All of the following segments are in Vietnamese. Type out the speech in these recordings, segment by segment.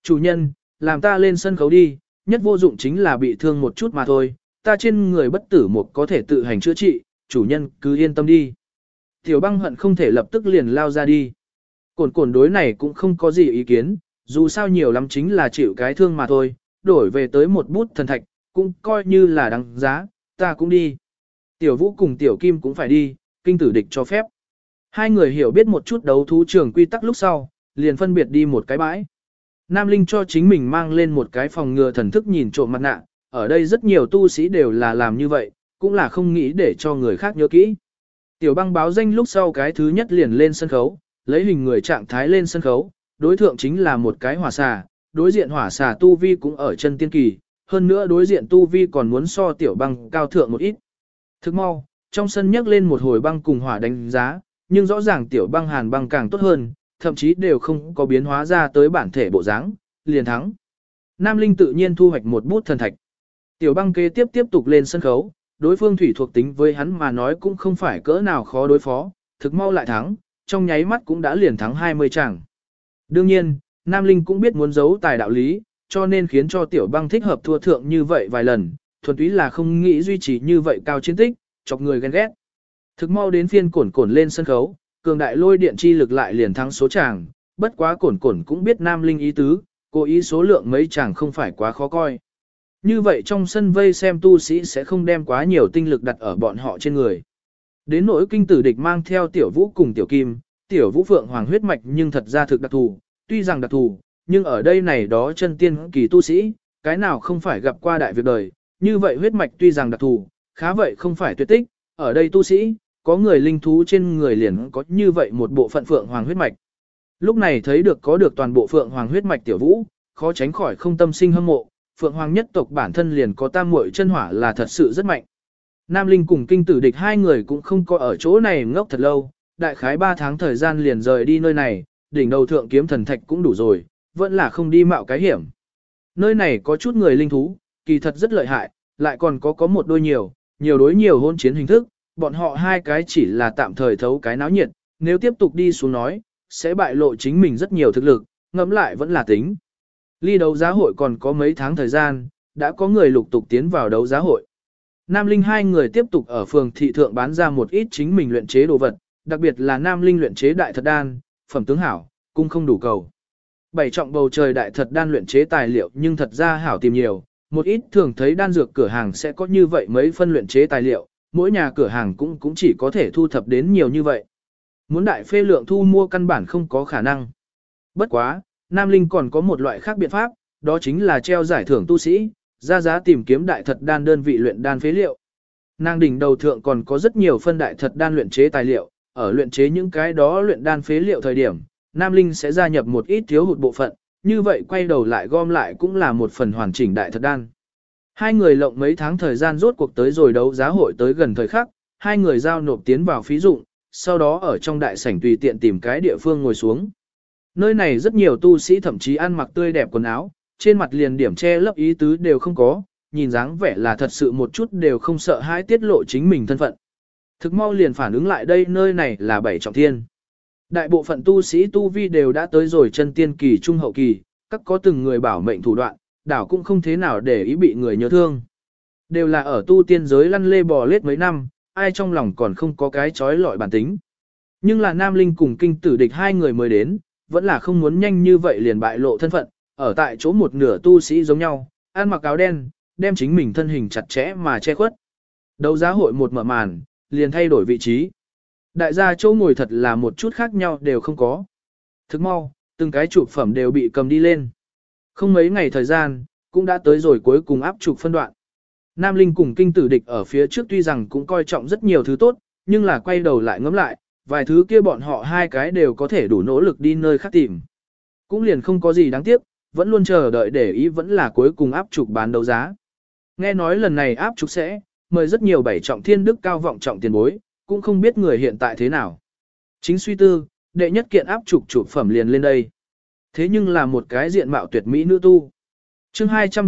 Chủ nhân, làm ta lên sân khấu đi, nhất vô dụng chính là bị thương một chút mà thôi, ta trên người bất tử một có thể tự hành chữa trị, chủ nhân cứ yên tâm đi. Tiểu băng hận không thể lập tức liền lao ra đi. Cổn cổn đối này cũng không có gì ý kiến, dù sao nhiều lắm chính là chịu cái thương mà thôi, đổi về tới một bút thần thạch, cũng coi như là đáng giá, ta cũng đi. Tiểu vũ cùng tiểu kim cũng phải đi, kinh tử địch cho phép. Hai người hiểu biết một chút đấu thú trường quy tắc lúc sau, liền phân biệt đi một cái bãi. Nam Linh cho chính mình mang lên một cái phòng ngừa thần thức nhìn trộm mặt nạ, ở đây rất nhiều tu sĩ đều là làm như vậy, cũng là không nghĩ để cho người khác nhớ kỹ. Tiểu băng báo danh lúc sau cái thứ nhất liền lên sân khấu, lấy hình người trạng thái lên sân khấu, đối thượng chính là một cái hỏa xà, đối diện hỏa xà tu vi cũng ở chân tiên kỳ, hơn nữa đối diện tu vi còn muốn so tiểu băng cao thượng một ít. Thức mau, trong sân nhấc lên một hồi băng cùng hỏa đánh giá, nhưng rõ ràng tiểu băng hàn băng càng tốt hơn, thậm chí đều không có biến hóa ra tới bản thể bộ dáng, liền thắng. Nam Linh tự nhiên thu hoạch một bút thần thạch. Tiểu băng kế tiếp tục lên sân khấu, đối phương thủy thuộc tính với hắn mà nói cũng không phải cỡ nào khó đối phó, thực mau lại thắng, trong nháy mắt cũng đã liền thắng 20 chẳng. Đương nhiên, Nam Linh cũng biết muốn giấu tài đạo lý, cho nên khiến cho tiểu băng thích hợp thua thượng như vậy vài lần, thuần túy là không nghĩ duy trì như vậy cao chiến tích, chọc người ghen ghét. Thực mau đến phiên cổn cổn lên sân khấu, cường đại lôi điện chi lực lại liền thắng số chàng, bất quá cổn cổn cũng biết Nam Linh ý tứ, cố ý số lượng mấy chàng không phải quá khó coi. Như vậy trong sân vây xem tu sĩ sẽ không đem quá nhiều tinh lực đặt ở bọn họ trên người. Đến nỗi kinh tử địch mang theo tiểu vũ cùng tiểu kim, tiểu vũ phượng hoàng huyết mạch nhưng thật ra thực đặc thù, tuy rằng đặc thù, nhưng ở đây này đó chân tiên kỳ tu sĩ, cái nào không phải gặp qua đại việc đời, như vậy huyết mạch tuy rằng đặc thù, khá vậy không phải tuyệt tích, ở đây tu sĩ, có người linh thú trên người liền có như vậy một bộ phận phượng hoàng huyết mạch. Lúc này thấy được có được toàn bộ phượng hoàng huyết mạch tiểu vũ, khó tránh khỏi không tâm sinh hâm mộ, phượng hoàng nhất tộc bản thân liền có tam muội chân hỏa là thật sự rất mạnh. Nam Linh cùng kinh tử địch hai người cũng không có ở chỗ này ngốc thật lâu, đại khái 3 tháng thời gian liền rời đi nơi này, đỉnh đầu thượng kiếm thần thạch cũng đủ rồi, vẫn là không đi mạo cái hiểm. Nơi này có chút người linh thú, kỳ thật rất lợi hại, lại còn có một đôi nhiều đối nhiều hôn chiến hình thức, bọn họ hai cái chỉ là tạm thời thấu cái náo nhiệt, nếu tiếp tục đi xuống nói, sẽ bại lộ chính mình rất nhiều thực lực, ngẫm lại vẫn là tính. Ly đấu giá hội còn có mấy tháng thời gian, đã có người lục tục tiến vào đấu giá hội. Nam Linh hai người tiếp tục ở phường thị thượng bán ra một ít chính mình luyện chế đồ vật, đặc biệt là Nam Linh luyện chế đại thật đan, phẩm tướng hảo, cung không đủ cầu. Bảy trọng bầu trời đại thật đan luyện chế tài liệu nhưng thật ra hảo tìm nhiều, một ít thường thấy đan dược cửa hàng sẽ có như vậy mấy phân luyện chế tài liệu, mỗi nhà cửa hàng cũng chỉ có thể thu thập đến nhiều như vậy. Muốn đại phê lượng thu mua căn bản không có khả năng. Bất quá, Nam Linh còn có một loại khác biện pháp, đó chính là treo giải thưởng tu sĩ, ra giá tìm kiếm đại thật đan đơn vị luyện đan phế liệu. Nàng đỉnh đầu thượng còn có rất nhiều phân đại thật đan luyện chế tài liệu, ở luyện chế những cái đó luyện đan phế liệu thời điểm, Nam Linh sẽ gia nhập một ít thiếu hụt bộ phận, như vậy quay đầu lại gom lại cũng là một phần hoàn chỉnh đại thật đan. Hai người lộng mấy tháng thời gian rốt cuộc tới rồi đấu giá hội tới gần thời khắc, hai người giao nộp tiến vào phí dụng, sau đó ở trong đại sảnh tùy tiện tìm cái địa phương ngồi xuống. Nơi này rất nhiều tu sĩ thậm chí ăn mặc tươi đẹp quần áo, trên mặt liền điểm che lấp ý tứ đều không có, nhìn dáng vẻ là thật sự một chút đều không sợ hãi tiết lộ chính mình thân phận. Thực mau liền phản ứng lại đây nơi này là bảy trọng thiên. Đại bộ phận tu sĩ tu vi đều đã tới rồi chân tiên kỳ trung hậu kỳ, các có từng người bảo mệnh thủ đoạn, đảo cũng không thế nào để ý bị người nhớ thương. Đều là ở tu tiên giới lăn lê bò lết mấy năm, ai trong lòng còn không có cái trói lọi bản tính. Nhưng là Nam Linh cùng kinh tử địch hai người mới đến, vẫn là không muốn nhanh như vậy liền bại lộ thân phận, ở tại chỗ một nửa tu sĩ giống nhau, ăn mặc áo đen, đem chính mình thân hình chặt chẽ mà che khuất. Đấu giá hội một mở màn, liền thay đổi vị trí. Đại gia chỗ ngồi thật là một chút khác nhau đều không có. Thức mau, từng cái chụp phẩm đều bị cầm đi lên. Không mấy ngày thời gian, cũng đã tới rồi cuối cùng áp trục phân đoạn. Nam Linh cùng kinh tử địch ở phía trước tuy rằng cũng coi trọng rất nhiều thứ tốt, nhưng là quay đầu lại ngẫm lại, vài thứ kia bọn họ hai cái đều có thể đủ nỗ lực đi nơi khác tìm. Cũng liền không có gì đáng tiếc, vẫn luôn chờ đợi để ý vẫn là cuối cùng áp trục bán đấu giá. Nghe nói lần này áp trục sẽ mời rất nhiều bảy trọng thiên đức cao vọng trọng tiền bối, cũng không biết người hiện tại thế nào. Chính suy tư, đệ nhất kiện áp trục chụp phẩm liền lên đây. Thế nhưng là một cái diện mạo tuyệt mỹ nữ tu. Chương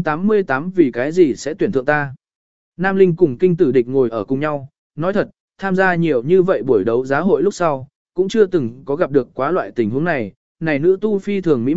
288 vì cái gì sẽ tuyển thượng ta. Nam Linh cùng kinh tử địch ngồi ở cùng nhau, nói thật, tham gia nhiều như vậy buổi đấu giá hội lúc sau, cũng chưa từng có gặp được quá loại tình huống này, này nữ tu phi thường mỹ mạo,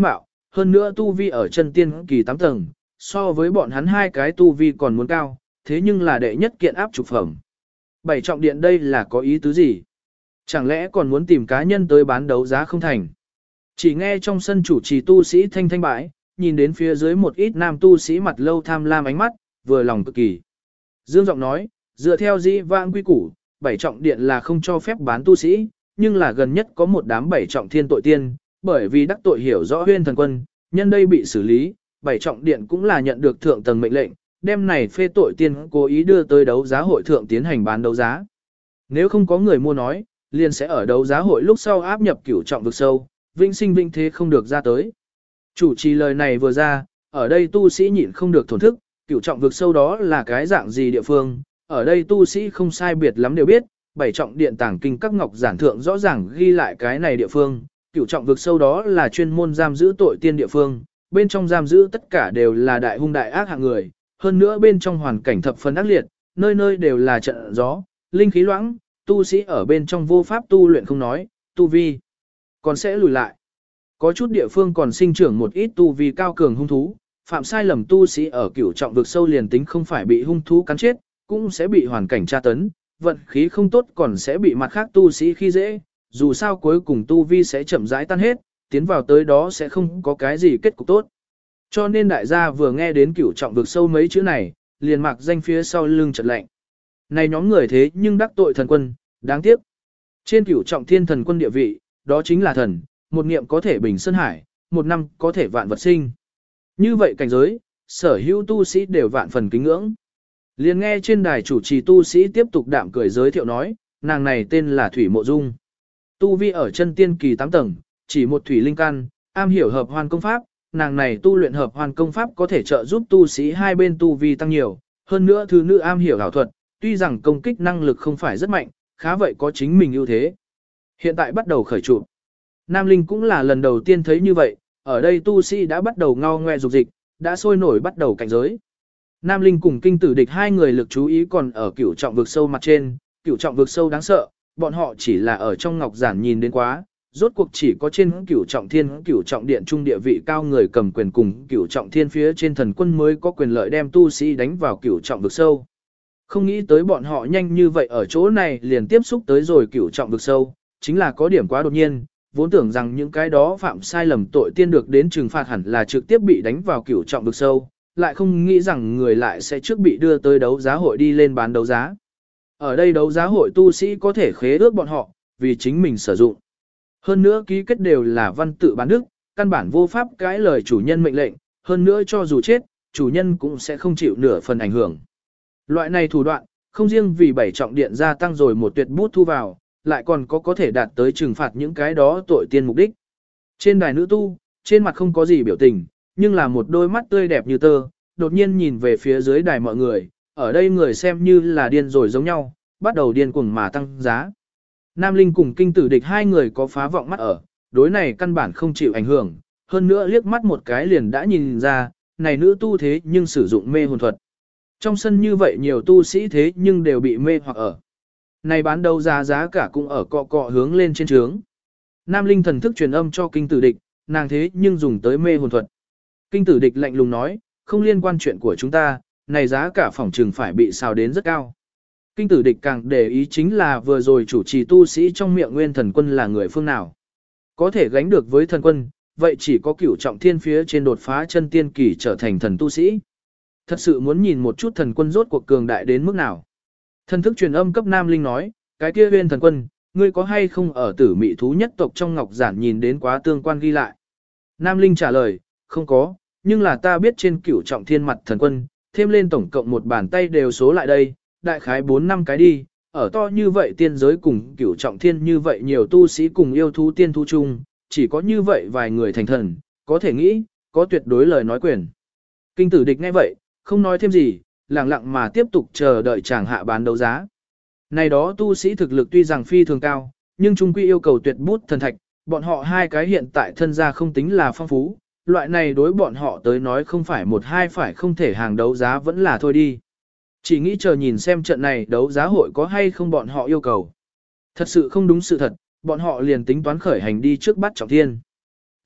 hơn nữa tu vi ở chân tiên kỳ 8 tầng, so với bọn hắn hai cái tu vi còn muốn cao, thế nhưng là đệ nhất kiện áp trục phẩm. Bảy trọng điện đây là có ý tứ gì? Chẳng lẽ còn muốn tìm cá nhân tới bán đấu giá không thành? Chỉ nghe trong sân chủ trì tu sĩ thanh thanh bãi, nhìn đến phía dưới một ít nam tu sĩ mặt lâu tham lam ánh mắt, vừa lòng cực kỳ. Dương giọng nói, dựa theo dĩ vãng quy củ, bảy trọng điện là không cho phép bán tu sĩ, nhưng là gần nhất có một đám bảy trọng thiên tội tiên, bởi vì đắc tội hiểu rõ huyên thần quân, nhân đây bị xử lý, bảy trọng điện cũng là nhận được thượng tầng mệnh lệnh, đem này phê tội tiên cố ý đưa tới đấu giá hội thượng tiến hành bán đấu giá. Nếu không có người mua nói, liền sẽ ở đấu giá hội lúc sau áp nhập cửu trọng vực sâu, vinh sinh vinh thế không được ra tới. Chủ trì lời này vừa ra, ở đây tu sĩ nhịn không được thổn thức, cửu trọng vực sâu đó là cái dạng gì địa phương, ở đây tu sĩ không sai biệt lắm đều biết, bảy trọng điện tàng kinh các ngọc giản thượng rõ ràng ghi lại cái này địa phương, cửu trọng vực sâu đó là chuyên môn giam giữ tội tiên địa phương, bên trong giam giữ tất cả đều là đại hung đại ác hạng người, hơn nữa bên trong hoàn cảnh thập phần ác liệt, nơi nơi đều là trận gió, linh khí loãng, tu sĩ ở bên trong vô pháp tu luyện không nói, tu vi còn sẽ lùi lại. Có chút địa phương còn sinh trưởng một ít tu vi cao cường hung thú, phạm sai lầm tu sĩ ở cửu trọng vực sâu liền tính không phải bị hung thú cắn chết, cũng sẽ bị hoàn cảnh tra tấn, vận khí không tốt còn sẽ bị mặt khác tu sĩ khi dễ, dù sao cuối cùng tu vi sẽ chậm rãi tan hết, tiến vào tới đó sẽ không có cái gì kết cục tốt. Cho nên đại gia vừa nghe đến cửu trọng vực sâu mấy chữ này, liền mặc danh phía sau lưng chợt lạnh. Này nhóm người thế nhưng đắc tội thần quân, đáng tiếc. Trên cửu trọng thiên thần quân địa vị, đó chính là thần, một niệm có thể bình sơn hải, một năm có thể vạn vật sinh. Như vậy cảnh giới, sở hữu tu sĩ đều vạn phần kính ngưỡng. Liền nghe trên đài chủ trì tu sĩ tiếp tục đạm cười giới thiệu nói, nàng này tên là Thủy Mộ Dung. Tu vi ở chân tiên kỳ 8 tầng, chỉ một thủy linh căn, am hiểu hợp hoàn công pháp, nàng này tu luyện hợp hoàn công pháp có thể trợ giúp tu sĩ hai bên tu vi tăng nhiều, hơn nữa thứ nữ am hiểu ảo thuật, tuy rằng công kích năng lực không phải rất mạnh, khá vậy có chính mình ưu thế. Hiện tại bắt đầu khởi trụ. Nam Linh cũng là lần đầu tiên thấy như vậy, ở đây tu sĩ đã bắt đầu ngao ngoe dục dịch, đã sôi nổi bắt đầu cảnh giới. Nam Linh cùng kinh tử địch hai người lực chú ý còn ở cửu trọng vực sâu mặt trên, cửu trọng vực sâu đáng sợ, bọn họ chỉ là ở trong ngọc giản nhìn đến quá, rốt cuộc chỉ có trên cửu trọng thiên, cửu trọng điện trung địa vị cao người cầm quyền cùng cửu trọng thiên phía trên thần quân mới có quyền lợi đem tu sĩ đánh vào cửu trọng vực sâu. Không nghĩ tới bọn họ nhanh như vậy ở chỗ này liền tiếp xúc tới rồi cửu trọng vực sâu, chính là có điểm quá đột nhiên, vốn tưởng rằng những cái đó phạm sai lầm tội tiên được đến trừng phạt hẳn là trực tiếp bị đánh vào cửu trọng vực sâu, lại không nghĩ rằng người lại sẽ trước bị đưa tới đấu giá hội đi lên bán đấu giá. Ở đây đấu giá hội tu sĩ có thể khế ước bọn họ, vì chính mình sử dụng. Hơn nữa ký kết đều là văn tự bán đức, căn bản vô pháp cãi lời chủ nhân mệnh lệnh, hơn nữa cho dù chết, chủ nhân cũng sẽ không chịu nửa phần ảnh hưởng. Loại này thủ đoạn, không riêng vì bảy trọng điện gia tăng rồi một tuyệt bút thu vào, lại còn có thể đạt tới trừng phạt những cái đó tội tiên mục đích. Trên đài nữ tu, trên mặt không có gì biểu tình, nhưng là một đôi mắt tươi đẹp như tơ, đột nhiên nhìn về phía dưới đài mọi người, ở đây người xem như là điên rồi giống nhau, bắt đầu điên cuồng mà tăng giá. Nam Linh cùng kinh tử địch hai người có phá vọng mắt ở, đối này căn bản không chịu ảnh hưởng, hơn nữa liếc mắt một cái liền đã nhìn ra, này nữ tu thế nhưng sử dụng mê hồn thuật. Trong sân như vậy nhiều tu sĩ thế nhưng đều bị mê hoặc ở. Này bán đấu giá cả cũng ở cọ cọ hướng lên trên trướng. Nam Linh thần thức truyền âm cho kinh tử địch, nàng thế nhưng dùng tới mê hồn thuật. Kinh tử địch lạnh lùng nói, không liên quan chuyện của chúng ta, này giá cả phỏng trừng phải bị xào đến rất cao. Kinh tử địch càng để ý chính là vừa rồi chủ trì tu sĩ trong miệng nguyên thần quân là người phương nào. Có thể gánh được với thần quân, vậy chỉ có cửu trọng thiên phía trên đột phá chân tiên kỳ trở thành thần tu sĩ. Thật sự muốn nhìn một chút thần quân rốt cuộc cường đại đến mức nào. Thần thức truyền âm cấp Nam Linh nói, cái kia nguyên thần quân, ngươi có hay không ở tử mị thú nhất tộc trong ngọc giản nhìn đến quá tương quan ghi lại. Nam Linh trả lời, không có, nhưng là ta biết trên cửu trọng thiên mặt thần quân, thêm lên tổng cộng một bàn tay đều số lại đây, đại khái 4 năm cái đi, ở to như vậy tiên giới cùng cửu trọng thiên như vậy nhiều tu sĩ cùng yêu thú tiên thú chung, chỉ có như vậy vài người thành thần, có thể nghĩ, có tuyệt đối lời nói quyền. Kinh tử địch nghe vậy, không nói thêm gì, lặng lặng mà tiếp tục chờ đợi chàng hạ bán đấu giá. Này đó tu sĩ thực lực tuy rằng phi thường cao, nhưng chung quy yêu cầu tuyệt bút thần thạch, bọn họ hai cái hiện tại thân gia không tính là phong phú, loại này đối bọn họ tới nói không phải một hai phải không thể hàng đấu giá vẫn là thôi đi. Chỉ nghĩ chờ nhìn xem trận này đấu giá hội có hay không bọn họ yêu cầu. Thật sự không đúng sự thật, bọn họ liền tính toán khởi hành đi trước bắt trọng thiên.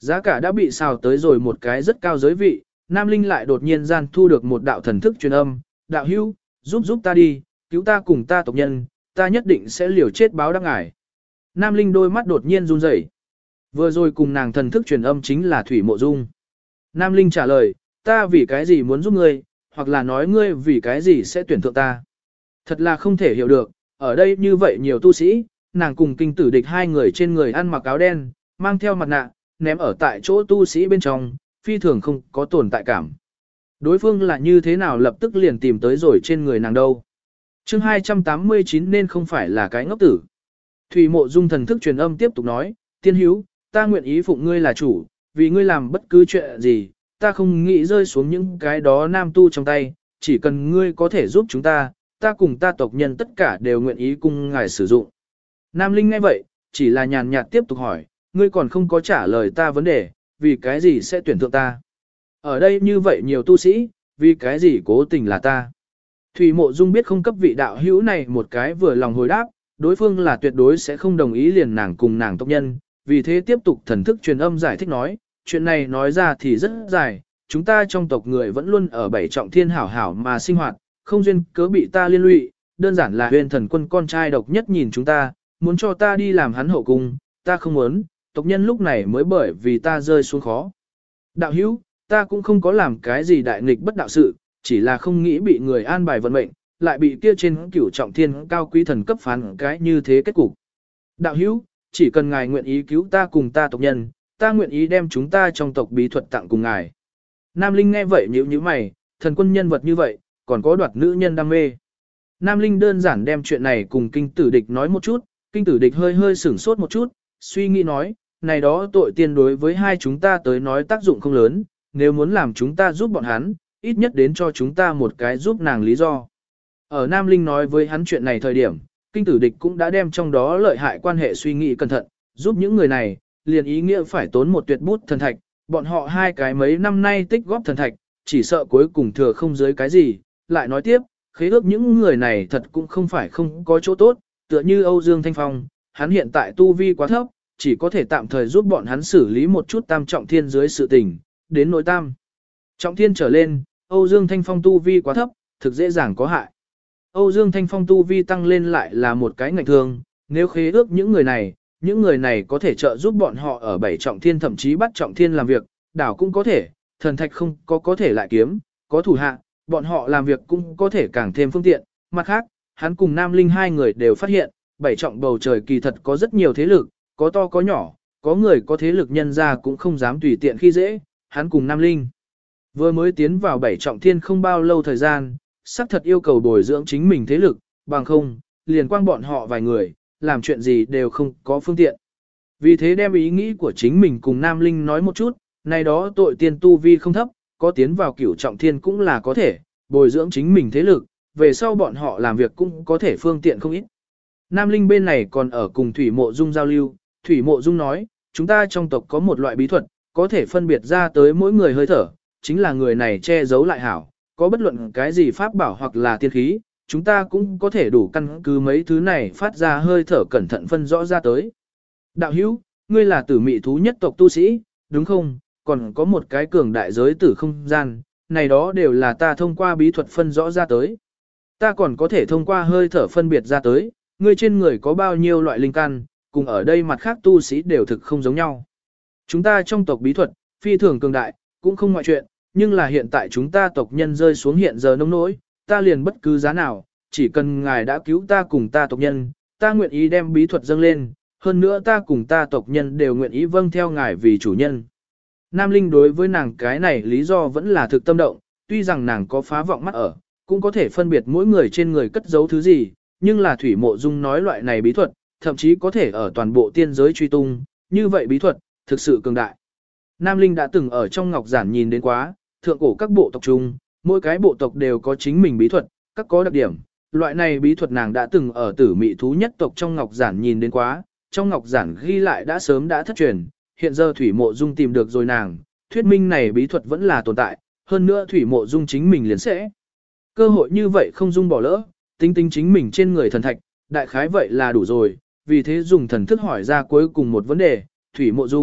Giá cả đã bị xào tới rồi một cái rất cao giới vị, Nam Linh lại đột nhiên gian thu được một đạo thần thức truyền âm, đạo hữu, giúp ta đi, cứu ta cùng ta tộc nhân, ta nhất định sẽ liều chết báo đáp ngài. Nam Linh đôi mắt đột nhiên run rẩy. Vừa rồi cùng nàng thần thức truyền âm chính là Thủy Mộ Dung. Nam Linh trả lời, ta vì cái gì muốn giúp ngươi, hoặc là nói ngươi vì cái gì sẽ tuyển thượng ta. Thật là không thể hiểu được, ở đây như vậy nhiều tu sĩ, nàng cùng kinh tử địch hai người trên người ăn mặc áo đen, mang theo mặt nạ, ném ở tại chỗ tu sĩ bên trong, phi thường không có tồn tại cảm. Đối phương là như thế nào lập tức liền tìm tới rồi trên người nàng đâu. Chương 289 nên không phải là cái ngốc tử. Thủy Mộ Dung thần thức truyền âm tiếp tục nói, tiên hữu, ta nguyện ý phụng ngươi là chủ, vì ngươi làm bất cứ chuyện gì, ta không nghĩ rơi xuống những cái đó nam tu trong tay, chỉ cần ngươi có thể giúp chúng ta, ta cùng ta tộc nhân tất cả đều nguyện ý cùng ngài sử dụng. Nam Linh nghe vậy, chỉ là nhàn nhạt tiếp tục hỏi, ngươi còn không có trả lời ta vấn đề, vì cái gì sẽ tuyển thượng ta? Ở đây như vậy nhiều tu sĩ, vì cái gì cố tình là ta? Thủy Mộ Dung biết không cấp vị đạo hữu này một cái vừa lòng hồi đáp, đối phương là tuyệt đối sẽ không đồng ý liền nàng cùng nàng tộc nhân, vì thế tiếp tục thần thức truyền âm giải thích nói, chuyện này nói ra thì rất dài, chúng ta trong tộc người vẫn luôn ở bảy trọng thiên hảo hảo mà sinh hoạt, không duyên cớ bị ta liên lụy, đơn giản là huyền thần quân con trai độc nhất nhìn chúng ta, muốn cho ta đi làm hắn hậu cung, ta không muốn, tộc nhân lúc này mới bởi vì ta rơi xuống khó. Đạo hữu, ta cũng không có làm cái gì đại nghịch bất đạo sự, chỉ là không nghĩ bị người an bài vận mệnh, lại bị kia trên cửu trọng thiên cao quý thần cấp phán cái như thế kết cục. Đạo hữu, chỉ cần ngài nguyện ý cứu ta cùng ta tộc nhân, ta nguyện ý đem chúng ta trong tộc bí thuật tặng cùng ngài. Nam Linh nghe vậy nhíu nhíu mày, thần quân nhân vật như vậy, còn có đoạt nữ nhân đam mê. Nam Linh đơn giản đem chuyện này cùng kinh tử địch nói một chút, kinh tử địch hơi hơi sửng sốt một chút, suy nghĩ nói, này đó tội tiên đối với hai chúng ta tới nói tác dụng không lớn, nếu muốn làm chúng ta giúp bọn hắn, ít nhất đến cho chúng ta một cái giúp nàng lý do. Ở Nam Linh nói với hắn chuyện này thời điểm, kinh tử địch cũng đã đem trong đó lợi hại quan hệ suy nghĩ cẩn thận, giúp những người này, liền ý nghĩa phải tốn một tuyệt bút thần thạch, bọn họ hai cái mấy năm nay tích góp thần thạch, chỉ sợ cuối cùng thừa không dưới cái gì, lại nói tiếp, khế ước những người này thật cũng không phải không có chỗ tốt, tựa như Âu Dương Thanh Phong, hắn hiện tại tu vi quá thấp, chỉ có thể tạm thời giúp bọn hắn xử lý một chút tam trọng thiên dưới sự tình, đến nội tam. Trọng thiên trở lên, Âu Dương Thanh Phong tu vi quá thấp, thực dễ dàng có hại. Âu Dương Thanh Phong tu vi tăng lên lại là một cái ngạnh thương, nếu khế ước những người này có thể trợ giúp bọn họ ở bảy trọng thiên thậm chí bắt trọng thiên làm việc, đảo cũng có thể, thần thạch không có thể lại kiếm, có thủ hạ, bọn họ làm việc cũng có thể càng thêm phương tiện. Mặt khác, hắn cùng Nam Linh hai người đều phát hiện, bảy trọng bầu trời kỳ thật có rất nhiều thế lực, có to có nhỏ, có người có thế lực nhân ra cũng không dám tùy tiện khi dễ, hắn cùng Nam Linh. Vừa mới tiến vào bảy trọng thiên không bao lâu thời gian, xác thật yêu cầu bồi dưỡng chính mình thế lực, bằng không, liền quang bọn họ vài người, làm chuyện gì đều không có phương tiện. Vì thế đem ý nghĩ của chính mình cùng Nam Linh nói một chút, này đó tội tiên tu vi không thấp, có tiến vào cửu trọng thiên cũng là có thể, bồi dưỡng chính mình thế lực, về sau bọn họ làm việc cũng có thể phương tiện không ít. Nam Linh bên này còn ở cùng Thủy Mộ Dung giao lưu, Thủy Mộ Dung nói, chúng ta trong tộc có một loại bí thuật, có thể phân biệt ra tới mỗi người hơi thở, chính là người này che giấu lại hảo, có bất luận cái gì pháp bảo hoặc là tiên khí, chúng ta cũng có thể đủ căn cứ mấy thứ này phát ra hơi thở cẩn thận phân rõ ra tới. Đạo hữu, ngươi là tử mị thú nhất tộc tu sĩ, đúng không? Còn có một cái cường đại giới tử không gian, này đó đều là ta thông qua bí thuật phân rõ ra tới. Ta còn có thể thông qua hơi thở phân biệt ra tới, ngươi trên người có bao nhiêu loại linh căn, cùng ở đây mặt khác tu sĩ đều thực không giống nhau. Chúng ta trong tộc bí thuật, phi thường cường đại, cũng không ngoại chuyện, nhưng là hiện tại chúng ta tộc nhân rơi xuống hiện giờ nông nỗi, ta liền bất cứ giá nào, chỉ cần ngài đã cứu ta cùng ta tộc nhân, ta nguyện ý đem bí thuật dâng lên, hơn nữa ta cùng ta tộc nhân đều nguyện ý vâng theo ngài vì chủ nhân. Nam Linh đối với nàng cái này lý do vẫn là thực tâm động, tuy rằng nàng có phá vọng mắt ở, cũng có thể phân biệt mỗi người trên người cất giấu thứ gì, nhưng là Thủy Mộ Dung nói loại này bí thuật, thậm chí có thể ở toàn bộ tiên giới truy tung, như vậy bí thuật, thực sự cường đại. Nam Linh đã từng ở trong ngọc giản nhìn đến quá, thượng cổ các bộ tộc chung, mỗi cái bộ tộc đều có chính mình bí thuật, các có đặc điểm. Loại này bí thuật nàng đã từng ở tử mị thú nhất tộc trong ngọc giản nhìn đến quá, trong ngọc giản ghi lại đã sớm đã thất truyền, hiện giờ Thủy Mộ Dung tìm được rồi nàng, thuyết minh này bí thuật vẫn là tồn tại, hơn nữa Thủy Mộ Dung chính mình liền sẽ. Cơ hội như vậy không dung bỏ lỡ, tính tính chính mình trên người thần thạch, đại khái vậy là đủ rồi, vì thế dùng thần thức hỏi ra cuối cùng một vấn đề, Thủy Mộ Dung,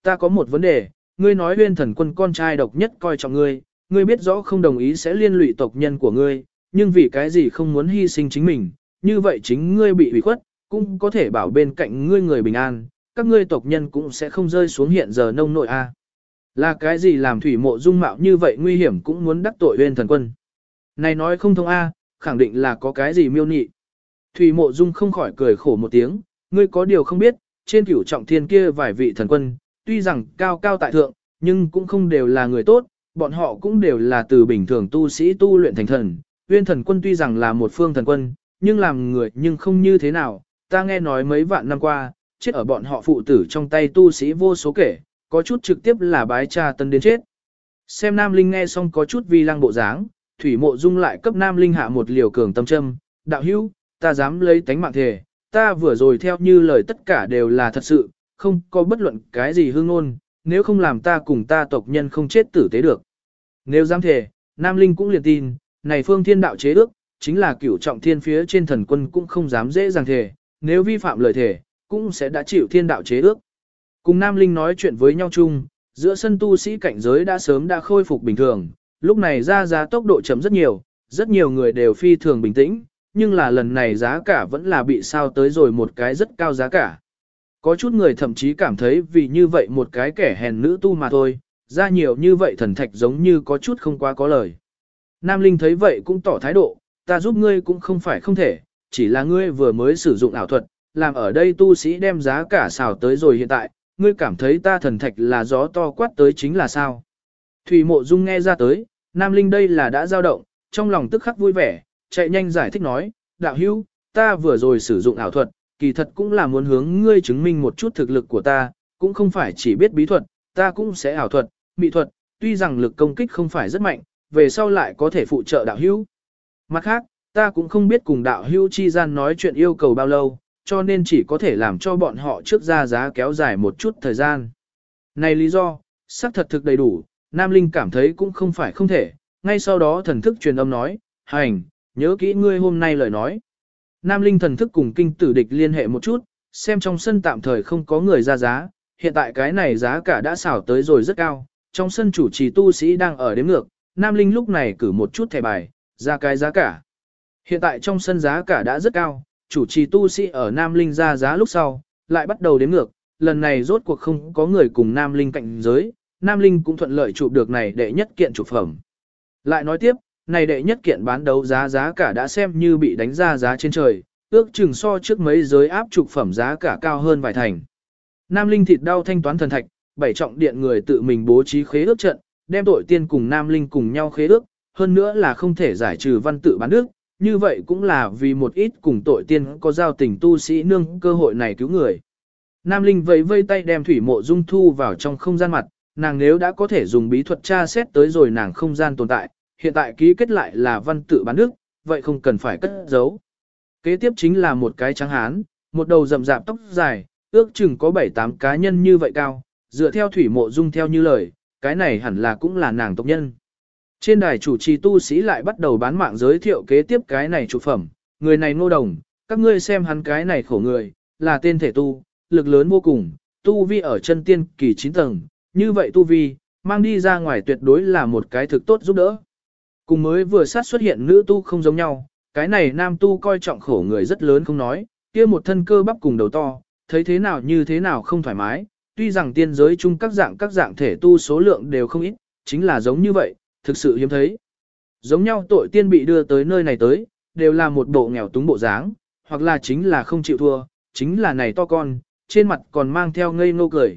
ta có một vấn đề, ngươi nói Uyên Thần Quân con trai độc nhất coi trọng ngươi, ngươi biết rõ không đồng ý sẽ liên lụy tộc nhân của ngươi, nhưng vì cái gì không muốn hy sinh chính mình, như vậy chính ngươi bị ủy khuất, cũng có thể bảo bên cạnh ngươi người bình an, các ngươi tộc nhân cũng sẽ không rơi xuống hiện giờ nông nội a. Là cái gì làm Thủy Mộ Dung mạo như vậy nguy hiểm cũng muốn đắc tội Uyên Thần Quân? Này nói không thông a, khẳng định là có cái gì miêu nị. Thủy Mộ Dung không khỏi cười khổ một tiếng, ngươi có điều không biết, trên Cửu Trọng Thiên kia vài vị thần quân, tuy rằng cao cao tại thượng, nhưng cũng không đều là người tốt, bọn họ cũng đều là từ bình thường tu sĩ tu luyện thành thần. Uyên Thần Quân tuy rằng là một phương thần quân, nhưng làm người nhưng không như thế nào, ta nghe nói mấy vạn năm qua, chết ở bọn họ phụ tử trong tay tu sĩ vô số kể, có chút trực tiếp là bái cha tân đến chết. Xem Nam Linh nghe xong có chút vi lăng bộ dáng, Thủy Mộ Dung lại cấp Nam Linh hạ một liều cường tâm châm, đạo hữu, ta dám lấy tánh mạng thề, ta vừa rồi theo như lời tất cả đều là thật sự, không có bất luận cái gì hư ngôn, nếu không làm ta cùng ta tộc nhân không chết tử tế được. Nếu dám thề, Nam Linh cũng liền tin, này phương thiên đạo chế ước, chính là Cửu Trọng Thiên phía trên thần quân cũng không dám dễ dàng thề, nếu vi phạm lời thề, cũng sẽ đã chịu thiên đạo chế ước. Cùng Nam Linh nói chuyện với nhau chung, giữa sân tu sĩ cảnh giới đã sớm đã khôi phục bình thường, lúc này ra giá tốc độ chấm rất nhiều người đều phi thường bình tĩnh, nhưng là lần này giá cả vẫn là bị sao tới rồi một cái rất cao giá cả. Có chút người thậm chí cảm thấy vì như vậy một cái kẻ hèn nữ tu mà thôi, ra nhiều như vậy thần thạch giống như có chút không quá có lời. Nam Linh thấy vậy cũng tỏ thái độ, ta giúp ngươi cũng không phải không thể, chỉ là ngươi vừa mới sử dụng ảo thuật, làm ở đây tu sĩ đem giá cả xào tới rồi hiện tại, ngươi cảm thấy ta thần thạch là gió to quát tới chính là sao. Thủy Mộ Dung nghe ra tới, Nam Linh đây là đã dao động, trong lòng tức khắc vui vẻ, chạy nhanh giải thích nói, đạo hữu, ta vừa rồi sử dụng ảo thuật, kỳ thật cũng là muốn hướng ngươi chứng minh một chút thực lực của ta, cũng không phải chỉ biết bí thuật, ta cũng sẽ ảo thuật, mỹ thuật, tuy rằng lực công kích không phải rất mạnh, về sau lại có thể phụ trợ đạo hữu. Mặt khác, ta cũng không biết cùng đạo hữu chi gian nói chuyện yêu cầu bao lâu, cho nên chỉ có thể làm cho bọn họ trước ra giá kéo dài một chút thời gian. Này lý do, xác thật thực đầy đủ, Nam Linh cảm thấy cũng không phải không thể, ngay sau đó thần thức truyền âm nói, hành, nhớ kỹ ngươi hôm nay lời nói. Nam Linh thần thức cùng kinh tử địch liên hệ một chút, xem trong sân tạm thời không có người ra giá, hiện tại cái này giá cả đã xảo tới rồi rất cao, trong sân chủ trì tu sĩ đang ở đếm ngược, Nam Linh lúc này cử một chút thẻ bài, ra cái giá cả. Hiện tại trong sân giá cả đã rất cao, chủ trì tu sĩ ở Nam Linh ra giá lúc sau, lại bắt đầu đếm ngược, lần này rốt cuộc không có người cùng Nam Linh cạnh giới, Nam Linh cũng thuận lợi chụp được này đệ nhất kiện chụp phẩm. Lại nói tiếp, này đệ nhất kiện bán đấu giá cả đã xem như bị đánh ra giá trên trời, ước chừng so trước mấy giới áp chụp phẩm giá cả cao hơn vài thành. Nam Linh thịt đau thanh toán thần thạch, 7 trọng điện người tự mình bố trí khế ước trận, đem tội tiên cùng Nam Linh cùng nhau khế ước, hơn nữa là không thể giải trừ văn tự bán nước, như vậy cũng là vì một ít cùng tội tiên có giao tình tu sĩ nương cơ hội này cứu người. Nam Linh vẫy vây tay đem Thủy Mộ Dung thu vào trong không gian mặt, nàng nếu đã có thể dùng bí thuật tra xét tới rồi nàng không gian tồn tại, hiện tại ký kết lại là văn tự bán nước, vậy không cần phải cất giấu. Kế tiếp chính là một cái trắng hán, một đầu rậm rạp tóc dài, ước chừng có 7-8 cá nhân như vậy cao, dựa theo Thủy Mộ Dung theo như lời, cái này hẳn là cũng là nàng tộc nhân. Trên đài chủ trì tu sĩ lại bắt đầu bán mạng giới thiệu kế tiếp cái này trụ phẩm, người này Ngô Đồng, các ngươi xem hắn cái này khổ người, là tên thể tu, lực lớn vô cùng, tu vi ở chân tiên kỳ 9 tầng, như vậy tu vi, mang đi ra ngoài tuyệt đối là một cái thực tốt giúp đỡ. Cùng mới vừa sát xuất hiện nữ tu không giống nhau, cái này nam tu coi trọng khổ người rất lớn không nói, kia một thân cơ bắp cùng đầu to, thấy thế nào như thế nào không thoải mái, tuy rằng tiên giới chung các dạng thể tu số lượng đều không ít, chính là giống như vậy, thực sự hiếm thấy. Giống nhau tội tiên bị đưa tới nơi này tới, đều là một bộ nghèo túng bộ dáng, hoặc là chính là không chịu thua, chính là này to con, trên mặt còn mang theo ngây ngô cười,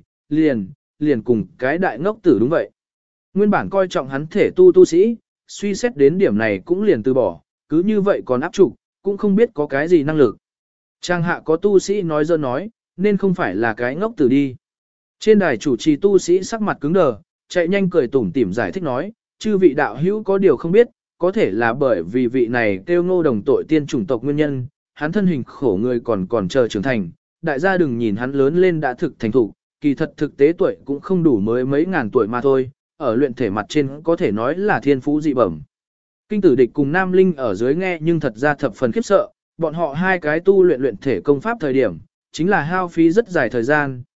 liền cùng cái đại ngốc tử đúng vậy. Nguyên bản coi trọng hắn thể tu sĩ, suy xét đến điểm này cũng liền từ bỏ, cứ như vậy còn áp trục, cũng không biết có cái gì năng lực. Trang hạ có tu sĩ nói dơ nói, nên không phải là cái ngốc tử đi. Trên đài chủ trì tu sĩ sắc mặt cứng đờ, chạy nhanh cười tủm tỉm giải thích nói, chư vị đạo hữu có điều không biết, có thể là bởi vì vị này kêu Ngô Đồng tội tiên chủng tộc nguyên nhân, hắn thân hình khổ người còn chờ trưởng thành, đại gia đừng nhìn hắn lớn lên đã thực thành thủ, kỳ thật thực tế tuổi cũng không đủ mới mấy ngàn tuổi mà thôi, ở luyện thể mặt trên có thể nói là thiên phú dị bẩm. Kinh tử địch cùng Nam Linh ở dưới nghe nhưng thật ra thập phần khiếp sợ, bọn họ hai cái tu luyện thể công pháp thời điểm, chính là hao phí rất dài thời gian,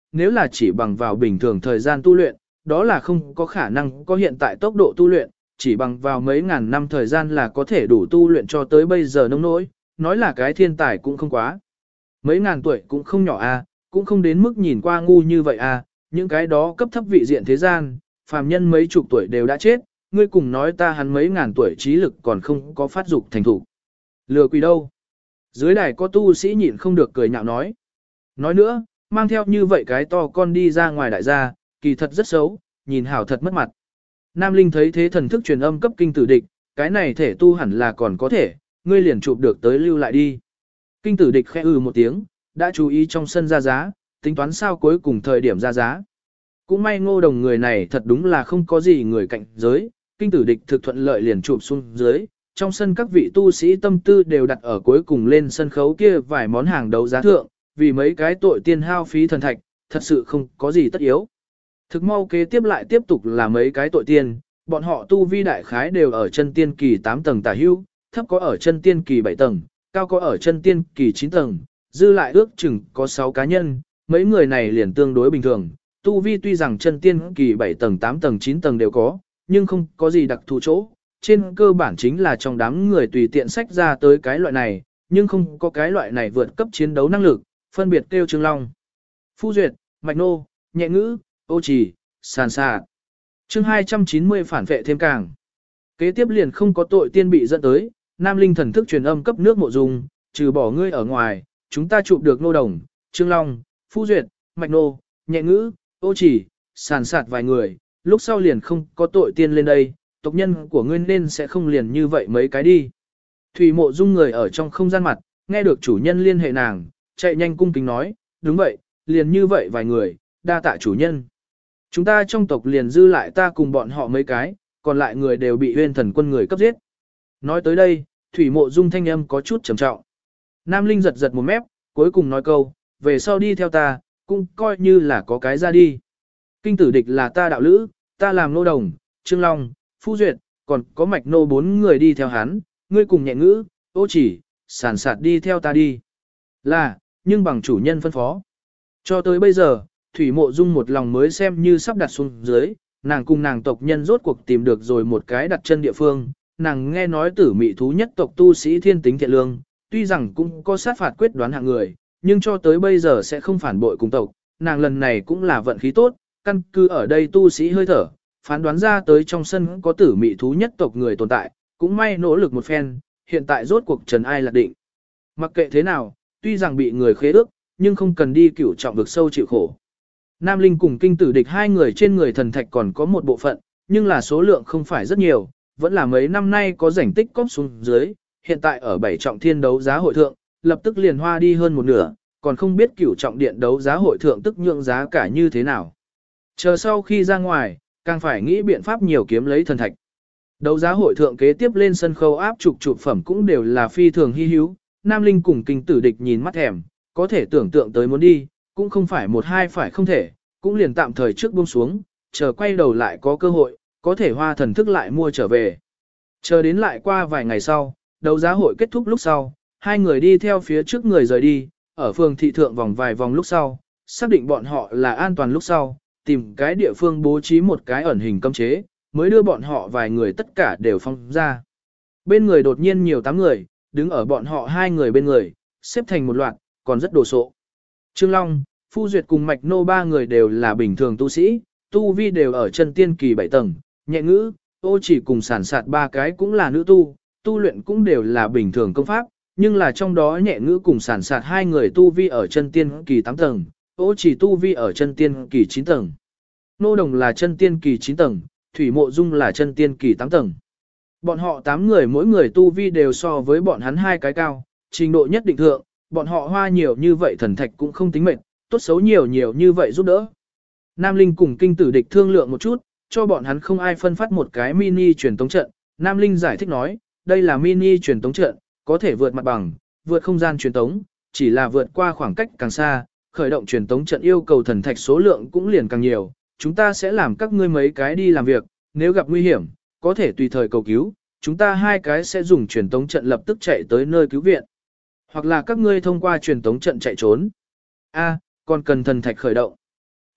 nếu là chỉ bằng vào bình thường thời gian tu luyện, đó là không có khả năng có hiện tại tốc độ tu luyện, chỉ bằng vào mấy ngàn năm thời gian là có thể đủ tu luyện cho tới bây giờ nông nỗi, nói là cái thiên tài cũng không quá. Mấy ngàn tuổi cũng không nhỏ a, cũng không đến mức nhìn qua ngu như vậy a, những cái đó cấp thấp vị diện thế gian, phàm nhân mấy chục tuổi đều đã chết, ngươi cùng nói ta hắn mấy ngàn tuổi trí lực còn không có phát dục thành thủ. Lừa quỷ đâu? Dưới đài có tu sĩ nhịn không được cười nhạo nói. Nói nữa, mang theo như vậy cái to con đi ra ngoài đại gia, kỳ thật rất xấu, nhìn hảo thật mất mặt. Nam Linh thấy thế thần thức truyền âm cấp kinh tử địch, cái này thể tu hẳn là còn có thể, ngươi liền chụp được tới lưu lại đi. Kinh tử địch khẽ một tiếng, đã chú ý trong sân ra giá, tính toán sao cuối cùng thời điểm ra giá. Cũng may Ngô Đồng người này thật đúng là không có gì người cạnh giới, kinh tử địch thực thuận lợi liền chụp xuống dưới, trong sân các vị tu sĩ tâm tư đều đặt ở cuối cùng lên sân khấu kia vài món hàng đấu giá thượng, vì mấy cái tội tiên hao phí thần thạch, thật sự không có gì tất yếu. Thực mau kế tiếp lại tiếp tục là mấy cái tội tiên, bọn họ tu vi đại khái đều ở chân tiên kỳ 8 tầng tả hữu, thấp có ở chân tiên kỳ 7 tầng, cao có ở chân tiên kỳ 9 tầng, dư lại ước chừng có 6 cá nhân, mấy người này liền tương đối bình thường, tu vi tuy rằng chân tiên kỳ 7 tầng 8 tầng 9 tầng đều có, nhưng không có gì đặc thù chỗ, trên cơ bản chính là trong đám người tùy tiện sách ra tới cái loại này, nhưng không có cái loại này vượt cấp chiến đấu năng lực, phân biệt kêu Trương Long, Phu Duyệt, Mạch Nô, Nhẹ Ngữ, Ô Trì, Sàn Sà. Chương 290 phản vệ thêm càng. Kế tiếp liền không có tội tiên bị dẫn tới, Nam Linh thần thức truyền âm cấp nước Mộ Dung, trừ bỏ ngươi ở ngoài, chúng ta chụp được Nô Đồng, Trương Long, Phu Duyệt, Mạch Nô, Nhẹ Ngữ, Ô Trì, Sàn Sạt vài người, lúc sau liền không có tội tiên lên đây, tộc nhân của ngươi nên sẽ không liền như vậy mấy cái đi. Thủy Mộ Dung người ở trong không gian mặt, nghe được chủ nhân liên hệ nàng, chạy nhanh cung kính nói, đúng vậy, liền như vậy vài người, đa tạ chủ nhân. Chúng ta trong tộc liền dư lại ta cùng bọn họ mấy cái, còn lại người đều bị huyên thần quân người cấp giết. Nói tới đây, Thủy Mộ Dung thanh âm có chút trầm trọng. Nam Linh giật giật một mép, cuối cùng nói câu, về sau đi theo ta, cũng coi như là có cái ra đi. Kinh tử địch là ta đạo lữ, ta làm Nô Đồng, Trương Long, Phu Duyệt, còn có Mạch Nô 4 người đi theo hắn, ngươi cùng Nhẹ Ngữ, Ô Chỉ, Sàn Sạt đi theo ta đi. Là, nhưng bằng chủ nhân phân phó. Cho tới bây giờ, Thủy Mộ Dung một lòng mới xem như sắp đặt xuống dưới, nàng cùng nàng tộc nhân rốt cuộc tìm được rồi một cái đặt chân địa phương, nàng nghe nói tử mị thú nhất tộc tu sĩ thiên tính thiện lương, tuy rằng cũng có sát phạt quyết đoán hạng người, nhưng cho tới bây giờ sẽ không phản bội cùng tộc, nàng lần này cũng là vận khí tốt, căn cứ ở đây tu sĩ hơi thở, phán đoán ra tới trong sân có tử mị thú nhất tộc người tồn tại, cũng may nỗ lực một phen, hiện tại rốt cuộc trần ai lạc định. Mặc kệ thế nào, tuy rằng bị người khế ước, nhưng không cần đi cửu trọng vực sâu chịu khổ. Nam Linh cùng kinh tử địch hai người trên người thần thạch còn có một bộ phận, nhưng là số lượng không phải rất nhiều, vẫn là mấy năm nay có rảnh tích cóp xuống dưới, hiện tại ở 7 trọng thiên đấu giá hội thượng, lập tức liền hoa đi hơn một nửa, còn không biết cửu trọng điện đấu giá hội thượng tức nhượng giá cả như thế nào. Chờ sau khi ra ngoài, càng phải nghĩ biện pháp nhiều kiếm lấy thần thạch. Đấu giá hội thượng kế tiếp lên sân khấu áp chụp phẩm cũng đều là phi thường hy hữu, Nam Linh cùng kinh tử địch nhìn mắt thèm, có thể tưởng tượng tới muốn đi, cũng không phải một hai phải không thể, cũng liền tạm thời trước buông xuống, chờ quay đầu lại có cơ hội, có thể hoa thần thức lại mua trở về. Chờ đến lại qua vài ngày sau, đấu giá hội kết thúc lúc sau, hai người đi theo phía trước người rời đi, ở phường thị thượng vòng vài vòng lúc sau, xác định bọn họ là an toàn lúc sau, tìm cái địa phương bố trí một cái ẩn hình cấm chế, mới đưa bọn họ vài người tất cả đều phong ra. Bên người đột nhiên nhiều 8 người, đứng ở bọn họ hai người bên người, xếp thành một loạt, còn rất đồ sộ. Trương Long, Phu Duyệt cùng Mạch Nô 3 người đều là bình thường tu sĩ, tu vi đều ở chân tiên kỳ 7 tầng, Nhẹ Ngữ, Ô Chỉ cùng Sàn Sạt 3 cái cũng là nữ tu, tu luyện cũng đều là bình thường công pháp, nhưng là trong đó Nhẹ Ngữ cùng Sàn Sạt 2 người tu vi ở chân tiên kỳ 8 tầng, Ô Chỉ tu vi ở chân tiên kỳ 9 tầng. Nô Đồng là chân tiên kỳ 9 tầng, Thủy Mộ Dung là chân tiên kỳ 8 tầng. Bọn họ 8 người mỗi người tu vi đều so với bọn hắn hai cái cao, trình độ nhất định thượng, bọn họ hoa nhiều như vậy thần thạch cũng không tính mệt, tốt xấu nhiều như vậy giúp đỡ. Nam Linh cùng kinh tử địch thương lượng một chút, cho bọn hắn không ai phân phát một cái mini truyền tống trận. Nam Linh giải thích nói, đây là mini truyền tống trận, có thể vượt mặt bằng, vượt không gian truyền tống, chỉ là vượt qua khoảng cách càng xa, khởi động truyền tống trận yêu cầu thần thạch số lượng cũng liền càng nhiều. Chúng ta sẽ làm các ngươi mấy cái đi làm việc, nếu gặp nguy hiểm, có thể tùy thời cầu cứu, chúng ta hai cái sẽ dùng truyền tống trận lập tức chạy tới nơi cứu viện. Hoặc là các ngươi thông qua truyền tống trận chạy trốn. A, còn cần thần thạch khởi động.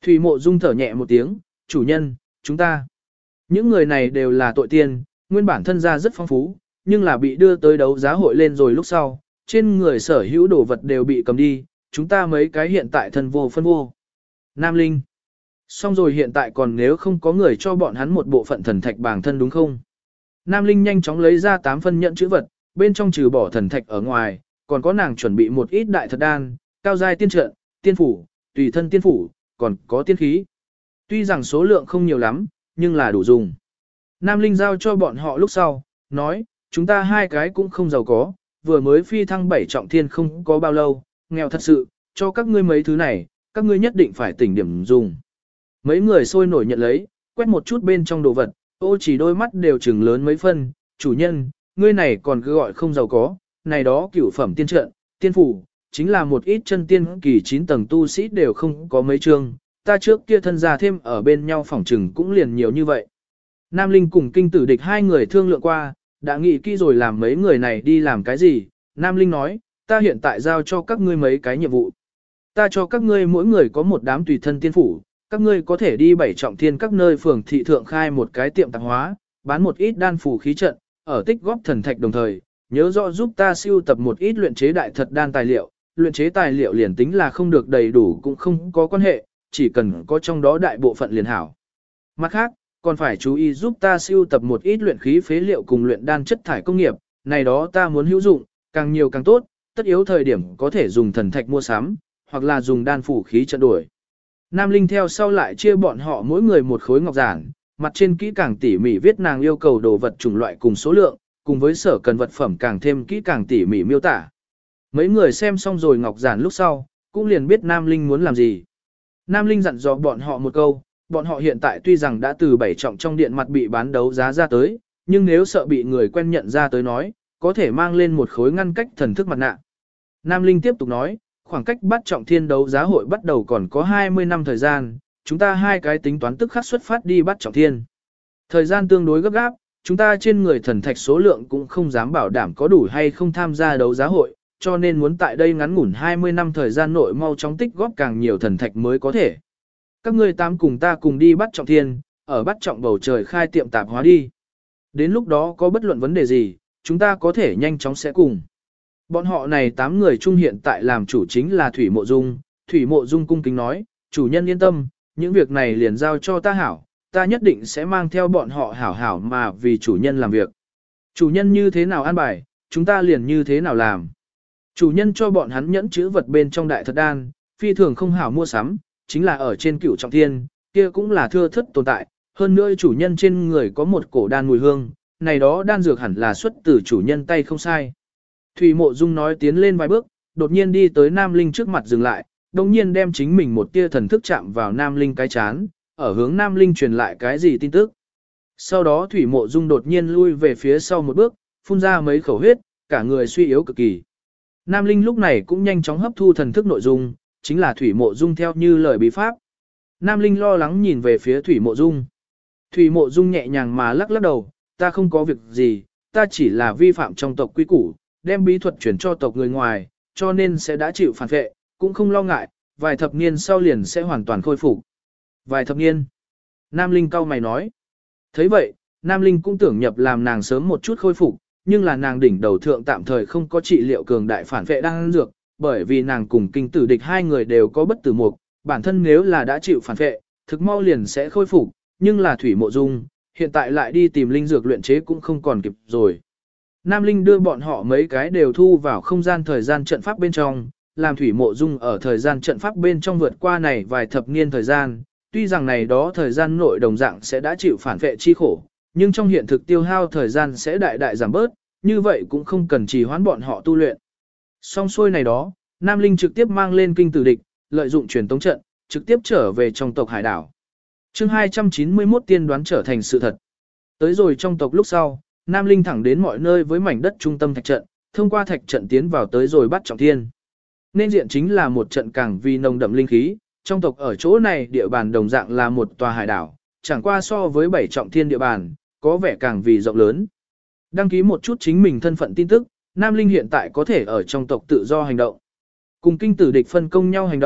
Thủy Mộ Dung thở nhẹ một tiếng, chủ nhân, chúng ta. Những người này đều là tội tiên, nguyên bản thân gia rất phong phú, nhưng là bị đưa tới đấu giá hội lên rồi lúc sau, trên người sở hữu đồ vật đều bị cầm đi, chúng ta mấy cái hiện tại thân vô phân vô. Nam Linh. Xong rồi hiện tại còn nếu không có người cho bọn hắn một bộ phận thần thạch bản thân đúng không? Nam Linh nhanh chóng lấy ra 8 phân nhận chữ vật, bên trong trừ bỏ thần thạch ở ngoài, còn có nàng chuẩn bị một ít đại thật đan, cao giai tiên trận, tiên phủ, tùy thân tiên phủ, còn có tiên khí. Tuy rằng số lượng không nhiều lắm, nhưng là đủ dùng. Nam Linh giao cho bọn họ lúc sau, nói, chúng ta hai cái cũng không giàu có, vừa mới phi thăng 7 trọng thiên không có bao lâu, nghèo thật sự, cho các ngươi mấy thứ này, các ngươi nhất định phải tỉnh điểm dùng. Mấy người sôi nổi nhận lấy, quét một chút bên trong đồ vật, ô chỉ đôi mắt đều trừng lớn mấy phân, chủ nhân, ngươi này còn cứ gọi không giàu có, này đó cửu phẩm tiên trận, tiên phủ, chính là một ít chân tiên kỳ 9 tầng tu sĩ đều không có mấy chương, ta trước kia thân gia thêm ở bên nhau phỏng trừng cũng liền nhiều như vậy. Nam Linh cùng kinh tử địch hai người thương lượng qua, đã nghĩ kỹ rồi làm mấy người này đi làm cái gì, Nam Linh nói, ta hiện tại giao cho các ngươi mấy cái nhiệm vụ. Ta cho các ngươi mỗi người có một đám tùy thân tiên phủ, các ngươi có thể đi 7 trọng thiên các nơi phường thị thượng khai một cái tiệm tạp hóa, bán một ít đan phủ khí trận, ở tích góp thần thạch đồng thời, nhớ rõ giúp ta siêu tập một ít luyện chế đại thật đan tài liệu, luyện chế tài liệu liền tính là không được đầy đủ cũng không có quan hệ, chỉ cần có trong đó đại bộ phận liền hảo. Mặt khác, còn phải chú ý giúp ta siêu tập một ít luyện khí phế liệu cùng luyện đan chất thải công nghiệp, này đó ta muốn hữu dụng, càng nhiều càng tốt, tất yếu thời điểm có thể dùng thần thạch mua sắm, hoặc là dùng đan phủ khí trận đổi. Nam Linh theo sau lại chia bọn họ mỗi người một khối ngọc giản, mặt trên kỹ càng tỉ mỉ viết nàng yêu cầu đồ vật chủng loại cùng số lượng, cùng với sở cần vật phẩm càng thêm kỹ càng tỉ mỉ miêu tả. Mấy người xem xong rồi ngọc giản lúc sau, cũng liền biết Nam Linh muốn làm gì. Nam Linh dặn dò bọn họ một câu, bọn họ hiện tại tuy rằng đã từ 7 trọng trong điện mặt bị bán đấu giá ra tới, nhưng nếu sợ bị người quen nhận ra tới nói, có thể mang lên một khối ngăn cách thần thức mặt nạ. Nam Linh tiếp tục nói, khoảng cách bắt trọng thiên đấu giá hội bắt đầu còn có 20 năm thời gian, chúng ta hai cái tính toán tức khắc xuất phát đi bắt trọng thiên. Thời gian tương đối gấp gáp, chúng ta trên người thần thạch số lượng cũng không dám bảo đảm có đủ hay không tham gia đấu giá hội, cho nên muốn tại đây ngắn ngủn 20 năm thời gian nội mau chóng tích góp càng nhiều thần thạch mới có thể. Các ngươi tám cùng ta cùng đi bắt trọng thiên, ở bắt trọng bầu trời khai tiệm tạp hóa đi. Đến lúc đó có bất luận vấn đề gì, chúng ta có thể nhanh chóng sẽ cùng. Bọn họ này 8 người chung hiện tại làm chủ chính là Thủy Mộ Dung. Thủy Mộ Dung cung kính nói, chủ nhân yên tâm, những việc này liền giao cho ta hảo, ta nhất định sẽ mang theo bọn họ hảo hảo mà vì chủ nhân làm việc. Chủ nhân như thế nào an bài, chúng ta liền như thế nào làm. Chủ nhân cho bọn hắn nhẫn chữ vật bên trong đại thật đan, phi thường không hảo mua sắm, chính là ở trên cửu trọng thiên, kia cũng là thưa thất tồn tại, hơn nữa chủ nhân trên người có một cổ đan mùi hương, này đó đan dược hẳn là xuất từ chủ nhân tay không sai. Thủy Mộ Dung nói tiến lên vài bước, đột nhiên đi tới Nam Linh trước mặt dừng lại, đồng nhiên đem chính mình một tia thần thức chạm vào Nam Linh cái chán, ở hướng Nam Linh truyền lại cái gì tin tức. Sau đó Thủy Mộ Dung đột nhiên lui về phía sau một bước, phun ra mấy khẩu huyết, cả người suy yếu cực kỳ. Nam Linh lúc này cũng nhanh chóng hấp thu thần thức nội dung, chính là Thủy Mộ Dung theo như lời bí pháp. Nam Linh lo lắng nhìn về phía Thủy Mộ Dung. Thủy Mộ Dung nhẹ nhàng mà lắc lắc đầu, ta không có việc gì, ta chỉ là vi phạm trong tộc quy củ, đem bí thuật chuyển cho tộc người ngoài, cho nên sẽ đã chịu phản vệ, cũng không lo ngại, vài thập niên sau liền sẽ hoàn toàn khôi phục. Vài thập niên. Nam Linh cau mày nói. Thấy vậy, Nam Linh cũng tưởng nhập làm nàng sớm một chút khôi phục, nhưng là nàng đỉnh đầu thượng tạm thời không có trị liệu cường đại phản vệ đang ăn dược, bởi vì nàng cùng kinh tử địch hai người đều có bất tử mục, bản thân nếu là đã chịu phản vệ, thực mau liền sẽ khôi phục, nhưng là Thủy Mộ Dung, hiện tại lại đi tìm linh dược luyện chế cũng không còn kịp rồi. Nam Linh đưa bọn họ mấy cái đều thu vào không gian thời gian trận pháp bên trong, làm Thủy Mộ Dung ở thời gian trận pháp bên trong vượt qua này vài thập niên thời gian, tuy rằng này đó thời gian nội đồng dạng sẽ đã chịu phản vệ chi khổ, nhưng trong hiện thực tiêu hao thời gian sẽ đại đại giảm bớt, như vậy cũng không cần trì hoãn bọn họ tu luyện. Xong xuôi này đó, Nam Linh trực tiếp mang lên kinh tử địch, lợi dụng truyền tống trận, trực tiếp trở về trong tộc hải đảo. Chương 291 tiên đoán trở thành sự thật. Tới rồi trong tộc lúc sau, Nam Linh thẳng đến mọi nơi với mảnh đất trung tâm thạch trận, thông qua thạch trận tiến vào tới rồi bắt trọng thiên. Nên diện chính là một trận càng vì nồng đậm linh khí, trong tộc ở chỗ này địa bàn đồng dạng là một tòa hải đảo, chẳng qua so với 7 trọng thiên địa bàn, có vẻ càng vì rộng lớn. Đăng ký một chút chính mình thân phận tin tức, Nam Linh hiện tại có thể ở trong tộc tự do hành động. Cùng kinh tử địch phân công nhau hành động,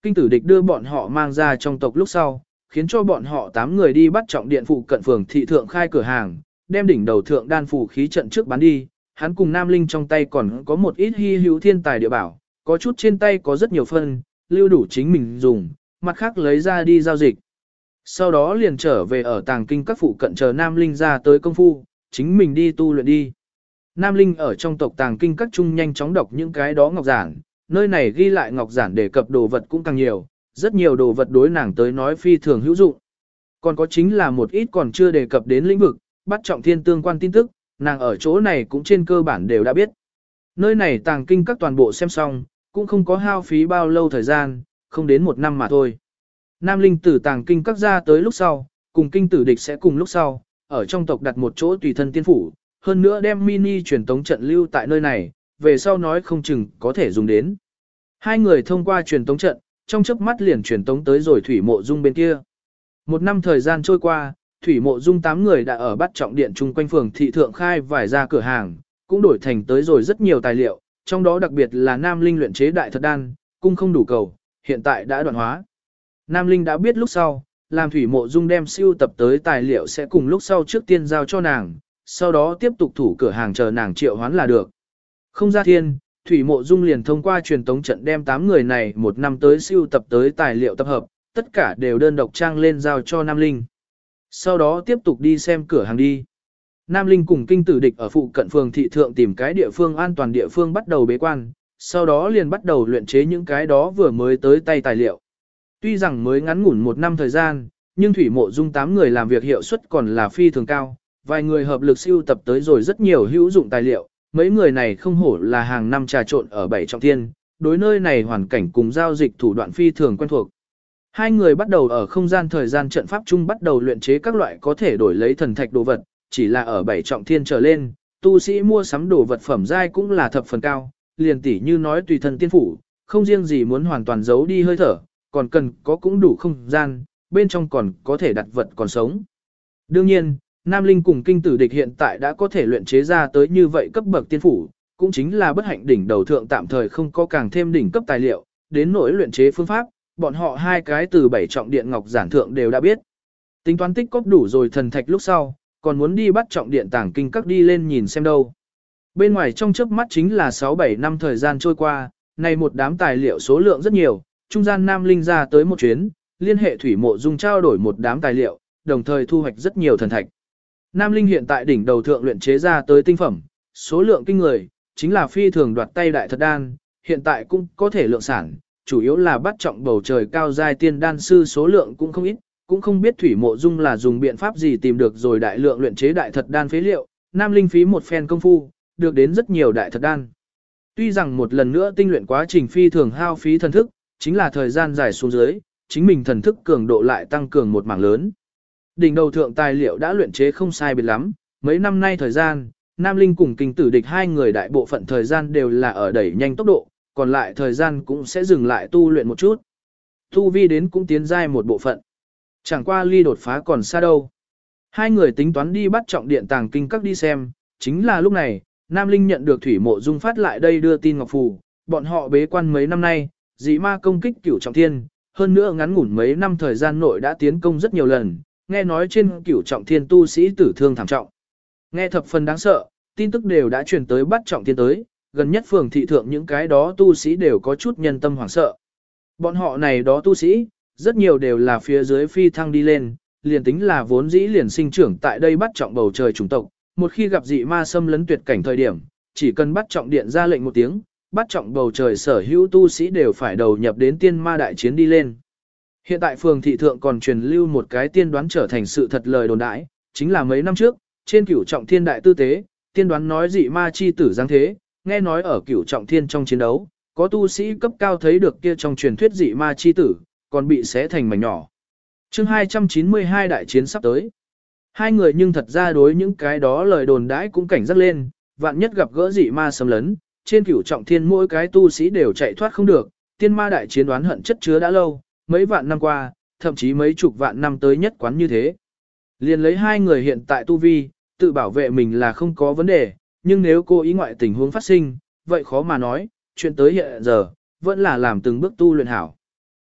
Kinh Tử Địch đưa bọn họ mang ra trong tộc lúc sau, khiến cho bọn họ 8 người đi bắt trọng điện phụ cận phường thị thượng khai cửa hàng, đem đỉnh đầu thượng đan phủ khí trận trước bán đi. Hắn cùng Nam Linh trong tay còn có một ít hy hữu thiên tài địa bảo, có chút trên tay có rất nhiều phân, lưu đủ chính mình dùng, mặt khác lấy ra đi giao dịch. Sau đó liền trở về ở tàng kinh các phụ cận chờ Nam Linh ra tới công phu, chính mình đi tu luyện đi. Nam Linh ở trong tộc tàng kinh các trung nhanh chóng đọc những cái đó ngọc giản, nơi này ghi lại ngọc giản đề cập đồ vật cũng càng nhiều, rất nhiều đồ vật đối nàng tới nói phi thường hữu dụng. Còn có chính là một ít còn chưa đề cập đến lĩnh vực, bắt trọng thiên tương quan tin tức, nàng ở chỗ này cũng trên cơ bản đều đã biết. Nơi này tàng kinh các toàn bộ xem xong, cũng không có hao phí bao lâu thời gian, không đến 1 năm mà thôi. Nam Linh từ tàng kinh các ra tới lúc sau, cùng Kinh Tử Địch sẽ cùng lúc sau, ở trong tộc đặt một chỗ tùy thân tiên phủ, hơn nữa đem mini truyền tống trận lưu tại nơi này, về sau nói không chừng có thể dùng đến. Hai người thông qua truyền tống trận, trong chớp mắt liền truyền tống tới rồi Thủy Mộ Dung bên kia. 1 năm thời gian trôi qua, Thủy Mộ Dung 8 người đã ở bắt trọng điện chung quanh phường thị thượng khai vài ra cửa hàng, cũng đổi thành tới rồi rất nhiều tài liệu, trong đó đặc biệt là Nam Linh luyện chế đại thật đan, cung không đủ cầu, hiện tại đã đoạn hóa. Nam Linh đã biết lúc sau, làm Thủy Mộ Dung đem siêu tập tới tài liệu sẽ cùng lúc sau trước tiên giao cho nàng, sau đó tiếp tục thủ cửa hàng chờ nàng triệu hoán là được. Không ra thiên, Thủy Mộ Dung liền thông qua truyền tống trận đem 8 người này 1 năm tới siêu tập tới tài liệu tập hợp, tất cả đều đơn độc trang lên giao cho Nam Linh. Sau đó tiếp tục đi xem cửa hàng đi. Nam Linh cùng Kinh Tử Địch ở phụ cận phường thị thượng tìm cái địa phương an toàn địa phương bắt đầu bế quan, sau đó liền bắt đầu luyện chế những cái đó vừa mới tới tay tài liệu. Tuy rằng mới ngắn ngủn 1 năm thời gian, nhưng Thủy Mộ Dung 8 người làm việc hiệu suất còn là phi thường cao, vài người hợp lực siêu tập tới rồi rất nhiều hữu dụng tài liệu, mấy người này không hổ là hàng năm trà trộn ở 7 trọng thiên, đối nơi này hoàn cảnh cùng giao dịch thủ đoạn phi thường quen thuộc. Hai người bắt đầu ở không gian thời gian trận pháp chung bắt đầu luyện chế các loại có thể đổi lấy thần thạch đồ vật, chỉ là ở 7 trọng thiên trở lên, tu sĩ mua sắm đồ vật phẩm giai cũng là thập phần cao, liền tỉ như nói tùy thân tiên phủ, không riêng gì muốn hoàn toàn giấu đi hơi thở, còn cần có cũng đủ không gian, bên trong còn có thể đặt vật còn sống. Đương nhiên, Nam Linh cùng Kinh Tử Địch hiện tại đã có thể luyện chế ra tới như vậy cấp bậc tiên phủ, cũng chính là bất hạnh đỉnh đầu thượng tạm thời không có càng thêm đỉnh cấp tài liệu, đến nỗi luyện chế phương pháp, bọn họ hai cái từ 7 trọng điện ngọc giản thượng đều đã biết. Tính toán tích cóp đủ rồi thần thạch lúc sau, còn muốn đi bắt trọng điện tàng kinh các đi lên nhìn xem đâu. Bên ngoài trong chớp mắt chính là 6-7 năm thời gian trôi qua, này một đám tài liệu số lượng rất nhiều, trung gian Nam Linh ra tới một chuyến, liên hệ Thủy Mộ Dung trao đổi một đám tài liệu, đồng thời thu hoạch rất nhiều thần thạch. Nam Linh hiện tại đỉnh đầu thượng luyện chế ra tới tinh phẩm, số lượng kinh người, chính là phi thường đoạt tay đại thật đan, hiện tại cũng có thể lượng sản, chủ yếu là bắt trọng bầu trời cao giai tiên đan sư số lượng cũng không ít, cũng không biết Thủy Mộ Dung là dùng biện pháp gì tìm được rồi đại lượng luyện chế đại thật đan phế liệu, Nam Linh phí một phen công phu, được đến rất nhiều đại thật đan. Tuy rằng một lần nữa tinh luyện quá trình phi thường hao phí thần thức, chính là thời gian dài xuống dưới, chính mình thần thức cường độ lại tăng cường một mảng lớn. Đỉnh đầu thượng tài liệu đã luyện chế không sai biệt lắm, mấy năm nay thời gian, Nam Linh cùng Kinh Tử Địch hai người đại bộ phận thời gian đều là ở đẩy nhanh tốc độ, còn lại thời gian cũng sẽ dừng lại tu luyện một chút. Tu vi đến cũng tiến giai một bộ phận. Chẳng qua ly đột phá còn xa đâu. Hai người tính toán đi bắt trọng điện tàng kinh các đi xem, chính là lúc này, Nam Linh nhận được Thủy Mộ Dung phát lại đây đưa tin ngọc phù, bọn họ bế quan mấy năm nay, dị ma công kích Cửu Trọng Thiên, hơn nữa ngắn ngủn mấy năm thời gian nội đã tiến công rất nhiều lần, nghe nói trên Cửu Trọng Thiên tu sĩ tử thương thảm trọng. Nghe thập phần đáng sợ, tin tức đều đã truyền tới bắt trọng thiên tới, gần nhất phường thị thượng những cái đó tu sĩ đều có chút nhân tâm hoảng sợ. Bọn họ này đó tu sĩ, rất nhiều đều là phía dưới phi thăng đi lên, liền tính là vốn dĩ liền sinh trưởng tại đây bắt trọng bầu trời chủng tộc, một khi gặp dị ma xâm lấn tuyệt cảnh thời điểm, chỉ cần bắt trọng điện ra lệnh một tiếng, bắt trọng bầu trời sở hữu tu sĩ đều phải đầu nhập đến tiên ma đại chiến đi lên. Hiện tại phường thị thượng còn truyền lưu một cái tiên đoán trở thành sự thật lời đồn đãi, chính là mấy năm trước, trên Cửu Trọng Thiên đại tư tế, tiên đoán nói dị ma chi tử giáng thế, nghe nói ở Cửu Trọng Thiên trong chiến đấu, có tu sĩ cấp cao thấy được kia trong truyền thuyết dị ma chi tử, còn bị xé thành mảnh nhỏ. Chương 292 đại chiến sắp tới. Hai người nhưng thật ra đối những cái đó lời đồn đãi cũng cảnh giác lên, vạn nhất gặp gỡ dị ma xâm lấn, trên Cửu Trọng Thiên mỗi cái tu sĩ đều chạy thoát không được, tiên ma đại chiến đoán hận chất chứa đã lâu, mấy vạn năm qua, thậm chí mấy chục vạn năm tới nhất quán như thế. Liền lấy hai người hiện tại tu vi, tự bảo vệ mình là không có vấn đề, nhưng nếu cô ý ngoại tình huống phát sinh, vậy khó mà nói, chuyện tới hiện giờ, vẫn là làm từng bước tu luyện hảo.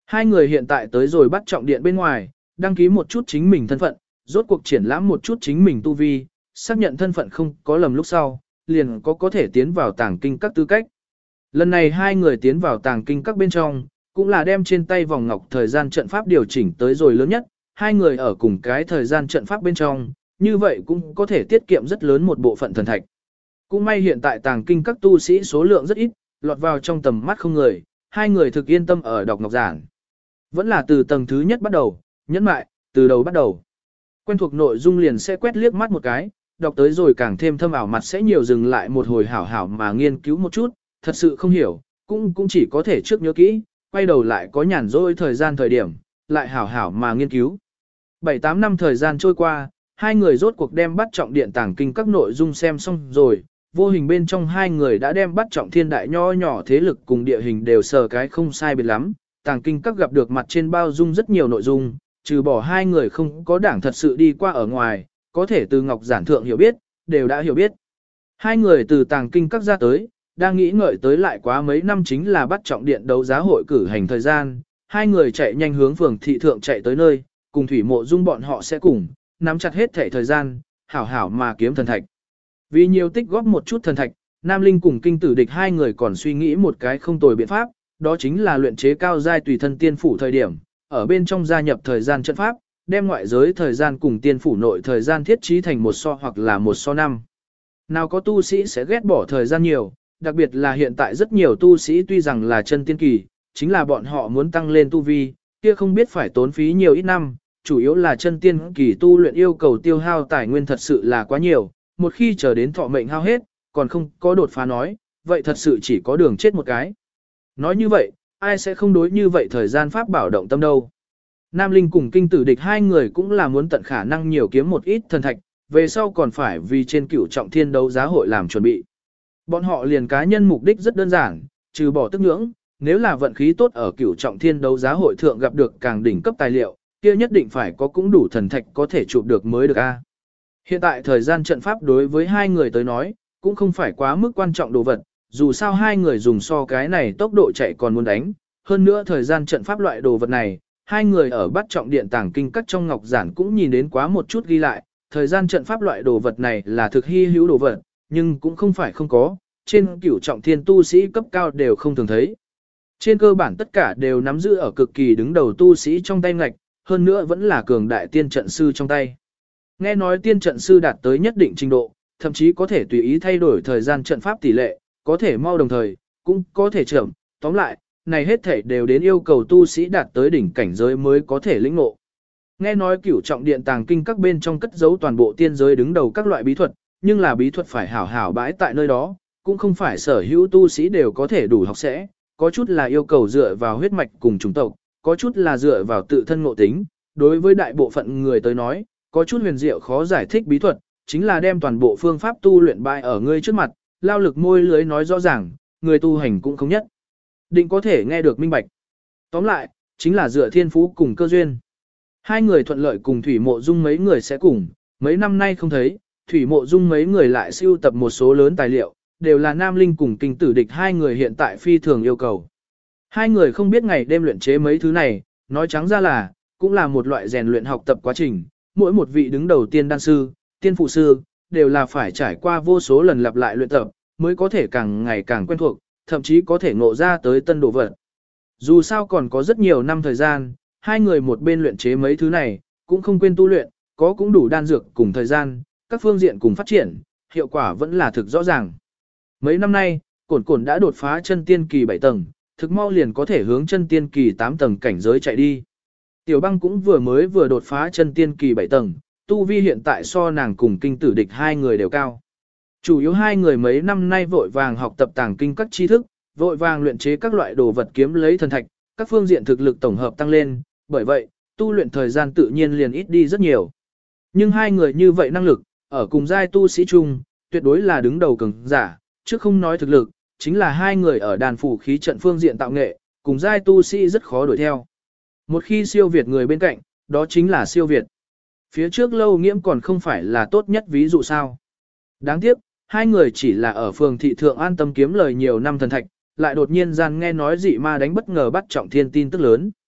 Hai người hiện tại tới rồi bắt trọng điện bên ngoài, đăng ký một chút chính mình thân phận, rốt cuộc triển lãm một chút chính mình tu vi, xác nhận thân phận không có lầm lúc sau, liền có thể tiến vào tàng kinh các tư cách. Lần này hai người tiến vào tàng kinh các bên trong, cũng là đem trên tay vòng ngọc thời gian trận pháp điều chỉnh tới rồi lớn nhất, hai người ở cùng cái thời gian trận pháp bên trong, như vậy cũng có thể tiết kiệm rất lớn một bộ phận thần thạch. Cũng may hiện tại tàng kinh các tu sĩ số lượng rất ít, lọt vào trong tầm mắt không người, hai người thực yên tâm ở đọc ngọc giảng. Vẫn là từ tầng thứ nhất bắt đầu, nhẫn mại, từ đầu bắt đầu. Quen thuộc nội dung liền sẽ quét liếc mắt một cái, đọc tới rồi càng thêm thâm ảo mặt sẽ nhiều dừng lại một hồi hảo hảo mà nghiên cứu một chút, thật sự không hiểu, cũng chỉ có thể trước nhớ kỹ, quay đầu lại có nhàn rỗi thời điểm, lại hảo hảo mà nghiên cứu. 7-8 năm thời gian trôi qua, hai người rốt cuộc đem bắt trọng điện tàng kinh các nội dung xem xong rồi, vô hình bên trong hai người đã đem bắt trọng thiên đại nho nhỏ thế lực cùng địa hình đều sờ cái không sai biệt lắm, tàng kinh các gặp được mặt trên bao dung rất nhiều nội dung, trừ bỏ hai người không có đảng thật sự đi qua ở ngoài, có thể từ ngọc giản thượng hiểu biết, đều đã hiểu biết. Hai người từ tàng kinh các ra tới, đang nghĩ ngợi tới lại quá mấy năm chính là bắt trọng điện đấu giá hội cử hành thời gian, hai người chạy nhanh hướng phường thị thượng chạy tới nơi, cùng Thủy Mộ Dung bọn họ sẽ cùng, nắm chặt hết thể thời gian, hảo hảo mà kiếm thần thạch. Vì nhiều tích góp một chút thần thạch, Nam Linh cùng Kinh Tử Địch hai người còn suy nghĩ một cái không tồi biện pháp, đó chính là luyện chế cao giai tùy thân tiên phủ thời điểm, ở bên trong gia nhập thời gian trận pháp, đem ngoại giới thời gian cùng tiên phủ nội thời gian thiết trí thành 1:5 hoặc là 1:5. Nào có tu sĩ sẽ ghét bỏ thời gian nhiều, đặc biệt là hiện tại rất nhiều tu sĩ tuy rằng là chân tiên kỳ, chính là bọn họ muốn tăng lên tu vi, kia không biết phải tốn phí nhiều ít năm, chủ yếu là chân tiên kỳ tu luyện yêu cầu tiêu hao tài nguyên thật sự là quá nhiều, một khi chờ đến thọ mệnh hao hết, còn không có đột phá nói, vậy thật sự chỉ có đường chết một cái. Nói như vậy, ai sẽ không đối như vậy thời gian pháp bảo động tâm đâu. Nam Linh cùng Kinh Tử Địch hai người cũng là muốn tận khả năng nhiều kiếm một ít thần thạch, về sau còn phải vì trên cửu trọng thiên đấu giá hội làm chuẩn bị. Bọn họ liền cá nhân mục đích rất đơn giản, trừ bỏ tức nhưỡng, nếu là vận khí tốt ở cửu trọng thiên đấu giá hội thượng gặp được càng đỉnh cấp tài liệu, kia nhất định phải có cũng đủ thần thạch có thể chụp được mới được a. Hiện tại thời gian trận pháp đối với hai người tới nói, cũng không phải quá mức quan trọng đồ vật, dù sao hai người dùng so cái này tốc độ chạy còn muốn đánh, hơn nữa thời gian trận pháp loại đồ vật này, hai người ở bắt trọng điện tàng kinh các trong ngọc giản cũng nhìn đến quá một chút ghi lại, thời gian trận pháp loại đồ vật này là thực hy hữu đồ vật, nhưng cũng không phải không có, trên cửu trọng thiên tu sĩ cấp cao đều không thường thấy. Trên cơ bản tất cả đều nắm giữ ở cực kỳ đứng đầu tu sĩ trong tay ngạch, hơn nữa vẫn là cường đại tiên trận sư trong tay. Nghe nói tiên trận sư đạt tới nhất định trình độ, thậm chí có thể tùy ý thay đổi thời gian trận pháp tỷ lệ, có thể mau đồng thời, cũng có thể chậm, tóm lại, này hết thể đều đến yêu cầu tu sĩ đạt tới đỉnh cảnh giới mới có thể lĩnh ngộ. Nghe nói cửu trọng điện tàng kinh các bên trong cất giấu toàn bộ tiên giới đứng đầu các loại bí thuật, nhưng là bí thuật phải hảo hảo bãi tại nơi đó, cũng không phải sở hữu tu sĩ đều có thể đủ học sẽ, có chút là yêu cầu dựa vào huyết mạch cùng chủng tộc, có chút là dựa vào tự thân ngộ tính, đối với đại bộ phận người tới nói, có chút huyền diệu khó giải thích bí thuật, chính là đem toàn bộ phương pháp tu luyện bại ở ngươi trước mặt, lao lực môi lưới nói rõ ràng, người tu hành cũng không nhất định có thể nghe được minh bạch. Tóm lại, chính là dựa thiên phú cùng cơ duyên. Hai người thuận lợi cùng Thủy Mộ Dung mấy người sẽ cùng, mấy năm nay không thấy, Thủy Mộ Dung mấy người lại siêu tập một số lớn tài liệu, đều là Nam Linh cùng Kinh Tử Địch hai người hiện tại phi thường yêu cầu. Hai người không biết ngày đêm luyện chế mấy thứ này, nói trắng ra là, cũng là một loại rèn luyện học tập quá trình, mỗi một vị đứng đầu tiên đan sư, tiên phụ sư, đều là phải trải qua vô số lần lặp lại luyện tập, mới có thể càng ngày càng quen thuộc, thậm chí có thể ngộ ra tới tân đồ vật. Dù sao còn có rất nhiều năm thời gian, hai người một bên luyện chế mấy thứ này, cũng không quên tu luyện, có cũng đủ đan dược cùng thời gian, các phương diện cùng phát triển, hiệu quả vẫn là thực rõ ràng. Mấy năm nay, Cổn Cổn đã đột phá chân tiên kỳ 7 tầng, thực mau liền có thể hướng chân tiên kỳ 8 tầng cảnh giới chạy đi. Tiểu Băng cũng vừa đột phá chân tiên kỳ 7 tầng, tu vi hiện tại so nàng cùng Kinh Tử Địch hai người đều cao. Chủ yếu hai người mấy năm nay vội vàng học tập tàng kinh các tri thức, vội vàng luyện chế các loại đồ vật kiếm lấy thần thạch, các phương diện thực lực tổng hợp tăng lên, bởi vậy, tu luyện thời gian tự nhiên liền ít đi rất nhiều. Nhưng hai người như vậy năng lực, ở cùng giai tu sĩ chung, tuyệt đối là đứng đầu cường giả, chứ không nói thực lực, chính là hai người ở đàn phủ khí trận phương diện tạo nghệ, cùng giai tu sĩ rất khó đuổi theo. Một khi siêu việt người bên cạnh, đó chính là siêu việt. Phía trước Lâu Nghiễm còn không phải là tốt nhất ví dụ sao. Đáng tiếc, hai người chỉ là ở phường thị thượng an tâm kiếm lời nhiều năm thần thạch, lại đột nhiên gian nghe nói dị ma đánh bất ngờ bắt trọng thiên tin tức lớn.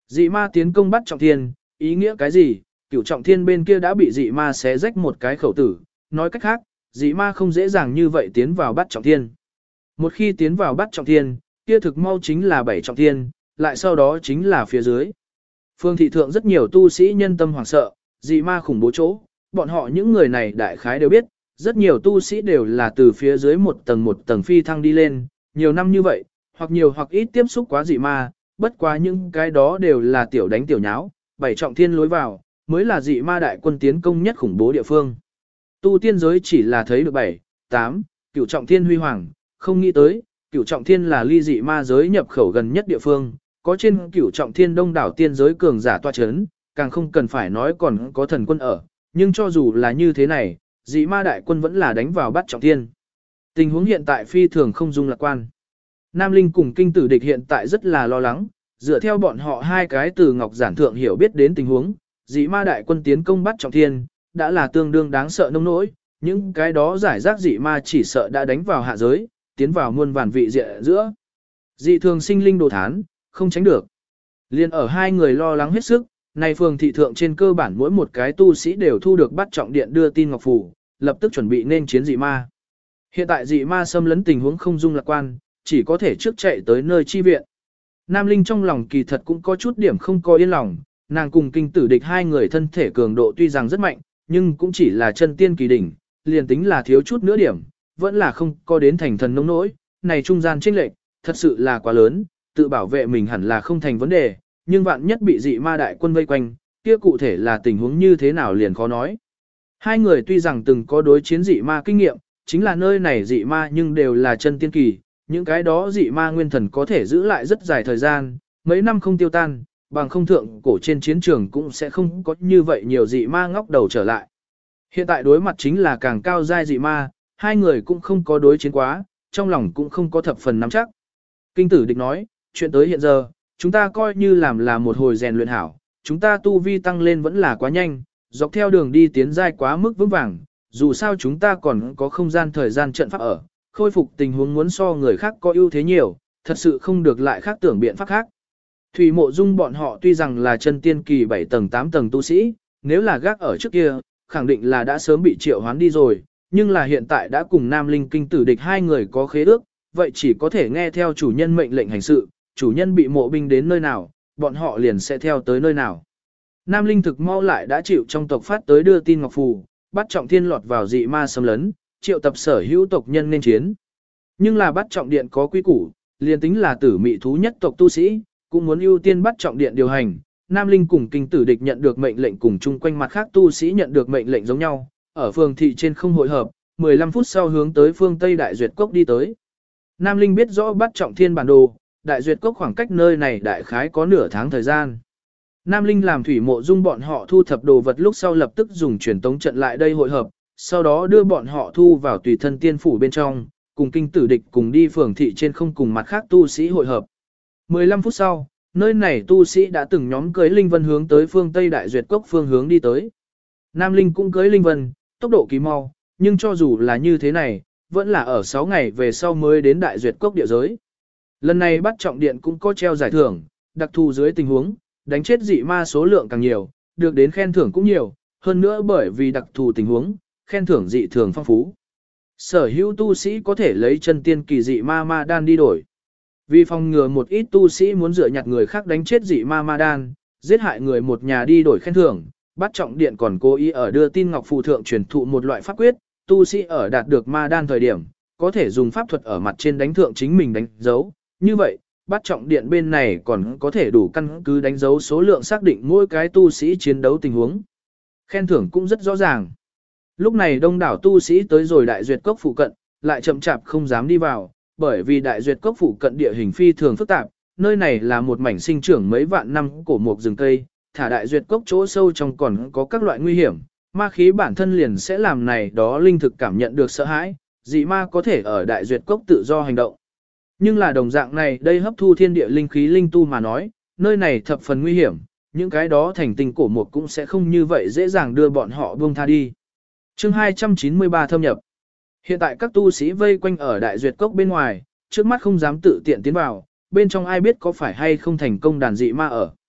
Dị ma tiến công bắt trọng thiên, ý nghĩa cái gì? Cửu trọng thiên bên kia đã bị dị ma xé rách một cái khẩu tử, nói cách khác, dị ma không dễ dàng như vậy tiến vào bắt trọng thiên. Một khi tiến vào bắt trọng thiên, kia thực mau chính là bảy trọng thiên, lại sau đó chính là phía dưới. Phương thị thượng rất nhiều tu sĩ nhân tâm hoảng sợ, dị ma khủng bố chỗ, bọn họ những người này đại khái đều biết, rất nhiều tu sĩ đều là từ phía dưới một tầng phi thăng đi lên, nhiều năm như vậy, hoặc nhiều hoặc ít tiếp xúc quá dị ma, bất quá những cái đó đều là tiểu đánh tiểu nháo, bảy trọng thiên lối vào, mới là dị ma đại quân tiến công nhất khủng bố địa phương. Tu tiên giới chỉ là thấy được 7, 8, cửu trọng thiên huy hoàng, không nghĩ tới, cửu trọng thiên là ly dị ma giới nhập khẩu gần nhất địa phương, có trên cửu trọng thiên đông đảo tiên giới cường giả tọa chấn, càng không cần phải nói còn có thần quân ở, nhưng cho dù là như thế này, dị ma đại quân vẫn là đánh vào bắt trọng thiên. Tình huống hiện tại phi thường không dung lạc quan. Nam Linh cùng kinh tử địch hiện tại rất là lo lắng, dựa theo bọn họ hai cái từ ngọc giản thượng hiểu biết đến tình huống, dị ma đại quân tiến công bắt trọng thiên, đã là tương đương đáng sợ nông nỗi, những cái đó giải rác dị ma chỉ sợ đã đánh vào hạ giới, tiến vào muôn vàn vị diện giữa. Dị thường sinh linh đồ thán, không tránh được. Liên ở hai người lo lắng hết sức, này phường thị thượng trên cơ bản mỗi một cái tu sĩ đều thu được bắt trọng điện đưa tin ngọc phù, lập tức chuẩn bị nên chiến dị ma. Hiện tại dị ma xâm lấn tình huống không dung lạc quan, chỉ có thể trước chạy tới nơi chi viện. Nam Linh trong lòng kỳ thật cũng có chút điểm không có yên lòng, nàng cùng kinh tử địch hai người thân thể cường độ tuy rằng rất mạnh, nhưng cũng chỉ là chân tiên kỳ đỉnh, liền tính là thiếu chút nữa điểm, vẫn là không có đến thành thần nông nỗi, này trung gian chênh lệch, thật sự là quá lớn, tự bảo vệ mình hẳn là không thành vấn đề, nhưng vạn nhất bị dị ma đại quân vây quanh, kia cụ thể là tình huống như thế nào liền khó nói. Hai người tuy rằng từng có đối chiến dị ma kinh nghiệm, chính là nơi này dị ma nhưng đều là chân tiên kỳ, những cái đó dị ma nguyên thần có thể giữ lại rất dài thời gian, mấy năm không tiêu tan, bằng không thượng cổ trên chiến trường cũng sẽ không có như vậy nhiều dị ma ngóc đầu trở lại. Hiện tại đối mặt chính là càng cao giai dị ma, hai người cũng không có đối chiến quá, trong lòng cũng không có thập phần nắm chắc. Kinh tử địch nói, chuyện tới hiện giờ, chúng ta coi như làm là một hồi rèn luyện hảo, chúng ta tu vi tăng lên vẫn là quá nhanh, dọc theo đường đi tiến giai quá mức vững vàng, dù sao chúng ta còn có không gian thời gian trận pháp ở, khôi phục tình huống muốn so người khác có ưu thế nhiều, thật sự không được lại khác tưởng biện pháp khác. Thủy Mộ Dung bọn họ tuy rằng là chân tiên kỳ 7 tầng 8 tầng tu sĩ, nếu là gác ở trước kia, khẳng định là đã sớm bị triệu hoán đi rồi, nhưng là hiện tại đã cùng Nam Linh kinh tử địch hai người có khế ước, vậy chỉ có thể nghe theo chủ nhân mệnh lệnh hành sự, chủ nhân bị mộ binh đến nơi nào, bọn họ liền sẽ theo tới nơi nào. Nam Linh thực mau lại đã chịu trong tộc phát tới đưa tin ngọc phù, bắt trọng thiên lọt vào dị ma xâm lấn, triệu tập sở hữu tộc nhân nên chiến. Nhưng là bắt trọng điện có quy củ, liền tính là tử mị thú nhất tộc tu sĩ, cũng muốn ưu tiên bắt trọng điện điều hành. Nam Linh cùng kinh tử địch nhận được mệnh lệnh cùng chung quanh mặt khác tu sĩ nhận được mệnh lệnh giống nhau, ở phường thị trên không hội hợp, 15 phút sau hướng tới phương Tây Đại Duyệt Cốc đi tới. Nam Linh biết rõ bắt trọng thiên bản đồ, Đại Duyệt Cốc khoảng cách nơi này đại khái có nửa tháng thời gian. Nam Linh làm Thủy Mộ Dung bọn họ thu thập đồ vật lúc sau lập tức dùng truyền tống trận lại đây hội hợp, sau đó đưa bọn họ thu vào tùy thân tiên phủ bên trong, cùng kinh tử địch cùng đi phường thị trên không cùng mặt khác tu sĩ hội hợp. 15 phút sau, nơi này tu sĩ đã từng nhóm cưới Linh Vân hướng tới phương Tây Đại Duyệt Cốc phương hướng đi tới. Nam Linh cũng cưới Linh Vân, tốc độ kỳ mau, nhưng cho dù là như thế này, vẫn là ở 6 ngày về sau mới đến Đại Duyệt Cốc địa giới. Lần này bắt trọng điện cũng có treo giải thưởng, đặc thù dưới tình huống, đánh chết dị ma số lượng càng nhiều, được đến khen thưởng cũng nhiều, hơn nữa bởi vì đặc thù tình huống, khen thưởng dị thường phong phú. Sở hữu tu sĩ có thể lấy chân tiên kỳ dị ma đan đi đổi. Vì phòng ngừa một ít tu sĩ muốn dựa nhặt người khác đánh chết dị ma đan, giết hại người một nhà đi đổi khen thưởng, bắt trọng điện còn cố ý ở đưa tin ngọc phù thượng truyền thụ một loại pháp quyết, tu sĩ ở đạt được ma đan thời điểm, có thể dùng pháp thuật ở mặt trên đánh thượng chính mình đánh dấu. Như vậy, bắt trọng điện bên này còn có thể đủ căn cứ đánh dấu số lượng xác định mỗi cái tu sĩ chiến đấu tình huống. Khen thưởng cũng rất rõ ràng. Lúc này đông đảo tu sĩ tới rồi Đại Duyệt Cốc phụ cận, lại chậm chạp không dám đi vào, bởi vì Đại Duyệt Cốc phụ cận địa hình phi thường phức tạp, nơi này là một mảnh sinh trưởng mấy vạn năm cổ mục rừng cây, thả Đại Duyệt Cốc chỗ sâu trong còn có các loại nguy hiểm, ma khí bản thân liền sẽ làm này đó linh thực cảm nhận được sợ hãi, dị ma có thể ở Đại Duyệt Cốc tự do hành động. Nhưng là đồng dạng này đây hấp thu thiên địa linh khí linh tu mà nói, nơi này thập phần nguy hiểm, những cái đó thành tinh cổ mục cũng sẽ không như vậy dễ dàng đưa bọn họ buông tha đi. Chương 293 thâm nhập. Hiện tại các tu sĩ vây quanh ở Đại Duyệt Cốc bên ngoài, trước mắt không dám tự tiện tiến vào, bên trong ai biết có phải hay không thành công đàn dị ma ở.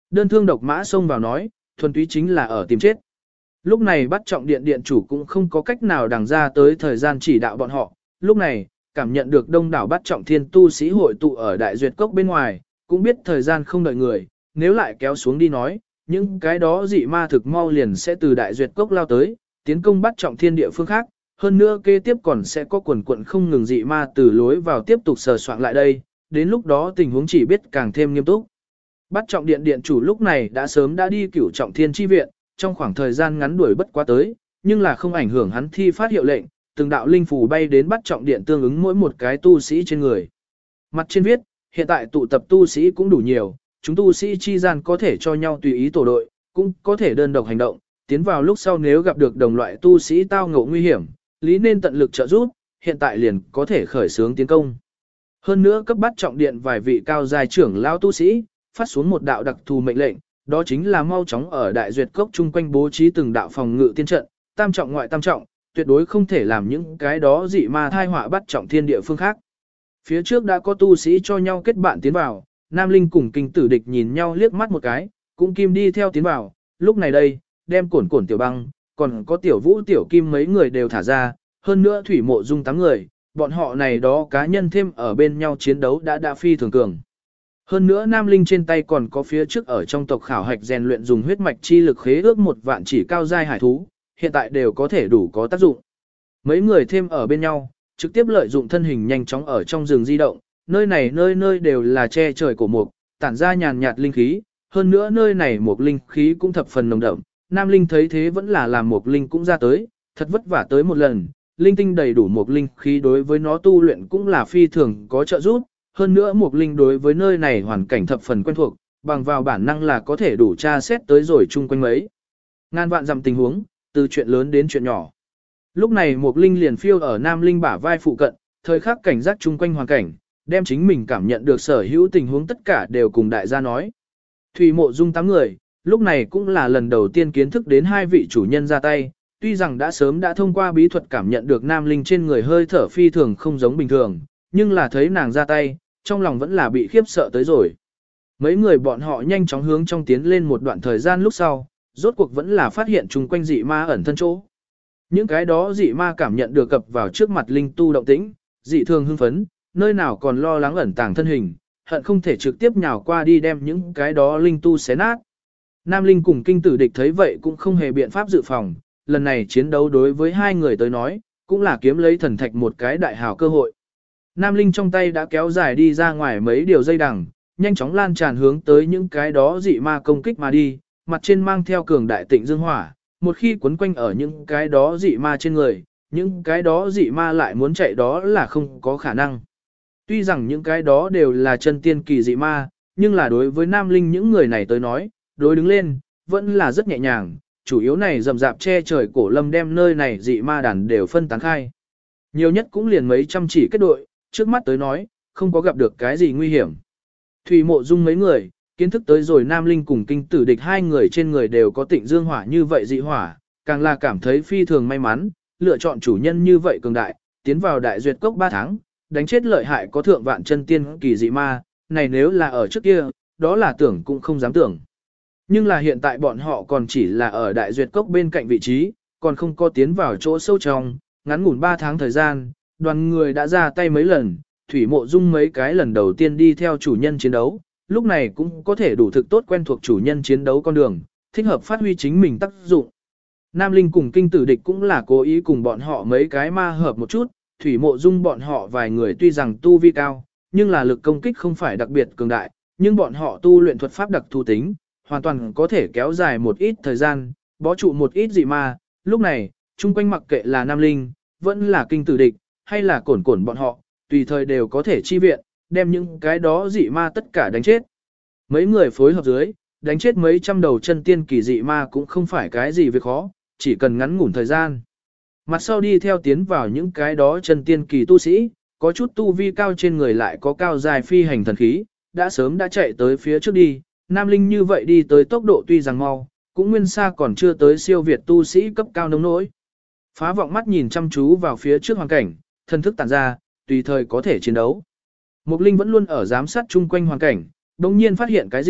Đơn thương độc mã xông vào nói, thuần túy chính là ở tìm chết. Lúc này bắt trọng điện điện chủ cũng không có cách nào đằng ra tới thời gian chỉ đạo bọn họ. Lúc này, cảm nhận được đông đảo bắt trọng thiên tu sĩ hội tụ ở đại duyệt cốc bên ngoài, cũng biết thời gian không đợi người, nếu lại kéo xuống đi nói, những cái đó dị ma thực mau liền sẽ từ đại duyệt cốc lao tới, tiến công bắt trọng thiên địa phương khác. Hơn nữa kế tiếp còn sẽ có quần quận không ngừng dị ma từ lối vào tiếp tục sờ soạn lại đây, đến lúc đó tình huống chỉ biết càng thêm nghiêm túc. Bắt trọng điện điện chủ lúc này đã sớm đã đi cửu trọng thiên chi viện, trong khoảng thời gian ngắn đuổi bất quá tới, nhưng là không ảnh hưởng hắn thi phát hiệu lệnh, từng đạo linh phù bay đến bắt trọng điện tương ứng mỗi một cái tu sĩ trên người. Mặt trên viết, hiện tại tụ tập tu sĩ cũng đủ nhiều, chúng tu sĩ chi gian có thể cho nhau tùy ý tổ đội, cũng có thể đơn độc hành động, tiến vào lúc sau nếu gặp được đồng loại tu sĩ tao ngộ nguy hiểm, lý nên tận lực trợ giúp, hiện tại liền có thể khởi xướng tiến công. Hơn nữa cấp bắt trọng điện vài vị cao giai trưởng lão tu sĩ, phát xuống một đạo đặc thù mệnh lệnh, đó chính là mau chóng ở đại duyệt cốc chung quanh bố trí từng đạo phòng ngự tiên trận, tam trọng ngoại tam trọng, tuyệt đối không thể làm những cái đó dị ma thai họa bắt trọng thiên địa phương khác. Phía trước đã có tu sĩ cho nhau kết bạn tiến vào, Nam Linh cùng Kinh Tử Địch nhìn nhau liếc mắt một cái, cũng kim đi theo tiến vào, lúc này đây, đem cổn cổn tiểu băng, còn có tiểu vũ tiểu kim mấy người đều thả ra, hơn nữa thủy mộ dung 8 người, bọn họ này đó cá nhân thêm ở bên nhau chiến đấu đã phi thường cường. Hơn nữa Nam Linh trên tay còn có phía trước ở trong tộc khảo hạch rèn luyện dùng huyết mạch chi lực khế ước một vạn chỉ cao giai hải thú, hiện tại đều có thể đủ có tác dụng. Mấy người thêm ở bên nhau, trực tiếp lợi dụng thân hình nhanh chóng ở trong rừng di động, nơi này nơi nơi đều là che trời cổ mục, tản ra nhàn nhạt linh khí, hơn nữa nơi này một linh khí cũng thập phần nồng đậm. Nam Linh thấy thế vẫn là làm một linh cũng ra tới, thật vất vả tới một lần, linh tinh đầy đủ một linh khí đối với nó tu luyện cũng là phi thường có trợ giúp. Hơn nữa một linh đối với nơi này hoàn cảnh thập phần quen thuộc, bằng vào bản năng là có thể đủ tra xét tới rồi chung quanh mấy. Ngàn vạn dặm tình huống, từ chuyện lớn đến chuyện nhỏ. Lúc này một linh liền phiêu ở Nam Linh bả vai phụ cận, thời khắc cảnh giác chung quanh hoàn cảnh, đem chính mình cảm nhận được sở hữu tình huống tất cả đều cùng đại gia nói. Thủy mộ dung 8 người, lúc này cũng là lần đầu tiên kiến thức đến hai vị chủ nhân ra tay, tuy rằng đã sớm đã thông qua bí thuật cảm nhận được Nam Linh trên người hơi thở phi thường không giống bình thường, nhưng là thấy nàng ra tay, trong lòng vẫn là bị khiếp sợ tới rồi. Mấy người bọn họ nhanh chóng hướng trong tiến lên một đoạn thời gian lúc sau, rốt cuộc vẫn là phát hiện chung quanh dị ma ẩn thân chỗ. Những cái đó dị ma cảm nhận được cập vào trước mặt linh tu động tĩnh, dị thường hưng phấn, nơi nào còn lo lắng ẩn tàng thân hình, hận không thể trực tiếp nhào qua đi đem những cái đó linh tu xé nát. Nam Linh cùng Kinh Tử Địch thấy vậy cũng không hề biện pháp dự phòng, lần này chiến đấu đối với hai người tới nói, cũng là kiếm lấy thần thạch một cái đại hào cơ hội. Nam Linh trong tay đã kéo dài đi ra ngoài mấy điều dây đằng, nhanh chóng lan tràn hướng tới những cái đó dị ma công kích mà đi, mặt trên mang theo cường đại tịnh dương hỏa, một khi quấn quanh ở những cái đó dị ma trên người, những cái đó dị ma lại muốn chạy đó là không có khả năng. Tuy rằng những cái đó đều là chân tiên kỳ dị ma, nhưng là đối với Nam Linh những người này tới nói, đối đứng lên, vẫn là rất nhẹ nhàng, chủ yếu này rầm rạp che trời cổ lâm đem nơi này dị ma đàn đều phân tán khai. Nhiều nhất cũng liền mấy trăm chỉ kết đội, trước mắt tới nói, không có gặp được cái gì nguy hiểm. Thủy mộ dung mấy người, kiến thức tới rồi Nam Linh cùng Kinh Tử Địch hai người trên người đều có tịnh dương hỏa như vậy dị hỏa, càng là cảm thấy phi thường may mắn, lựa chọn chủ nhân như vậy cường đại, tiến vào đại duyệt cốc 3 tháng, đánh chết lợi hại có thượng vạn chân tiên kỳ dị ma, này nếu là ở trước kia, đó là tưởng cũng không dám tưởng. Nhưng là hiện tại bọn họ còn chỉ là ở đại duyệt cốc bên cạnh vị trí, còn không có tiến vào chỗ sâu trong, ngắn ngủn 3 tháng thời gian, đoàn người đã ra tay mấy lần, Thủy Mộ Dung mấy cái lần đầu tiên đi theo chủ nhân chiến đấu, lúc này cũng có thể đủ thực tốt quen thuộc chủ nhân chiến đấu con đường, thích hợp phát huy chính mình tác dụng. Nam Linh cùng Kinh Tử Địch cũng là cố ý cùng bọn họ mấy cái ma hợp một chút, Thủy Mộ Dung bọn họ vài người tuy rằng tu vi cao, nhưng là lực công kích không phải đặc biệt cường đại, nhưng bọn họ tu luyện thuật pháp đặc thù tính, hoàn toàn có thể kéo dài một ít thời gian, bó trụ một ít dị ma. Lúc này, chung quanh mặc kệ là Nam Linh, vẫn là Kinh Tử Địch, hay là cổn cổn bọn họ, tùy thời đều có thể chi viện, đem những cái đó dị ma tất cả đánh chết. Mấy người phối hợp dưới, đánh chết mấy trăm đầu chân tiên kỳ dị ma cũng không phải cái gì việc khó, chỉ cần ngắn ngủn thời gian. Mặt sau đi theo tiến vào những cái đó chân tiên kỳ tu sĩ, có chút tu vi cao trên người lại có cao dài phi hành thần khí, đã sớm đã chạy tới phía trước đi, Nam Linh như vậy đi tới tốc độ tuy rằng mau, cũng nguyên xa còn chưa tới siêu việt tu sĩ cấp cao nông nỗi. Phá vọng mắt nhìn chăm chú vào phía trước hoàn cảnh, thân thức tản ra, tùy thời có thể chiến đấu. Mục Linh vẫn luôn ở giám sát chung quanh hoàn cảnh, đồng nhiên phát hiện cái gì,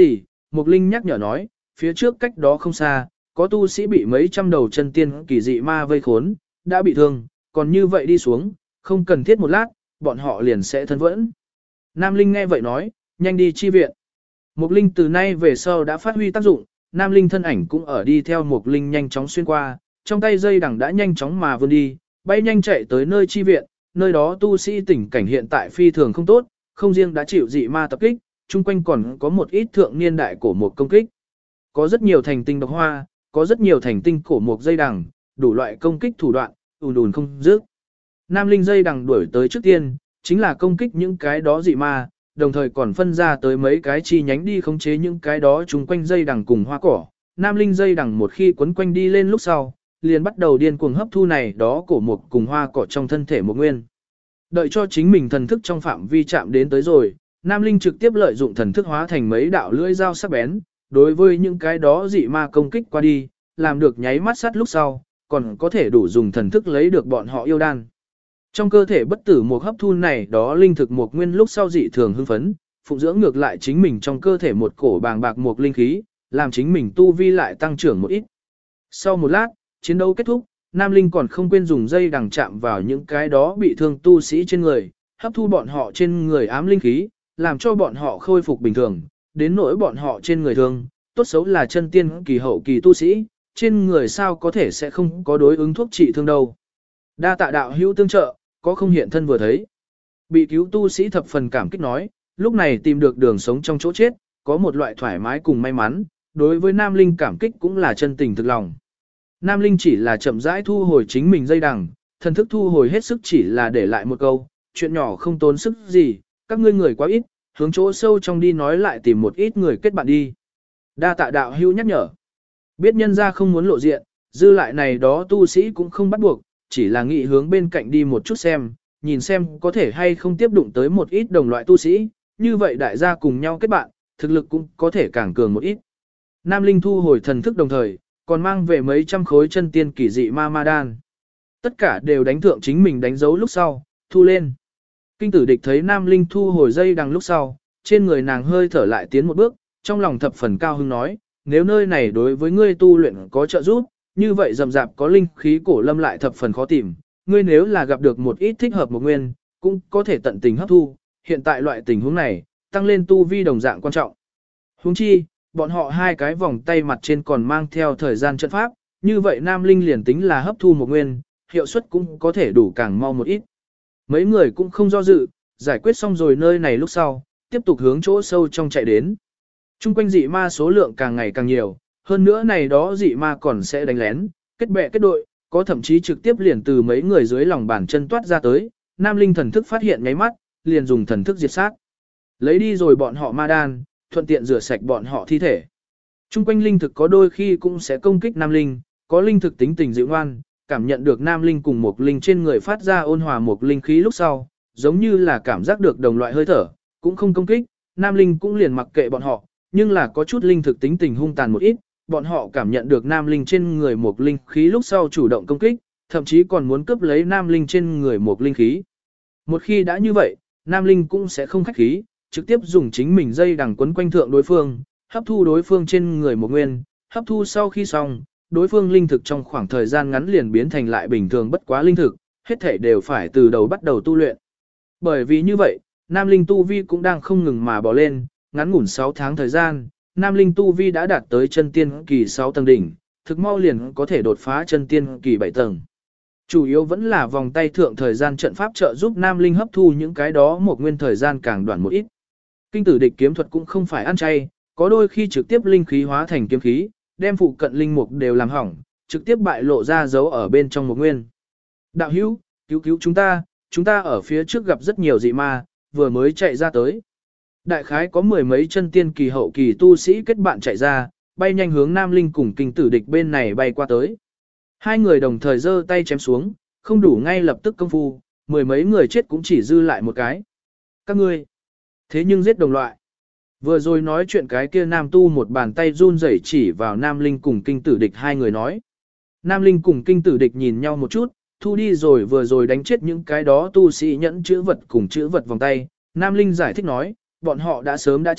Mục Linh nhắc nhở nói, phía trước cách đó không xa, có tu sĩ bị mấy trăm đầu chân tiên kỳ dị ma vây khốn, đã bị thương, còn như vậy đi xuống, không cần thiết một lát, bọn họ liền sẽ thân vẫn. Nam Linh nghe vậy nói, nhanh đi chi viện. Mục Linh từ nay về sau đã phát huy tác dụng, Nam Linh thân ảnh cũng ở đi theo Mục Linh nhanh chóng xuyên qua, trong tay dây đằng đã nhanh chóng mà vươn đi, bay nhanh chạy tới nơi chi viện, nơi đó tu sĩ tình cảnh hiện tại phi thường không tốt, không riêng đã chịu dị ma tập kích, chung quanh còn có một ít thượng niên đại cổ một công kích. Có rất nhiều thành tinh độc hoa, có rất nhiều thành tinh cổ một dây đằng, đủ loại công kích thủ đoạn, ùn ùn không dứt. Nam Linh dây đằng đuổi tới trước tiên, chính là công kích những cái đó dị ma, đồng thời còn phân ra tới mấy cái chi nhánh đi khống chế những cái đó chung quanh dây đằng cùng hoa cỏ. Nam Linh dây đằng một khi quấn quanh đi lên lúc sau, liền bắt đầu điên cuồng hấp thu này đó cổ một cùng hoa cỏ trong thân thể một nguyên. Đợi cho chính mình thần thức trong phạm vi chạm đến tới rồi, Nam Linh trực tiếp lợi dụng thần thức hóa thành mấy đạo lưỡi dao sắc bén, đối với những cái đó dị ma công kích qua đi, làm được nháy mắt sát lúc sau, còn có thể đủ dùng thần thức lấy được bọn họ yêu đan. Trong cơ thể bất tử một hấp thu này đó linh thực một nguyên lúc sau dị thường hưng phấn, phụng dưỡng ngược lại chính mình trong cơ thể một cổ bàng bạc một linh khí, làm chính mình tu vi lại tăng trưởng một ít. Sau một lát, chiến đấu kết thúc, Nam Linh còn không quên dùng dây đằng chạm vào những cái đó bị thương tu sĩ trên người, hấp thu bọn họ trên người ám linh khí, làm cho bọn họ khôi phục bình thường, đến nỗi bọn họ trên người thương, tốt xấu là chân tiên kỳ hậu kỳ tu sĩ, trên người sao có thể sẽ không có đối ứng thuốc trị thương đâu. Đa tạ đạo hữu tương trợ, có không hiện thân vừa thấy. Bị cứu tu sĩ thập phần cảm kích nói, lúc này tìm được đường sống trong chỗ chết, có một loại thoải mái cùng may mắn, đối với Nam Linh cảm kích cũng là chân tình thực lòng. Nam Linh chỉ là chậm rãi thu hồi chính mình dây đằng, thần thức thu hồi hết sức chỉ là để lại một câu, chuyện nhỏ không tốn sức gì, các ngươi người quá ít, hướng chỗ sâu trong đi nói lại tìm một ít người kết bạn đi. Đa tạ đạo hữu nhắc nhở. Biết nhân ra không muốn lộ diện, dư lại này đó tu sĩ cũng không bắt buộc, chỉ là nghĩ hướng bên cạnh đi một chút xem, nhìn xem có thể hay không tiếp đụng tới một ít đồng loại tu sĩ, như vậy đại gia cùng nhau kết bạn, thực lực cũng có thể càng cường một ít. Nam Linh thu hồi thần thức đồng thời, còn mang về mấy trăm khối chân tiên kỳ dị ma đan. Tất cả đều đánh thượng chính mình đánh dấu lúc sau, thu lên. Kinh tử địch thấy Nam Linh thu hồi dây đằng lúc sau, trên người nàng hơi thở lại tiến một bước, trong lòng thập phần cao hứng nói, nếu nơi này đối với ngươi tu luyện có trợ giúp, như vậy rầm rạp có linh khí cổ lâm lại thập phần khó tìm, ngươi nếu là gặp được một ít thích hợp một nguyên, cũng có thể tận tình hấp thu, hiện tại loại tình huống này, tăng lên tu vi đồng dạng quan trọng. Huống chi, bọn họ hai cái vòng tay mặt trên còn mang theo thời gian trận pháp, như vậy Nam Linh liền tính là hấp thu một nguyên, hiệu suất cũng có thể đủ càng mau một ít. Mấy người cũng không do dự, giải quyết xong rồi nơi này lúc sau, tiếp tục hướng chỗ sâu trong chạy đến. Trung quanh dị ma số lượng càng ngày càng nhiều, hơn nữa này đó dị ma còn sẽ đánh lén, kết bè kết đội, có thậm chí trực tiếp liền từ mấy người dưới lòng bàn chân toát ra tới, Nam Linh thần thức phát hiện nháy mắt, liền dùng thần thức diệt sát. Lấy đi rồi bọn họ ma đan, thuận tiện rửa sạch bọn họ thi thể. Trung quanh linh thực có đôi khi cũng sẽ công kích Nam Linh, có linh thực tính tình dịu ngoan, cảm nhận được Nam Linh cùng một linh trên người phát ra ôn hòa một linh khí lúc sau, giống như là cảm giác được đồng loại hơi thở, cũng không công kích, Nam Linh cũng liền mặc kệ bọn họ, nhưng là có chút linh thực tính tình hung tàn một ít, bọn họ cảm nhận được Nam Linh trên người một linh khí lúc sau chủ động công kích, thậm chí còn muốn cướp lấy Nam Linh trên người một linh khí. Một khi đã như vậy, Nam Linh cũng sẽ không khách khí, trực tiếp dùng chính mình dây đằng quấn quanh thượng đối phương, hấp thu đối phương trên người một nguyên, hấp thu sau khi xong, đối phương linh thực trong khoảng thời gian ngắn liền biến thành lại bình thường bất quá linh thực, hết thể đều phải từ đầu bắt đầu tu luyện. Bởi vì như vậy, Nam Linh tu vi cũng đang không ngừng mà bò lên, ngắn ngủn 6 tháng thời gian, Nam Linh tu vi đã đạt tới chân tiên kỳ 6 tầng đỉnh, thực mau liền có thể đột phá chân tiên kỳ 7 tầng. Chủ yếu vẫn là vòng tay thượng thời gian trận pháp trợ giúp Nam Linh hấp thu những cái đó một nguyên thời gian càng đoạn một ít. Kinh tử địch kiếm thuật cũng không phải ăn chay, có đôi khi trực tiếp linh khí hóa thành kiếm khí, đem phụ cận linh mục đều làm hỏng, trực tiếp bại lộ ra dấu ở bên trong một nguyên. Đạo hữu, cứu cứu chúng ta ở phía trước gặp rất nhiều dị ma, vừa mới chạy ra tới. Đại khái có mười mấy chân tiên kỳ hậu kỳ tu sĩ kết bạn chạy ra, bay nhanh hướng Nam Linh cùng kinh tử địch bên này bay qua tới. Hai người đồng thời giơ tay chém xuống, không đủ ngay lập tức công phu, mười mấy người chết cũng chỉ dư lại một cái. Các ngươi, thế nhưng giết đồng loại. Vừa rồi nói chuyện cái kia nam tu một bàn tay run rẩy chỉ vào Nam Linh cùng kinh tử địch hai người nói. Nam Linh cùng kinh tử địch nhìn nhau một chút, thu đi rồi vừa rồi đánh chết những cái đó tu sĩ nhẫn chữ vật cùng chữ vật vòng tay. Nam Linh giải thích nói, bọn họ đã sớm đã chết,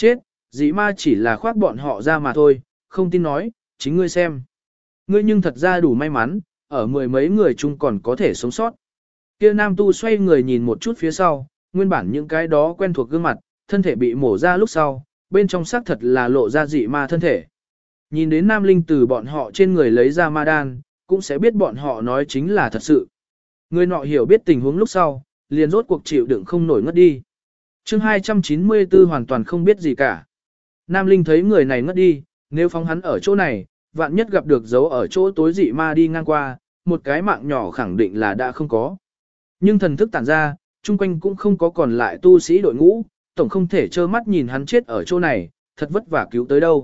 dị ma chỉ là khoác bọn họ ra mà thôi, không tin nói, chính ngươi xem. Ngươi nhưng thật ra đủ may mắn, ở mười mấy người chung còn có thể sống sót. Kia nam tu xoay người nhìn một chút phía sau, nguyên bản những cái đó quen thuộc gương mặt, thân thể bị mổ ra lúc sau, bên trong xác thật là lộ ra dị ma thân thể. Nhìn đến nam linh từ bọn họ trên người lấy ra ma đan, cũng sẽ biết bọn họ nói chính là thật sự. Người nọ hiểu biết tình huống lúc sau, liền rốt cuộc chịu đựng không nổi ngất đi. Chương 294 hoàn toàn không biết gì cả. Nam linh thấy người này ngất đi, nếu phóng hắn ở chỗ này, vạn nhất gặp được dấu ở chỗ tối dị ma đi ngang qua, một cái mạng nhỏ khẳng định là đã không có. Nhưng thần thức tản ra, chung quanh cũng không có còn lại tu sĩ đội ngũ, tổng không thể trơ mắt nhìn hắn chết ở chỗ này, thật vất vả cứu tới đâu.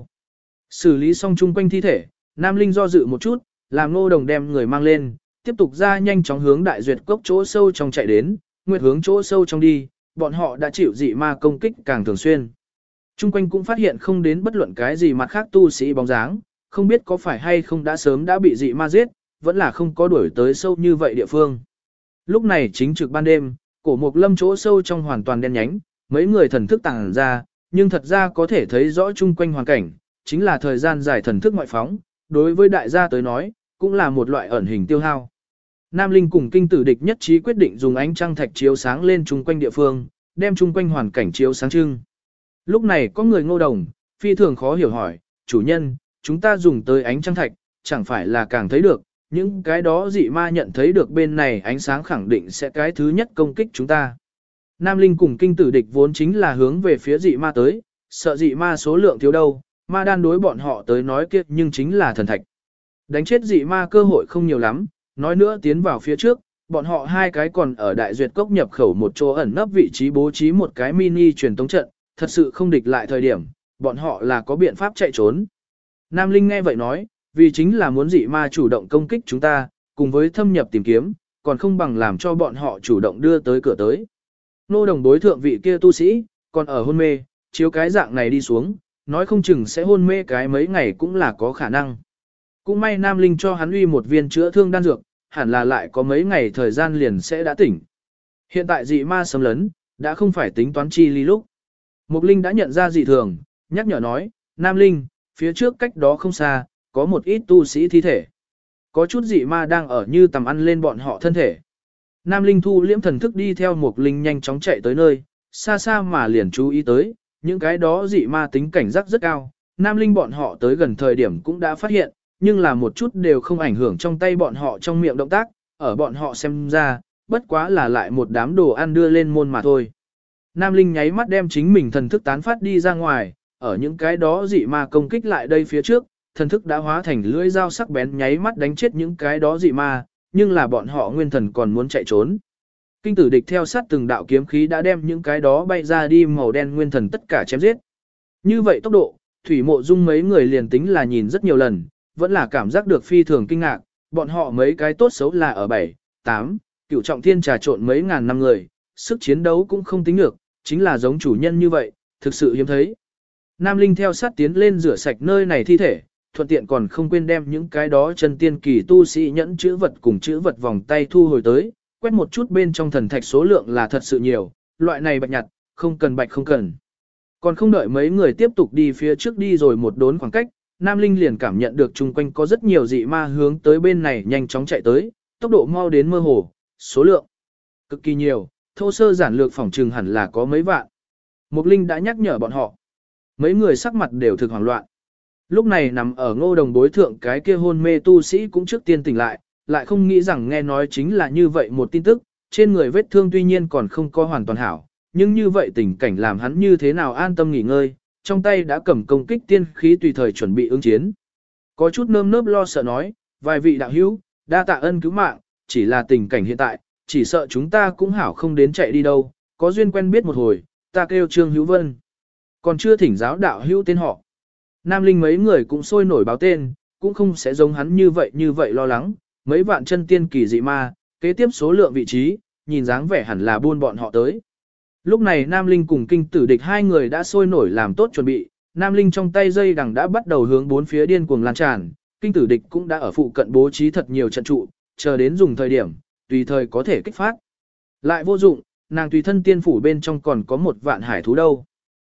Xử lý xong chung quanh thi thể, Nam Linh do dự một chút, làm Ngô Đồng đem người mang lên, tiếp tục ra nhanh chóng hướng đại duyệt cốc chỗ sâu trong chạy đến, nguyệt hướng chỗ sâu trong đi, bọn họ đã chịu dị ma công kích càng thường xuyên. Chung quanh cũng phát hiện không đến bất luận cái gì mặt khác tu sĩ bóng dáng, không biết có phải hay không đã sớm đã bị dị ma giết, vẫn là không có đuổi tới sâu như vậy địa phương. Lúc này chính trực ban đêm, cổ mục lâm chỗ sâu trong hoàn toàn đen nhánh, mấy người thần thức tàng ra, nhưng thật ra có thể thấy rõ chung quanh hoàn cảnh, chính là thời gian dài thần thức ngoại phóng, đối với đại gia tới nói, cũng là một loại ẩn hình tiêu hao. Nam Linh cùng kinh tử địch nhất trí quyết định dùng ánh trăng thạch chiếu sáng lên chung quanh địa phương, đem chung quanh hoàn cảnh chiếu sáng trưng. Lúc này có người Ngô Đồng, phi thường khó hiểu hỏi, chủ nhân, chúng ta dùng tới ánh trăng thạch, chẳng phải là càng thấy được, những cái đó dị ma nhận thấy được bên này ánh sáng khẳng định sẽ cái thứ nhất công kích chúng ta. Nam Linh cùng kinh tử địch vốn chính là hướng về phía dị ma tới, sợ dị ma số lượng thiếu đâu, ma đan đối bọn họ tới nói kia nhưng chính là thần thạch. Đánh chết dị ma cơ hội không nhiều lắm, nói nữa tiến vào phía trước, bọn họ hai cái còn ở đại duyệt cốc nhập khẩu một chỗ ẩn nấp vị trí bố trí một cái mini truyền tống trận, thật sự không địch lại thời điểm, bọn họ là có biện pháp chạy trốn. Nam Linh nghe vậy nói, vì chính là muốn dị ma chủ động công kích chúng ta, cùng với thâm nhập tìm kiếm, còn không bằng làm cho bọn họ chủ động đưa tới cửa tới. Nô Đồng đối thượng vị kia tu sĩ, còn ở hôn mê, chiếu cái dạng này đi xuống, nói không chừng sẽ hôn mê cái mấy ngày cũng là có khả năng. Cũng may Nam Linh cho hắn uy một viên chữa thương đan dược, hẳn là lại có mấy ngày thời gian liền sẽ đã tỉnh. Hiện tại dị ma xâm lấn, đã không phải tính toán chi ly lúc. Mục Linh đã nhận ra dị thường, nhắc nhở nói, Nam Linh, phía trước cách đó không xa, có một ít tu sĩ thi thể. Có chút dị ma đang ở như tầm ăn lên bọn họ thân thể. Nam Linh thu liễm thần thức đi theo Mục Linh nhanh chóng chạy tới nơi, xa xa mà liền chú ý tới, những cái đó dị ma tính cảnh giác rất cao. Nam Linh bọn họ tới gần thời điểm cũng đã phát hiện, nhưng là một chút đều không ảnh hưởng trong tay bọn họ trong miệng động tác, ở bọn họ xem ra, bất quá là lại một đám đồ ăn đưa lên môn mà thôi. Nam Linh nháy mắt đem chính mình thần thức tán phát đi ra ngoài, ở những cái đó dị ma công kích lại đây phía trước, thần thức đã hóa thành lưỡi dao sắc bén nháy mắt đánh chết những cái đó dị ma, nhưng là bọn họ nguyên thần còn muốn chạy trốn. Kinh tử địch theo sát từng đạo kiếm khí đã đem những cái đó bay ra đi màu đen nguyên thần tất cả chém giết. Như vậy tốc độ, Thủy Mộ Dung mấy người liền tính là nhìn rất nhiều lần, vẫn là cảm giác được phi thường kinh ngạc, bọn họ mấy cái tốt xấu là ở 7, 8, cửu trọng thiên trà trộn mấy ngàn năm người, sức chiến đấu cũng không tính được, chính là giống chủ nhân như vậy, thực sự hiếm thấy. Nam Linh theo sát tiến lên rửa sạch nơi này thi thể, thuận tiện còn không quên đem những cái đó chân tiên kỳ tu sĩ nhẫn chữ vật cùng chữ vật vòng tay thu hồi tới, quét một chút bên trong thần thạch số lượng là thật sự nhiều, loại này bạch nhặt, không cần bạch không cần. Còn không đợi mấy người tiếp tục đi phía trước đi rồi một đốn khoảng cách, Nam Linh liền cảm nhận được chung quanh có rất nhiều dị ma hướng tới bên này nhanh chóng chạy tới, tốc độ mau đến mơ hồ, số lượng cực kỳ nhiều, thô sơ giản lược phỏng trừng hẳn là có mấy vạn. Mục Linh đã nhắc nhở bọn họ. Mấy người sắc mặt đều thực hoảng loạn. Lúc này nằm ở Ngô Đồng đối thượng cái kia hôn mê tu sĩ cũng trước tiên tỉnh lại không nghĩ rằng nghe nói chính là như vậy một tin tức, trên người vết thương tuy nhiên còn không có hoàn toàn hảo, nhưng như vậy tình cảnh làm hắn như thế nào an tâm nghỉ ngơi, trong tay đã cầm công kích tiên khí tùy thời chuẩn bị ứng chiến. Có chút nơm nớp lo sợ nói, vài vị đạo hữu, đa tạ ân cứu mạng, chỉ là tình cảnh hiện tại, chỉ sợ chúng ta cũng hảo không đến chạy đi đâu, có duyên quen biết một hồi, ta kêu Trương Hữu Vân. Còn chưa thỉnh giáo đạo hữu tên họ. Nam Linh mấy người cũng sôi nổi báo tên, cũng không sẽ giống hắn như vậy lo lắng, mấy vạn chân tiên kỳ dị ma, kế tiếp số lượng vị trí, nhìn dáng vẻ hẳn là buôn bọn họ tới. Lúc này Nam Linh cùng kinh tử địch hai người đã sôi nổi làm tốt chuẩn bị, Nam Linh trong tay dây đằng đã bắt đầu hướng bốn phía điên cuồng lan tràn, kinh tử địch cũng đã ở phụ cận bố trí thật nhiều trận trụ, chờ đến dùng thời điểm, tùy thời có thể kích phát. Lại vô dụng, nàng tùy thân tiên phủ bên trong còn có một vạn hải thú đâu.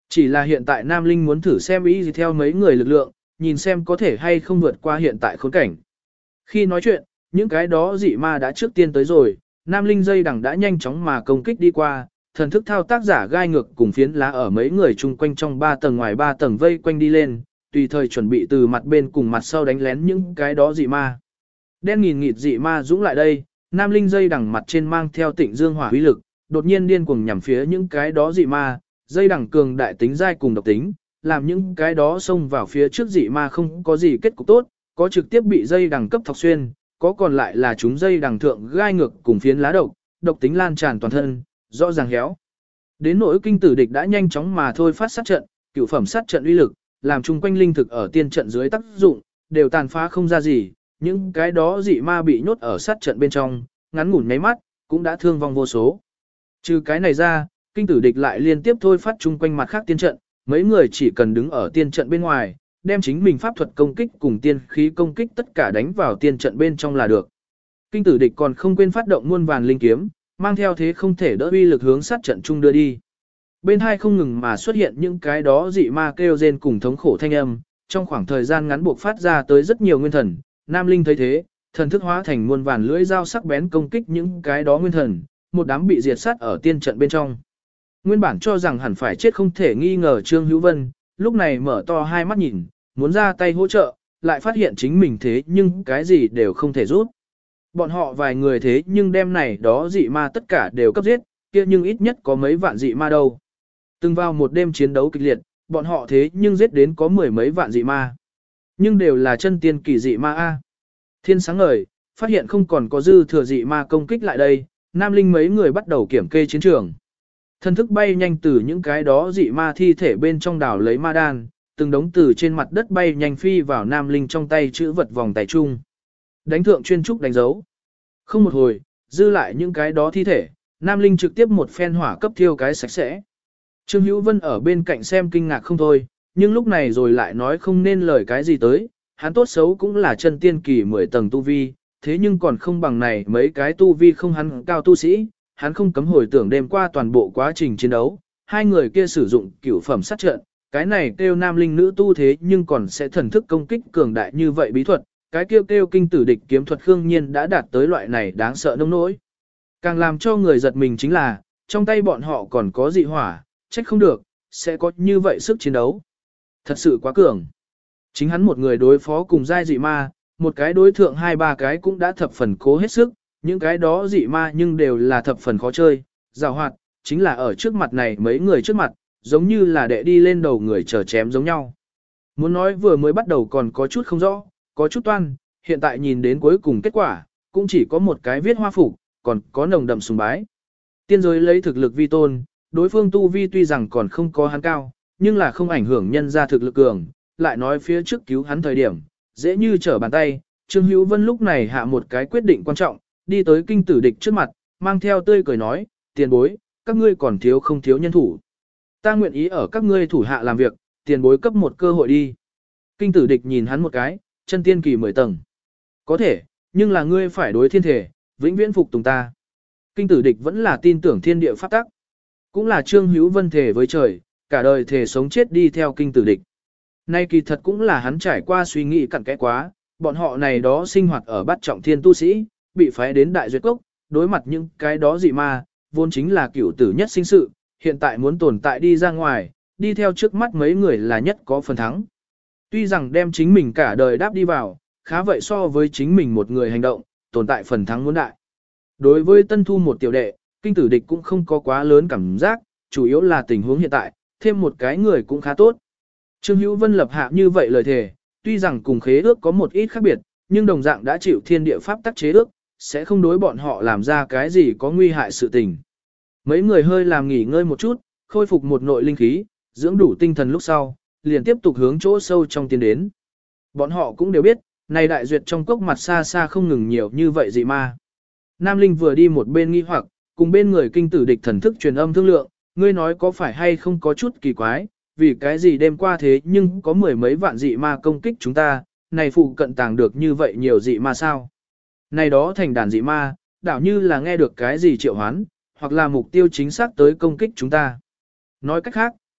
Chỉ là hiện tại Nam Linh muốn thử xem ý gì theo mấy người lực lượng, nhìn xem có thể hay không vượt qua hiện tại khốn cảnh. Khi nói chuyện, những cái đó dị ma đã trước tiên tới rồi, Nam Linh dây đằng đã nhanh chóng mà công kích đi qua, thần thức thao tác giả gai ngược cùng phiến lá ở mấy người chung quanh trong 3 tầng ngoài 3 tầng vây quanh đi lên, tùy thời chuẩn bị từ mặt bên cùng mặt sau đánh lén những cái đó dị ma. Đen nghìn nghịt dị ma dũng lại đây, Nam Linh dây đằng mặt trên mang theo Tịnh Dương hỏa uy lực, đột nhiên điên cuồng nhằm phía những cái đó dị ma, dây đằng cường đại tính dai cùng độc tính, làm những cái đó xông vào phía trước dị ma không có gì kết cục tốt, có trực tiếp bị dây đằng cấp thọc xuyên, có còn lại là chúng dây đằng thượng gai ngược cùng phiến lá độc tính lan tràn toàn thân, rõ ràng héo. Đến nỗi kinh tử địch đã nhanh chóng mà thôi phát sát trận, cửu phẩm sát trận uy lực, làm chung quanh linh thực ở tiên trận dưới tác dụng, đều tàn phá không ra gì, những cái đó dị ma bị nhốt ở sát trận bên trong, ngắn ngủn nháy mắt, cũng đã thương vong vô số. Trừ cái này ra, kinh tử địch lại liên tiếp thôi phát chung quanh mặt khác tiên trận, mấy người chỉ cần đứng ở tiên trận bên ngoài, đem chính mình pháp thuật công kích cùng tiên khí công kích tất cả đánh vào tiên trận bên trong là được. Kinh tử địch còn không quên phát động muôn vàn linh kiếm, mang theo thế không thể đỡ uy lực hướng sát trận chung đưa đi. Bên hai không ngừng mà xuất hiện những cái đó dị ma kêu rên cùng thống khổ thanh âm, trong khoảng thời gian ngắn buộc phát ra tới rất nhiều nguyên thần. Nam Linh thấy thế, thần thức hóa thành muôn vàn lưỡi dao sắc bén công kích những cái đó nguyên thần, một đám bị diệt sát ở tiên trận bên trong. Nguyên bản cho rằng hẳn phải chết không thể nghi ngờ Trương Hữu Vân, lúc này mở to hai mắt nhìn, muốn ra tay hỗ trợ, lại phát hiện chính mình thế nhưng cái gì đều không thể giúp. Bọn họ vài người thế nhưng đêm này đó dị ma tất cả đều cấp giết, kia nhưng ít nhất có mấy vạn dị ma đâu. Từng vào một đêm chiến đấu kịch liệt, bọn họ thế nhưng giết đến có mười mấy vạn dị ma. Nhưng đều là chân tiên kỳ dị ma A. Thiên sáng ngời, phát hiện không còn có dư thừa dị ma công kích lại đây, Nam Linh mấy người bắt đầu kiểm kê chiến trường. Thân thức bay nhanh từ những cái đó dị ma thi thể bên trong đảo lấy ma đan, từng đống từ trên mặt đất bay nhanh phi vào Nam Linh trong tay chữ vật vòng tay chung. Đánh thượng chuyên trúc đánh dấu. Không một hồi, dư lại những cái đó thi thể, Nam Linh trực tiếp một phen hỏa cấp thiêu cái sạch sẽ. Trương Hữu Vân ở bên cạnh xem kinh ngạc không thôi, nhưng lúc này rồi lại nói không nên lời cái gì tới, hắn tốt xấu cũng là chân tiên kỳ 10 tầng tu vi, thế nhưng còn không bằng này mấy cái tu vi không hắn cao tu sĩ, hắn không cấm hồi tưởng đêm qua toàn bộ quá trình chiến đấu, hai người kia sử dụng cửu phẩm sát trận, cái này kêu Nam Linh nữ tu thế nhưng còn sẽ thần thức công kích cường đại như vậy bí thuật, cái kêu kinh tử địch kiếm thuật khương nhiên đã đạt tới loại này đáng sợ nông nỗi. Càng làm cho người giật mình chính là, trong tay bọn họ còn có dị hỏa, trách không được, sẽ có như vậy sức chiến đấu. Thật sự quá cường. Chính hắn một người đối phó cùng giai dị ma, một cái đối thượng hai ba cái cũng đã thập phần cố hết sức, những cái đó dị ma nhưng đều là thập phần khó chơi, giàu hoạt, chính là ở trước mặt này mấy người trước mặt, giống như là đệ đi lên đầu người chờ chém giống nhau. Muốn nói vừa mới bắt đầu còn có chút không rõ, có chút toan, hiện tại nhìn đến cuối cùng kết quả, cũng chỉ có một cái viết hoa phục, còn có nồng đậm sùng bái. Tiên giới lấy thực lực vi tôn, đối phương tu vi tuy rằng còn không có hắn cao, nhưng là không ảnh hưởng nhân ra thực lực cường, lại nói phía trước cứu hắn thời điểm, dễ như trở bàn tay, Trương Hữu Vân lúc này hạ một cái quyết định quan trọng, đi tới kinh tử địch trước mặt, mang theo tươi cười nói, tiền bối, các ngươi còn thiếu không thiếu nhân thủ. Ta nguyện ý ở các ngươi thủ hạ làm việc, tiền bối cấp một cơ hội đi. Kinh tử địch nhìn hắn một cái, chân tiên kỳ 10 tầng. Có thể, nhưng là ngươi phải đối thiên thể, vĩnh viễn phục tùng ta. Kinh tử địch vẫn là tin tưởng thiên địa pháp tắc. Cũng là Trương Hữu Vân thể với trời, cả đời thể sống chết đi theo kinh tử địch. Nay kỳ thật cũng là hắn trải qua suy nghĩ cặn kẽ quá, bọn họ này đó sinh hoạt ở bát trọng thiên tu sĩ, bị phái đến đại duyệt cốc, đối mặt những cái đó dị ma, vốn chính là cửu tử nhất sinh sự, hiện tại muốn tồn tại đi ra ngoài, đi theo trước mắt mấy người là nhất có phần thắng. Tuy rằng đem chính mình cả đời đáp đi vào, khá vậy so với chính mình một người hành động, tồn tại phần thắng muốn đại. Đối với tân thu một tiểu đệ, kinh tử địch cũng không có quá lớn cảm giác, chủ yếu là tình huống hiện tại, thêm một cái người cũng khá tốt. Trương Hữu Vân lập hạ như vậy lời thề, tuy rằng cùng khế ước có một ít khác biệt, nhưng đồng dạng đã chịu thiên địa pháp tắc chế ước, sẽ không đối bọn họ làm ra cái gì có nguy hại sự tình. Mấy người hơi làm nghỉ ngơi một chút, khôi phục một nội linh khí, dưỡng đủ tinh thần lúc sau, liền tiếp tục hướng chỗ sâu trong tiến đến. Bọn họ cũng đều biết, này đại duyệt trong cốc mặt xa xa không ngừng nhiều như vậy dị ma. Nam Linh vừa đi một bên nghi hoặc, cùng bên người kinh tử địch thần thức truyền âm thương lượng, ngươi nói có phải hay không có chút kỳ quái, vì cái gì đêm qua thế nhưng có mười mấy vạn dị ma công kích chúng ta, này phụ cận tàng được như vậy nhiều dị ma sao? Này đó thành đàn dị ma, đảo như là nghe được cái gì triệu hoán, hoặc là mục tiêu chính xác tới công kích chúng ta. Nói cách khác,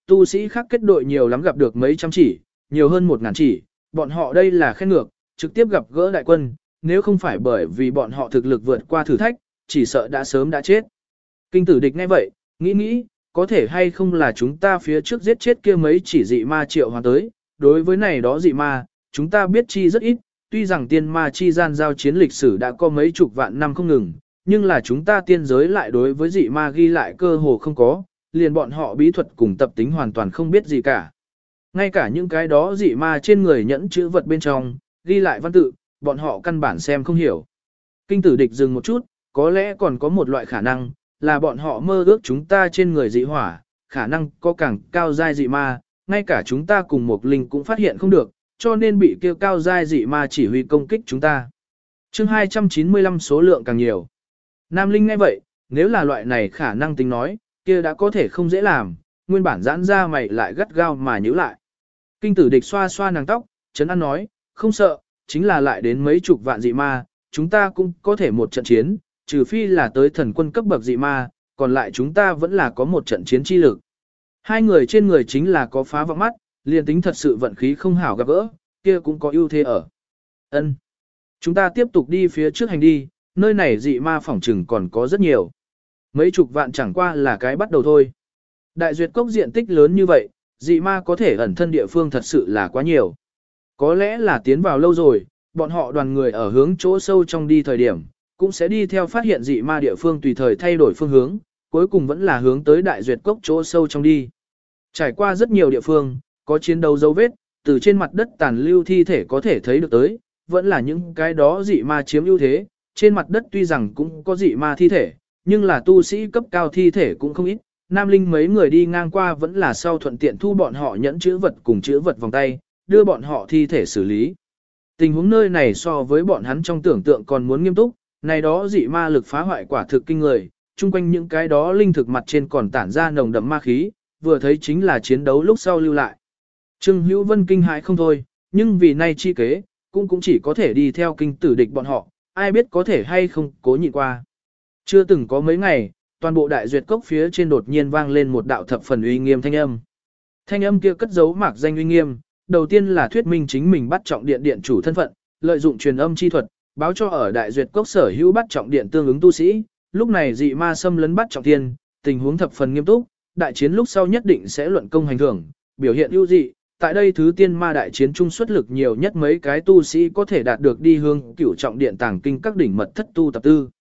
tu sĩ khác kết đội nhiều lắm gặp được mấy trăm chỉ, nhiều hơn 1000 chỉ, bọn họ đây là khen ngược, trực tiếp gặp gỡ đại quân, nếu không phải bởi vì bọn họ thực lực vượt qua thử thách, chỉ sợ đã sớm đã chết. Kinh tử địch nghe vậy, nghĩ, có thể hay không là chúng ta phía trước giết chết kia mấy chỉ dị ma triệu hoàn tới, đối với này đó dị ma, chúng ta biết chi rất ít, tuy rằng tiên ma chi gian giao chiến lịch sử đã có mấy chục vạn năm không ngừng, nhưng là chúng ta tiên giới lại đối với dị ma ghi lại cơ hồ không có, liền bọn họ bí thuật cùng tập tính hoàn toàn không biết gì cả. Ngay cả những cái đó dị ma trên người nhẫn chữ vật bên trong, ghi lại văn tự, bọn họ căn bản xem không hiểu. Kinh tử địch dừng một chút, có lẽ còn có một loại khả năng, là bọn họ mơ ước chúng ta trên người dị hỏa, khả năng có càng cao giai dị ma, ngay cả chúng ta cùng một linh cũng phát hiện không được, cho nên bị kêu cao giai dị ma chỉ huy công kích chúng ta. Chương 295 số lượng càng nhiều. Nam Linh nghe vậy, nếu là loại này khả năng tính nói, kia đã có thể không dễ làm, nguyên bản giãn ra mày lại gắt gao mà nhíu lại. Kinh tử địch xoa xoa nàng tóc, trấn an nói, không sợ, chính là lại đến mấy chục vạn dị ma, chúng ta cũng có thể một trận chiến, trừ phi là tới thần quân cấp bậc dị ma, còn lại chúng ta vẫn là có một trận chiến chi lực. Hai người trên người chính là có phá vọng mắt, liền tính thật sự vận khí không hảo gặp gỡ, kia cũng có ưu thế ở. Ân, chúng ta tiếp tục đi phía trước hành đi, nơi này dị ma phỏng trừng còn có rất nhiều. Mấy chục vạn chẳng qua là cái bắt đầu thôi. Đại duyệt cốc diện tích lớn như vậy, dị ma có thể ẩn thân địa phương thật sự là quá nhiều. Có lẽ là tiến vào lâu rồi, bọn họ đoàn người ở hướng chỗ sâu trong đi thời điểm, cũng sẽ đi theo phát hiện dị ma địa phương tùy thời thay đổi phương hướng, cuối cùng vẫn là hướng tới đại duyệt cốc chỗ sâu trong đi. Trải qua rất nhiều địa phương, có chiến đấu dấu vết, từ trên mặt đất tàn lưu thi thể có thể thấy được tới, vẫn là những cái đó dị ma chiếm ưu thế, trên mặt đất tuy rằng cũng có dị ma thi thể, nhưng là tu sĩ cấp cao thi thể cũng không ít. Nam Linh mấy người đi ngang qua vẫn là sau thuận tiện thu bọn họ nhẫn chữ vật cùng chữ vật vòng tay, đưa bọn họ thi thể xử lý. Tình huống nơi này so với bọn hắn trong tưởng tượng còn muốn nghiêm túc, này đó dị ma lực phá hoại quả thực kinh người, chung quanh những cái đó linh thực mặt trên còn tản ra nồng đậm ma khí, vừa thấy chính là chiến đấu lúc sau lưu lại. Trương Hữu Vân kinh hãi không thôi, nhưng vì nay chi kế, cũng chỉ có thể đi theo kinh tử địch bọn họ, ai biết có thể hay không cố nhịn qua. Chưa từng có mấy ngày, toàn bộ đại duyệt cốc phía trên đột nhiên vang lên một đạo thập phần uy nghiêm thanh âm. Thanh âm kia cất giấu mạc danh uy nghiêm, đầu tiên là thuyết minh chính mình bắt trọng điện điện chủ thân phận, lợi dụng truyền âm chi thuật, báo cho ở đại duyệt cốc sở hữu bắt trọng điện tương ứng tu sĩ, lúc này dị ma xâm lấn bắt trọng thiên, tình huống thập phần nghiêm túc, đại chiến lúc sau nhất định sẽ luận công hành thưởng, biểu hiện ưu dị. Tại đây thứ tiên ma đại chiến trung xuất lực nhiều nhất mấy cái tu sĩ có thể đạt được đi hương cửu trọng điện tàng kinh các đỉnh mật thất tu tập tư.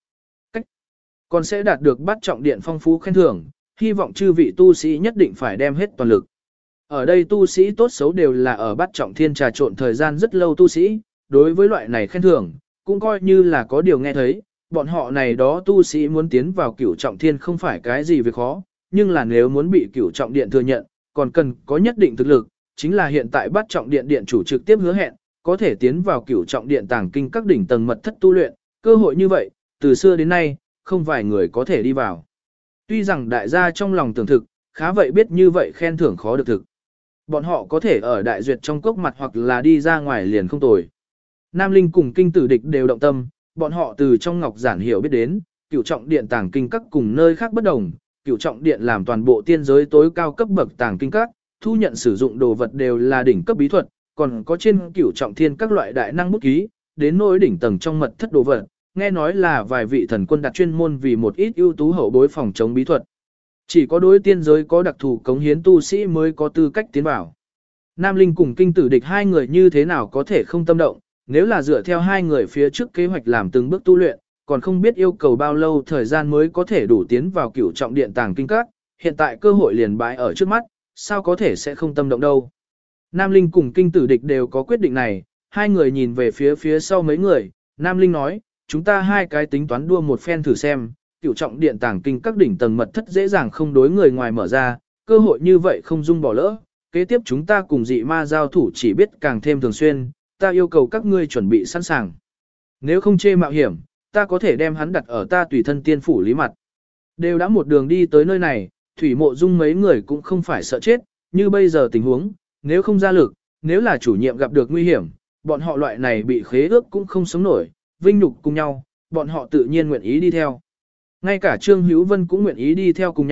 Còn sẽ đạt được bắt trọng điện phong phú khen thưởng, hy vọng chư vị tu sĩ nhất định phải đem hết toàn lực. Ở đây tu sĩ tốt xấu đều là ở bắt trọng thiên trà trộn thời gian rất lâu tu sĩ, đối với loại này khen thưởng, cũng coi như là có điều nghe thấy, bọn họ này đó tu sĩ muốn tiến vào cửu trọng thiên không phải cái gì việc khó, nhưng là nếu muốn bị cửu trọng điện thừa nhận, còn cần có nhất định thực lực, chính là hiện tại bắt trọng điện điện chủ trực tiếp hứa hẹn, có thể tiến vào cửu trọng điện tàng kinh các đỉnh tầng mật thất tu luyện, cơ hội như vậy, từ xưa đến nay, không vài người có thể đi vào. Tuy rằng đại gia trong lòng tưởng thực, khá vậy biết như vậy khen thưởng khó được thực. Bọn họ có thể ở đại duyệt trong cốc mặt hoặc là đi ra ngoài liền không tồi. Nam Linh cùng kinh tử địch đều động tâm, bọn họ từ trong ngọc giản hiểu biết đến, cửu trọng điện tàng kinh các cùng nơi khác bất đồng, cửu trọng điện làm toàn bộ tiên giới tối cao cấp bậc tàng kinh các, thu nhận sử dụng đồ vật đều là đỉnh cấp bí thuật, còn có trên cửu trọng thiên các loại đại năng bút ký, đến nỗi đỉnh tầng trong mật thất đồ vật, nghe nói là vài vị thần quân đặt chuyên môn vì một ít ưu tú hậu bối phòng chống bí thuật. Chỉ có đối tiên giới có đặc thù cống hiến tu sĩ mới có tư cách tiến vào. Nam Linh cùng kinh tử địch hai người như thế nào có thể không tâm động, nếu là dựa theo hai người phía trước kế hoạch làm từng bước tu luyện, còn không biết yêu cầu bao lâu thời gian mới có thể đủ tiến vào cửu trọng điện tàng kinh các, hiện tại cơ hội liền bãi ở trước mắt, sao có thể sẽ không tâm động đâu. Nam Linh cùng kinh tử địch đều có quyết định này, hai người nhìn về phía sau mấy người, Nam Linh nói, chúng ta hai cái tính toán đua một phen thử xem, cửu trọng điện tàng kinh các đỉnh tầng mật thất dễ dàng không đối người ngoài mở ra, cơ hội như vậy không dung bỏ lỡ, kế tiếp chúng ta cùng dị ma giao thủ chỉ biết càng thêm thường xuyên, ta yêu cầu các ngươi chuẩn bị sẵn sàng. Nếu không chê mạo hiểm, ta có thể đem hắn đặt ở ta tùy thân tiên phủ lý mặt. Đều đã một đường đi tới nơi này, Thủy Mộ Dung mấy người cũng không phải sợ chết, như bây giờ tình huống, nếu không ra lực, nếu là chủ nhiệm gặp được nguy hiểm, bọn họ loại này bị khế ước cũng không sống nổi, vinh nhục cùng nhau, bọn họ tự nhiên nguyện ý đi theo. Ngay cả Trương Hữu Vân cũng nguyện ý đi theo cùng nhau,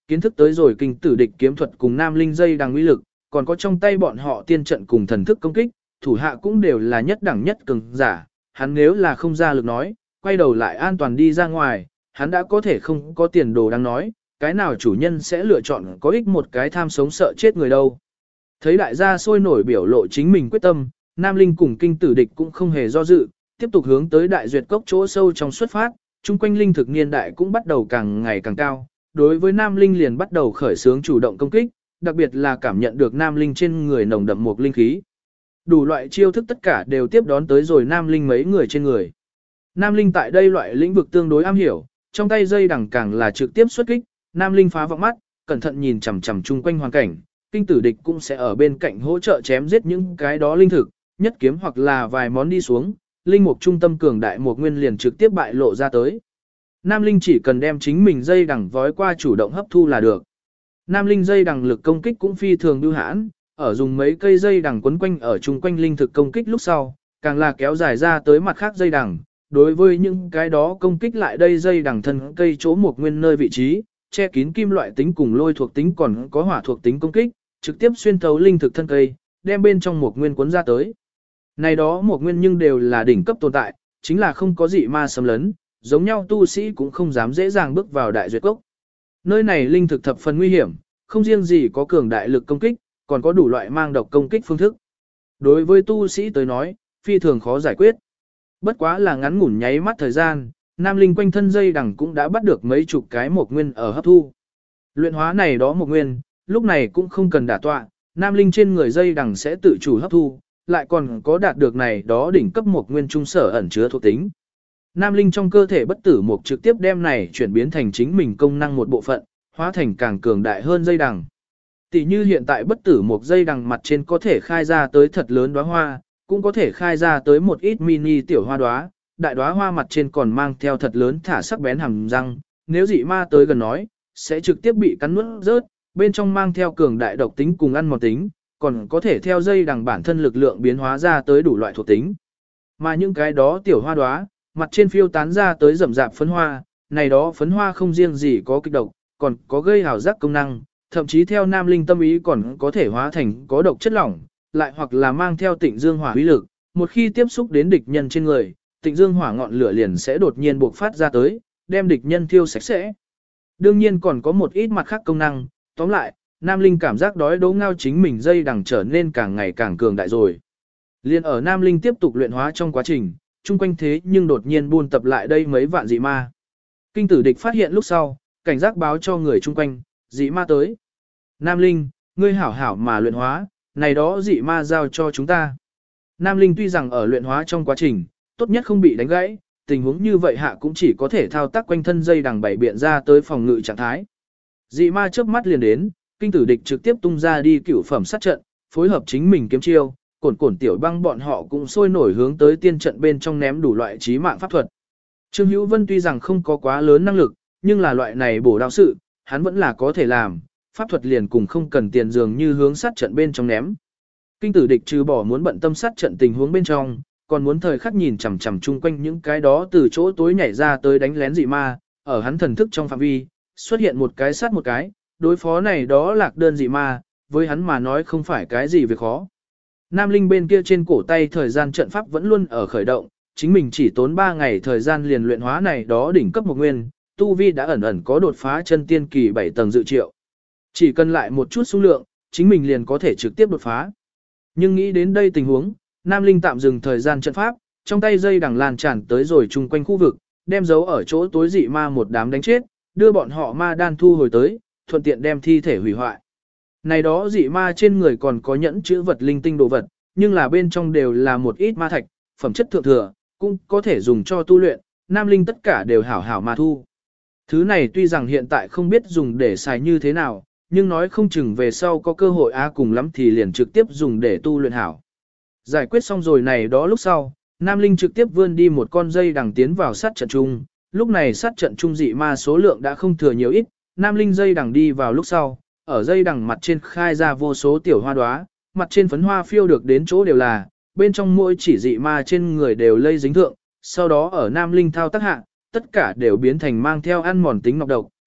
kiến thức tới rồi kinh tử địch kiếm thuật cùng Nam Linh dây đằng uy lực, còn có trong tay bọn họ tiên trận cùng thần thức công kích, thủ hạ cũng đều là nhất đẳng nhất cường giả, hắn nếu là không ra lực nói, quay đầu lại an toàn đi ra ngoài, hắn đã có thể không có tiền đồ đang nói, cái nào chủ nhân sẽ lựa chọn có ích một cái tham sống sợ chết người đâu. Thấy đại gia sôi nổi biểu lộ chính mình quyết tâm, Nam Linh cùng kinh tử địch cũng không hề do dự, tiếp tục hướng tới đại duyệt cốc chỗ sâu trong xuất phát, chung quanh linh thực niên đại cũng bắt đầu càng ngày càng cao. Đối với Nam Linh liền bắt đầu khởi xướng chủ động công kích, đặc biệt là cảm nhận được Nam Linh trên người nồng đậm một linh khí. Đủ loại chiêu thức tất cả đều tiếp đón tới rồi Nam Linh mấy người trên người. Nam Linh tại đây loại lĩnh vực tương đối am hiểu, trong tay dây đằng càng là trực tiếp xuất kích, Nam Linh phá vọng mắt, cẩn thận nhìn chằm chằm chung quanh hoàn cảnh, kinh tử địch cũng sẽ ở bên cạnh hỗ trợ chém giết những cái đó linh thực, nhất kiếm hoặc là vài món đi xuống, linh mục trung tâm cường đại một nguyên liền trực tiếp bại lộ ra tới. Nam Linh chỉ cần đem chính mình dây đằng vói qua chủ động hấp thu là được. Nam Linh dây đằng lực công kích cũng phi thường bưu hãn, ở dùng mấy cây dây đằng quấn quanh ở chung quanh linh thực công kích lúc sau, càng là kéo dài ra tới mặt khác dây đằng. Đối với những cái đó công kích lại đây dây đằng thân cây chỗ một nguyên nơi vị trí, che kín kim loại tính cùng lôi thuộc tính còn có hỏa thuộc tính công kích, trực tiếp xuyên thấu linh thực thân cây, đem bên trong một nguyên cuốn ra tới. Này đó một nguyên nhưng đều là đỉnh cấp tồn tại, chính là không có dị ma xâm lấn, giống nhau tu sĩ cũng không dám dễ dàng bước vào đại duyệt cốc. Nơi này linh thực thập phần nguy hiểm, không riêng gì có cường đại lực công kích, còn có đủ loại mang độc công kích phương thức. Đối với tu sĩ tới nói, phi thường khó giải quyết. Bất quá là ngắn ngủn nháy mắt thời gian, Nam Linh quanh thân dây đằng cũng đã bắt được mấy chục cái một nguyên ở hấp thu. Luyện hóa này đó một nguyên, lúc này cũng không cần đả tọa, Nam Linh trên người dây đằng sẽ tự chủ hấp thu, lại còn có đạt được này đó đỉnh cấp một nguyên trung sở ẩn chứa thuộc tính. Nam Linh trong cơ thể bất tử mục trực tiếp đem này chuyển biến thành chính mình công năng một bộ phận, hóa thành càng cường đại hơn dây đằng. Tỷ như hiện tại bất tử mục dây đằng mặt trên có thể khai ra tới thật lớn đóa hoa, cũng có thể khai ra tới một ít mini tiểu hoa đóa, đại đóa hoa mặt trên còn mang theo thật lớn thả sắc bén hàm răng, nếu dị ma tới gần nói, sẽ trực tiếp bị cắn nuốt rớt, bên trong mang theo cường đại độc tính cùng ăn mòn tính, còn có thể theo dây đằng bản thân lực lượng biến hóa ra tới đủ loại thuộc tính. Mà những cái đó tiểu hoa đóa, mặt trên phiêu tán ra tới rậm rạp phấn hoa, này đó phấn hoa không riêng gì có kịch độc, còn có gây hào giác công năng, thậm chí theo Nam Linh tâm ý còn có thể hóa thành có độc chất lỏng, lại hoặc là mang theo tịnh dương hỏa uy lực, một khi tiếp xúc đến địch nhân trên người, tịnh dương hỏa ngọn lửa liền sẽ đột nhiên bộc phát ra tới, đem địch nhân thiêu sạch sẽ. Đương nhiên còn có một ít mặt khác công năng, tóm lại, Nam Linh cảm giác đói đố ngao chính mình dây đằng trở nên càng ngày càng cường đại rồi. Liên ở Nam Linh tiếp tục luyện hóa trong quá trình, chung quanh thế nhưng đột nhiên buôn tập lại đây mấy vạn dị ma. Kinh tử địch phát hiện lúc sau, cảnh giác báo cho người chung quanh, dị ma tới. Nam Linh, ngươi hảo hảo mà luyện hóa, này đó dị ma giao cho chúng ta. Nam Linh tuy rằng ở luyện hóa trong quá trình, tốt nhất không bị đánh gãy, tình huống như vậy hạ cũng chỉ có thể thao tác quanh thân dây đằng bảy biện ra tới phòng ngự trạng thái. Dị ma chớp mắt liền đến, kinh tử địch trực tiếp tung ra đi cửu phẩm sát trận, phối hợp chính mình kiếm chiêu, cổn tiểu băng bọn họ cũng sôi nổi hướng tới tiên trận bên trong ném đủ loại trí mạng pháp thuật. Trương Hữu Vân tuy rằng không có quá lớn năng lực, nhưng là loại này bổ đạo sự, hắn vẫn là có thể làm, pháp thuật liền cùng không cần tiền dường như hướng sát trận bên trong ném. Kinh tử địch trừ bỏ muốn bận tâm sát trận tình huống bên trong, còn muốn thời khắc nhìn chằm chằm chung quanh những cái đó từ chỗ tối nhảy ra tới đánh lén dị ma, ở hắn thần thức trong phạm vi, xuất hiện một cái sát một cái, đối phó này đó lạc đơn dị ma, với hắn mà nói không phải cái gì việc khó. Nam Linh bên kia trên cổ tay thời gian trận pháp vẫn luôn ở khởi động, chính mình chỉ tốn 3 ngày thời gian liền luyện hóa này đó đỉnh cấp một nguyên, tu vi đã ẩn ẩn có đột phá chân tiên kỳ 7 tầng dự triệu. Chỉ cần lại một chút số lượng, chính mình liền có thể trực tiếp đột phá. Nhưng nghĩ đến đây tình huống, Nam Linh tạm dừng thời gian trận pháp, trong tay dây đằng lan tràn tới rồi chung quanh khu vực, đem dấu ở chỗ tối dị ma một đám đánh chết, đưa bọn họ ma đan thu hồi tới, thuận tiện đem thi thể hủy hoại. Này đó dị ma trên người còn có nhẫn chữ vật linh tinh đồ vật, nhưng là bên trong đều là một ít ma thạch, phẩm chất thượng thừa, cũng có thể dùng cho tu luyện, Nam Linh tất cả đều hảo hảo mà thu. Thứ này tuy rằng hiện tại không biết dùng để xài như thế nào, nhưng nói không chừng về sau có cơ hội cùng lắm thì liền trực tiếp dùng để tu luyện hảo. Giải quyết xong rồi này đó lúc sau, Nam Linh trực tiếp vươn đi một con dây đằng tiến vào sát trận chung, lúc này sát trận chung dị ma số lượng đã không thừa nhiều ít, Nam Linh dây đằng đi vào lúc sau, ở dây đằng mặt trên khai ra vô số tiểu hoa đóa, mặt trên phấn hoa phiêu được đến chỗ đều là, bên trong mỗi chỉ dị ma trên người đều lây dính thượng, sau đó ở Nam Linh thao tác hạ, tất cả đều biến thành mang theo ăn mòn tính nọc độc,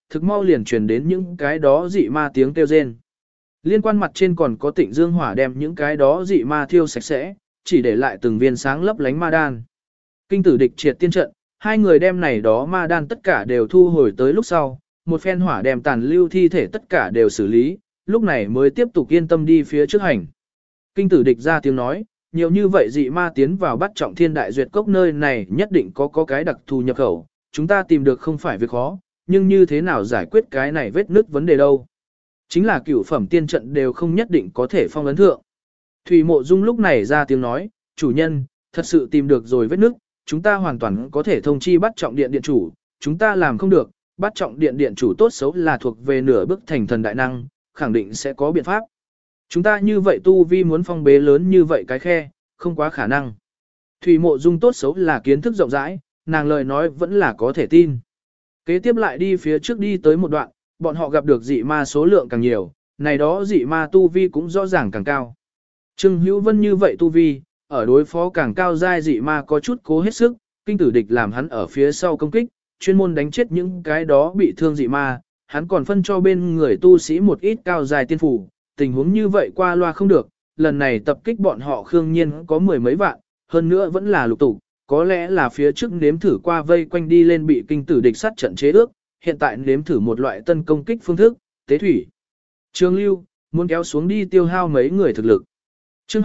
thực mau liền truyền đến những cái đó dị ma tiếng kêu rên. Liên quan mặt trên còn có Tịnh Dương Hỏa đem những cái đó dị ma thiêu sạch sẽ, chỉ để lại từng viên sáng lấp lánh ma đan. Kinh tử địch triệt tiên trận, hai người đem này đó ma đan tất cả đều thu hồi tới lúc sau, một phen hỏa đem tàn lưu thi thể tất cả đều xử lý, lúc này mới tiếp tục yên tâm đi phía trước hành. Kinh tử địch ra tiếng nói, nhiều như vậy dị ma tiến vào bắt trọng thiên đại duyệt cốc nơi này nhất định có cái đặc thù nhập khẩu, chúng ta tìm được không phải việc khó, nhưng như thế nào giải quyết cái này vết nứt vấn đề đâu. Chính là cửu phẩm tiên trận đều không nhất định có thể phong ấn thượng. Thủy Mộ Dung lúc này ra tiếng nói, chủ nhân, thật sự tìm được rồi vết nứt, chúng ta hoàn toàn có thể thông chi bắt trọng điện điện chủ, chúng ta làm không được, bắt trọng điện điện chủ tốt xấu là thuộc về nửa bước thành thần đại năng, khẳng định sẽ có biện pháp. Chúng ta như vậy tu vi muốn phong bế lớn như vậy cái khe, không quá khả năng. Thủy Mộ Dung tốt xấu là kiến thức rộng rãi, nàng lời nói vẫn là có thể tin. Kế tiếp lại đi phía trước đi tới một đoạn, bọn họ gặp được dị ma số lượng càng nhiều, này đó dị ma tu vi cũng rõ ràng càng cao. Trương Hữu Vân như vậy tu vi, ở đối phó càng cao giai dị ma có chút cố hết sức, kinh tử địch làm hắn ở phía sau công kích, chuyên môn đánh chết những cái đó bị thương dị ma, hắn còn phân cho bên người tu sĩ một ít cao giai tiên phủ, tình huống như vậy qua loa không được, lần này tập kích bọn họ khương nhiên có mười mấy vạn, hơn nữa vẫn là lục tục, có lẽ là phía trước nếm thử qua vây quanh đi lên bị kinh tử địch sát trận chế ước, hiện tại nếm thử một loại tân công kích phương thức, tế thủy. Trường lưu, muốn kéo xuống đi tiêu hao mấy người thực lực. Chương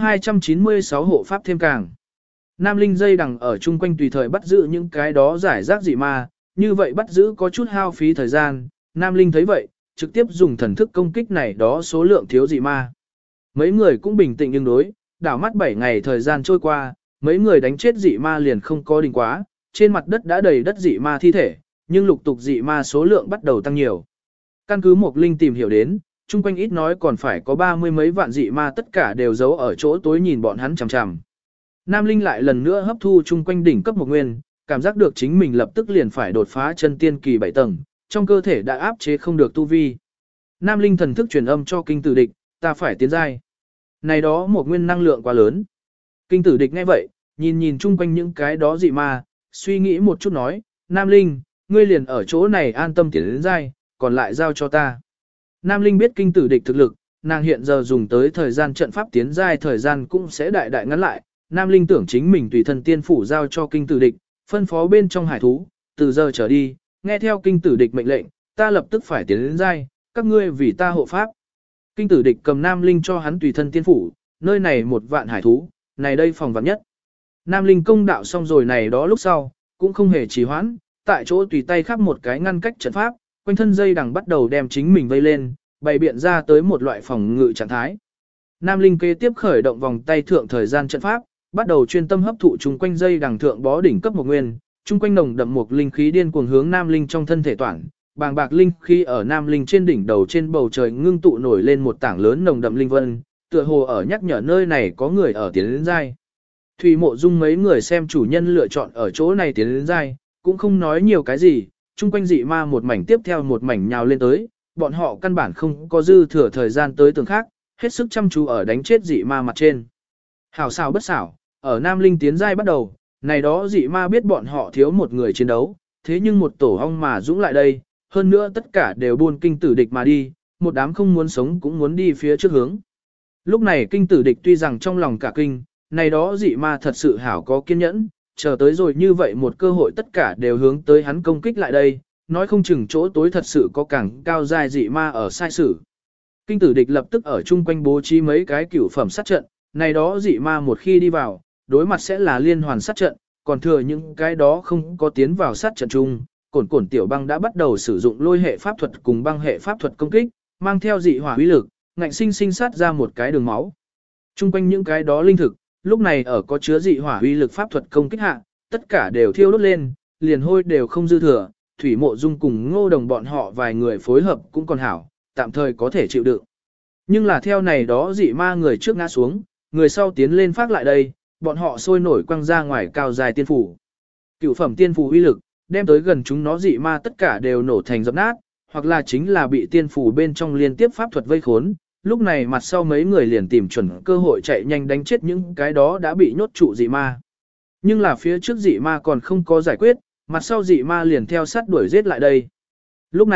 296 hộ pháp thêm càng. Nam Linh dây đằng ở chung quanh tùy thời bắt giữ những cái đó giải rác dị ma, như vậy bắt giữ có chút hao phí thời gian, Nam Linh thấy vậy, trực tiếp dùng thần thức công kích này đó số lượng thiếu dị ma. Mấy người cũng bình tĩnh nhưng đối, đảo mắt 7 ngày thời gian trôi qua, mấy người đánh chết dị ma liền không có đình quá, trên mặt đất đã đầy đất dị ma thi thể, nhưng lục tục dị ma số lượng bắt đầu tăng nhiều. Căn cứ Mộc Linh tìm hiểu đến, chung quanh ít nói còn phải có 30 mấy vạn dị ma tất cả đều giấu ở chỗ tối nhìn bọn hắn chằm chằm. Nam Linh lại lần nữa hấp thu chung quanh đỉnh cấp một nguyên, cảm giác được chính mình lập tức liền phải đột phá chân tiên kỳ 7 tầng, trong cơ thể đã áp chế không được tu vi. Nam Linh thần thức truyền âm cho kinh tử địch, ta phải tiến giai. Này đó một nguyên năng lượng quá lớn. Kinh tử địch nghe vậy, nhìn chung quanh những cái đó dị ma, suy nghĩ một chút nói, Nam Linh, ngươi liền ở chỗ này an tâm tiến đến giai, còn lại giao cho ta. Nam Linh biết kinh tử địch thực lực, nàng hiện giờ dùng tới thời gian trận pháp tiến giai thời gian cũng sẽ đại đại ngắn lại. Nam Linh tưởng chính mình tùy thân tiên phủ giao cho kinh tử địch, phân phó bên trong hải thú, từ giờ trở đi, nghe theo kinh tử địch mệnh lệnh, ta lập tức phải tiến đến giai, các ngươi vì ta hộ pháp. Kinh tử địch cầm Nam Linh cho hắn tùy thân tiên phủ, nơi này 1 vạn hải thú, này đây phòng vạn nhất. Nam Linh công đạo xong rồi này đó lúc sau, cũng không hề trì hoãn, tại chỗ tùy tay khắp một cái ngăn cách trận pháp, quanh thân dây đằng bắt đầu đem chính mình vây lên, bày biện ra tới một loại phòng ngự trạng thái. Nam Linh kế tiếp khởi động vòng tay thượng thời gian trận pháp, bắt đầu chuyên tâm hấp thụ chung quanh dây đằng thượng bó đỉnh cấp một nguyên, chung quanh nồng đậm một linh khí điên cuồng hướng Nam Linh trong thân thể toản, bàng bạc linh khí ở Nam Linh trên đỉnh đầu trên bầu trời ngưng tụ nổi lên một tảng lớn nồng đậm linh vân, tựa hồ ở nhắc nhở nơi này có người ở tiến đến giai. Thủy Mộ Dung mấy người xem chủ nhân lựa chọn ở chỗ này tiến đến giai, cũng không nói nhiều cái gì, chung quanh dị ma một mảnh tiếp theo một mảnh nhào lên tới, bọn họ căn bản không có dư thừa thời gian tới tường khác, hết sức chăm chú ở đánh chết dị ma mặt trên. Hảo xảo bất xảo, ở Nam Linh tiến giai bắt đầu, này đó dị ma biết bọn họ thiếu một người chiến đấu, thế nhưng một tổ ong mà dũng lại đây, hơn nữa tất cả đều buôn kinh tử địch mà đi, một đám không muốn sống cũng muốn đi phía trước hướng. Lúc này kinh tử địch tuy rằng trong lòng cả kinh, này đó dị ma thật sự hảo có kiên nhẫn, chờ tới rồi như vậy một cơ hội tất cả đều hướng tới hắn công kích lại đây, nói không chừng chỗ tối thật sự có càng cao dài dị ma ở sai sử. Kinh tử địch lập tức ở chung quanh bố trí mấy cái cửu phẩm sát trận, này đó dị ma một khi đi vào, đối mặt sẽ là liên hoàn sát trận, còn thừa những cái đó không có tiến vào sát trận chung, cổn tiểu băng đã bắt đầu sử dụng lôi hệ pháp thuật cùng băng hệ pháp thuật công kích, mang theo dị hỏa uy lực, ngạnh sinh sinh sát ra một cái đường máu. Chung quanh những cái đó linh thực, lúc này ở có chứa dị hỏa uy lực pháp thuật công kích hạ, tất cả đều thiêu đốt lên, liền hôi đều không dư thừa, Thủy Mộ Dung cùng Ngô Đồng bọn họ vài người phối hợp cũng còn hảo, tạm thời có thể chịu đựng. Nhưng là theo này đó dị ma người trước ngã xuống, người sau tiến lên phát lại đây, bọn họ sôi nổi quăng ra ngoài cao dài tiên phủ. Cửu phẩm tiên phủ uy lực, đem tới gần chúng nó dị ma tất cả đều nổ thành dập nát, hoặc là chính là bị tiên phủ bên trong liên tiếp pháp thuật vây khốn. Lúc này mặt sau mấy người liền tìm chuẩn cơ hội chạy nhanh đánh chết những cái đó đã bị nhốt trụ dị ma. Nhưng là phía trước dị ma còn không có giải quyết, mặt sau dị ma liền theo sát đuổi giết lại đây. Lúc này,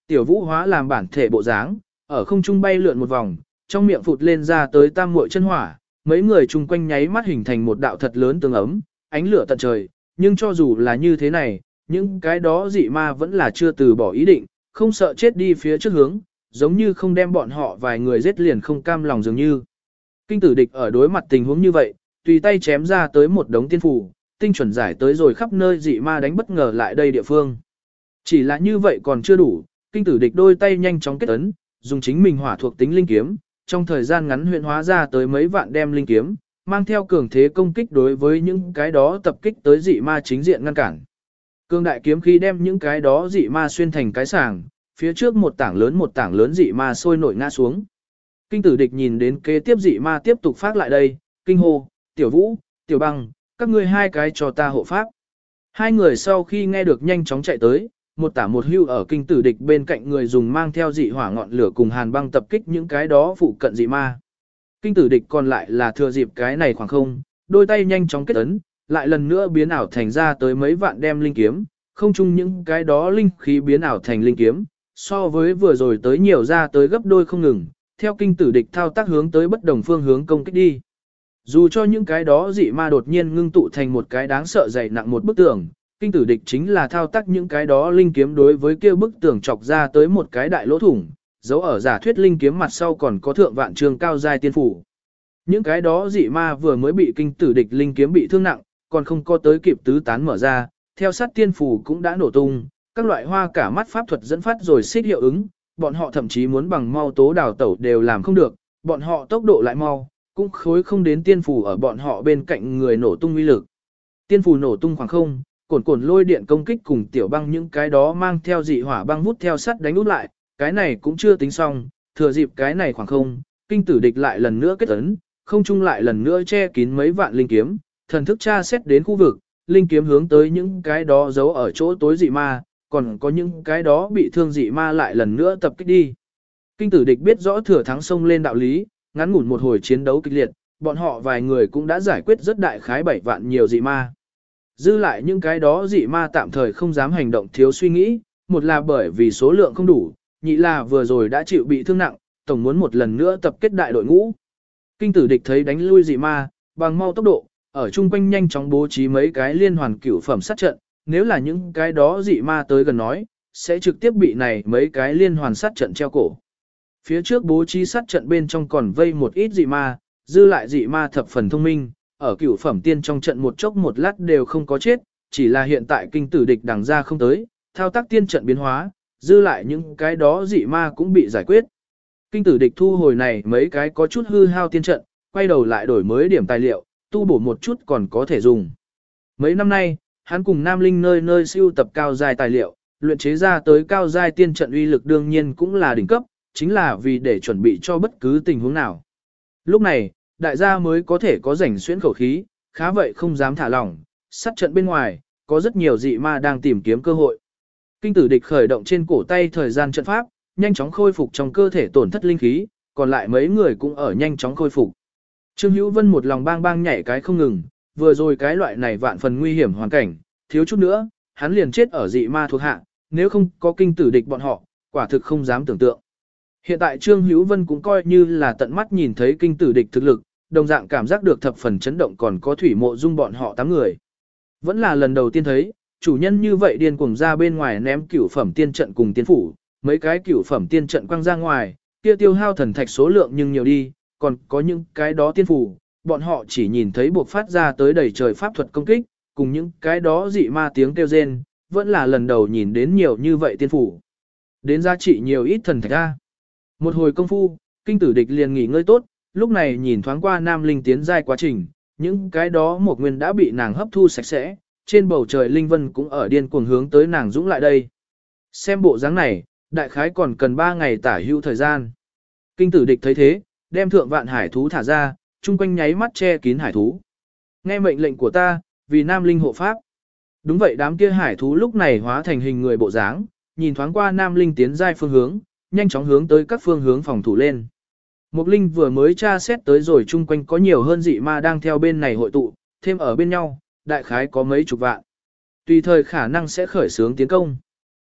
Tiểu vũ hóa làm bản thể bộ dáng, ở không trung bay lượn một vòng, trong miệng phụt lên ra tới tam muội chân hỏa, mấy người chung quanh nháy mắt hình thành một đạo thật lớn tương ấm, ánh lửa tận trời, nhưng cho dù là như thế này, những cái đó dị ma vẫn là chưa từ bỏ ý định, không sợ chết đi phía trước hướng, giống như không đem bọn họ vài người giết liền không cam lòng dường như. Kinh tử địch ở đối mặt tình huống như vậy, tùy tay chém ra tới một đống tiên phù, tinh chuẩn giải tới rồi khắp nơi dị ma đánh bất ngờ lại đây địa phương. Chỉ là như vậy còn chưa đủ, kinh tử địch đôi tay nhanh chóng kết ấn, dùng chính mình hỏa thuộc tính linh kiếm, trong thời gian ngắn huyện hóa ra tới mấy vạn đem linh kiếm, mang theo cường thế công kích đối với những cái đó tập kích tới dị ma chính diện ngăn cản. Cương đại kiếm khí đem những cái đó dị ma xuyên thành cái sàng, phía trước một tảng lớn dị ma sôi nổi ngã xuống. Kinh tử địch nhìn đến kế tiếp dị ma tiếp tục phát lại đây, kinh hô, tiểu vũ, tiểu băng, các ngươi hai cái cho ta hộ pháp. Hai người sau khi nghe được nhanh chóng chạy tới, một tả một hưu ở kinh tử địch bên cạnh người dùng mang theo dị hỏa ngọn lửa cùng hàn băng tập kích những cái đó phụ cận dị ma. Kinh tử địch còn lại là thừa dịp cái này khoảng không, đôi tay nhanh chóng kết ấn, lại lần nữa biến ảo thành ra tới mấy vạn đem linh kiếm, không chung những cái đó linh khí biến ảo thành linh kiếm, so với vừa rồi tới nhiều ra tới gấp đôi không ngừng, theo kinh tử địch thao tác hướng tới bất đồng phương hướng công kích đi. Dù cho những cái đó dị ma đột nhiên ngưng tụ thành một cái đáng sợ dày nặng một bức tường, kinh tử địch chính là thao tác những cái đó linh kiếm đối với kia bức tường chọc ra tới một cái đại lỗ thủng, dấu ở giả thuyết linh kiếm mặt sau còn có thượng vạn trường cao giai tiên phủ. Những cái đó dị ma vừa mới bị kinh tử địch linh kiếm bị thương nặng, còn không có tới kịp tứ tán mở ra, theo sát tiên phủ cũng đã nổ tung, các loại hoa cả mắt pháp thuật dẫn phát rồi xích hiệu ứng, bọn họ thậm chí muốn bằng mau tố đào tẩu đều làm không được, bọn họ tốc độ lại mau, cũng khối không đến tiên phủ ở bọn họ bên cạnh người nổ tung uy lực. Tiên phủ nổ tung khoảng không, cồn lôi điện công kích cùng tiểu băng những cái đó mang theo dị hỏa băng vút theo sắt đánh út lại, cái này cũng chưa tính xong, thừa dịp cái này khoảng không, kinh tử địch lại lần nữa kết ấn, không chung lại lần nữa che kín mấy vạn linh kiếm, thần thức tra xét đến khu vực, linh kiếm hướng tới những cái đó giấu ở chỗ tối dị ma, còn có những cái đó bị thương dị ma lại lần nữa tập kích đi. Kinh tử địch biết rõ thừa thắng sông lên đạo lý, ngắn ngủn một hồi chiến đấu kịch liệt, bọn họ vài người cũng đã giải quyết rất đại khái 7 vạn nhiều dị ma. Dư lại những cái đó dị ma tạm thời không dám hành động thiếu suy nghĩ, một là bởi vì số lượng không đủ, nhị là vừa rồi đã chịu bị thương nặng, tổng muốn một lần nữa tập kết đại đội ngũ. Kinh tử địch thấy đánh lui dị ma, bằng mau tốc độ, ở chung quanh nhanh chóng bố trí mấy cái liên hoàn cửu phẩm sát trận, nếu là những cái đó dị ma tới gần nói, sẽ trực tiếp bị này mấy cái liên hoàn sát trận treo cổ. Phía trước bố trí sát trận bên trong còn vây một ít dị ma, dư lại dị ma thập phần thông minh, ở cửu phẩm tiên trong trận một chốc một lát đều không có chết, chỉ là hiện tại kinh tử địch đằng ra không tới, thao tác tiên trận biến hóa, dư lại những cái đó dị ma cũng bị giải quyết. Kinh tử địch thu hồi này mấy cái có chút hư hao tiên trận, quay đầu lại đổi mới điểm tài liệu, tu bổ một chút còn có thể dùng. Mấy năm nay, hắn cùng Nam Linh nơi nơi siêu tập cao giai tài liệu, luyện chế ra tới cao giai tiên trận uy lực đương nhiên cũng là đỉnh cấp, chính là vì để chuẩn bị cho bất cứ tình huống nào. Lúc này, đại gia mới có thể có rảnh xuyễn khẩu khí, khá vậy không dám thả lỏng, sát trận bên ngoài, có rất nhiều dị ma đang tìm kiếm cơ hội. Kinh tử địch khởi động trên cổ tay thời gian trận pháp, nhanh chóng khôi phục trong cơ thể tổn thất linh khí, còn lại mấy người cũng ở nhanh chóng khôi phục. Trương Hữu Vân một lòng bang bang nhảy cái không ngừng, vừa rồi cái loại này vạn phần nguy hiểm hoàn cảnh, thiếu chút nữa, hắn liền chết ở dị ma thuộc hạ, nếu không có kinh tử địch bọn họ, quả thực không dám tưởng tượng. Hiện tại Trương Hữu Vân cũng coi như là tận mắt nhìn thấy kinh tử địch thực lực, đồng dạng cảm giác được thập phần chấn động còn có thủy mộ dung bọn họ 8 người. Vẫn là lần đầu tiên thấy, chủ nhân như vậy điên cuồng ra bên ngoài ném cửu phẩm tiên trận cùng tiên phủ, mấy cái cửu phẩm tiên trận quăng ra ngoài, kia tiêu hao thần thạch số lượng nhưng nhiều đi, còn có những cái đó tiên phủ, bọn họ chỉ nhìn thấy buộc phát ra tới đầy trời pháp thuật công kích, cùng những cái đó dị ma tiếng kêu rên, vẫn là lần đầu nhìn đến nhiều như vậy tiên phủ. Đến giá trị nhiều ít thần thạch ra. Một hồi công phu, kinh tử địch liền nghỉ ngơi tốt, lúc này nhìn thoáng qua Nam Linh tiến giai quá trình, những cái đó một nguyên đã bị nàng hấp thu sạch sẽ, trên bầu trời linh vân cũng ở điên cuồng hướng tới nàng dũng lại đây. Xem bộ dáng này, đại khái còn cần 3 ngày tả hữu thời gian. Kinh tử địch thấy thế, đem thượng vạn hải thú thả ra, chung quanh nháy mắt che kín hải thú. Nghe mệnh lệnh của ta, vì Nam Linh hộ pháp. Đúng vậy, đám kia hải thú lúc này hóa thành hình người bộ dáng, nhìn thoáng qua Nam Linh tiến giai phương hướng, nhanh chóng hướng tới các phương hướng phòng thủ lên. Mục Linh vừa mới tra xét tới rồi chung quanh có nhiều hơn dị ma đang theo bên này hội tụ, thêm ở bên nhau, đại khái có mấy chục vạn. Tùy thời khả năng sẽ khởi xướng tiến công.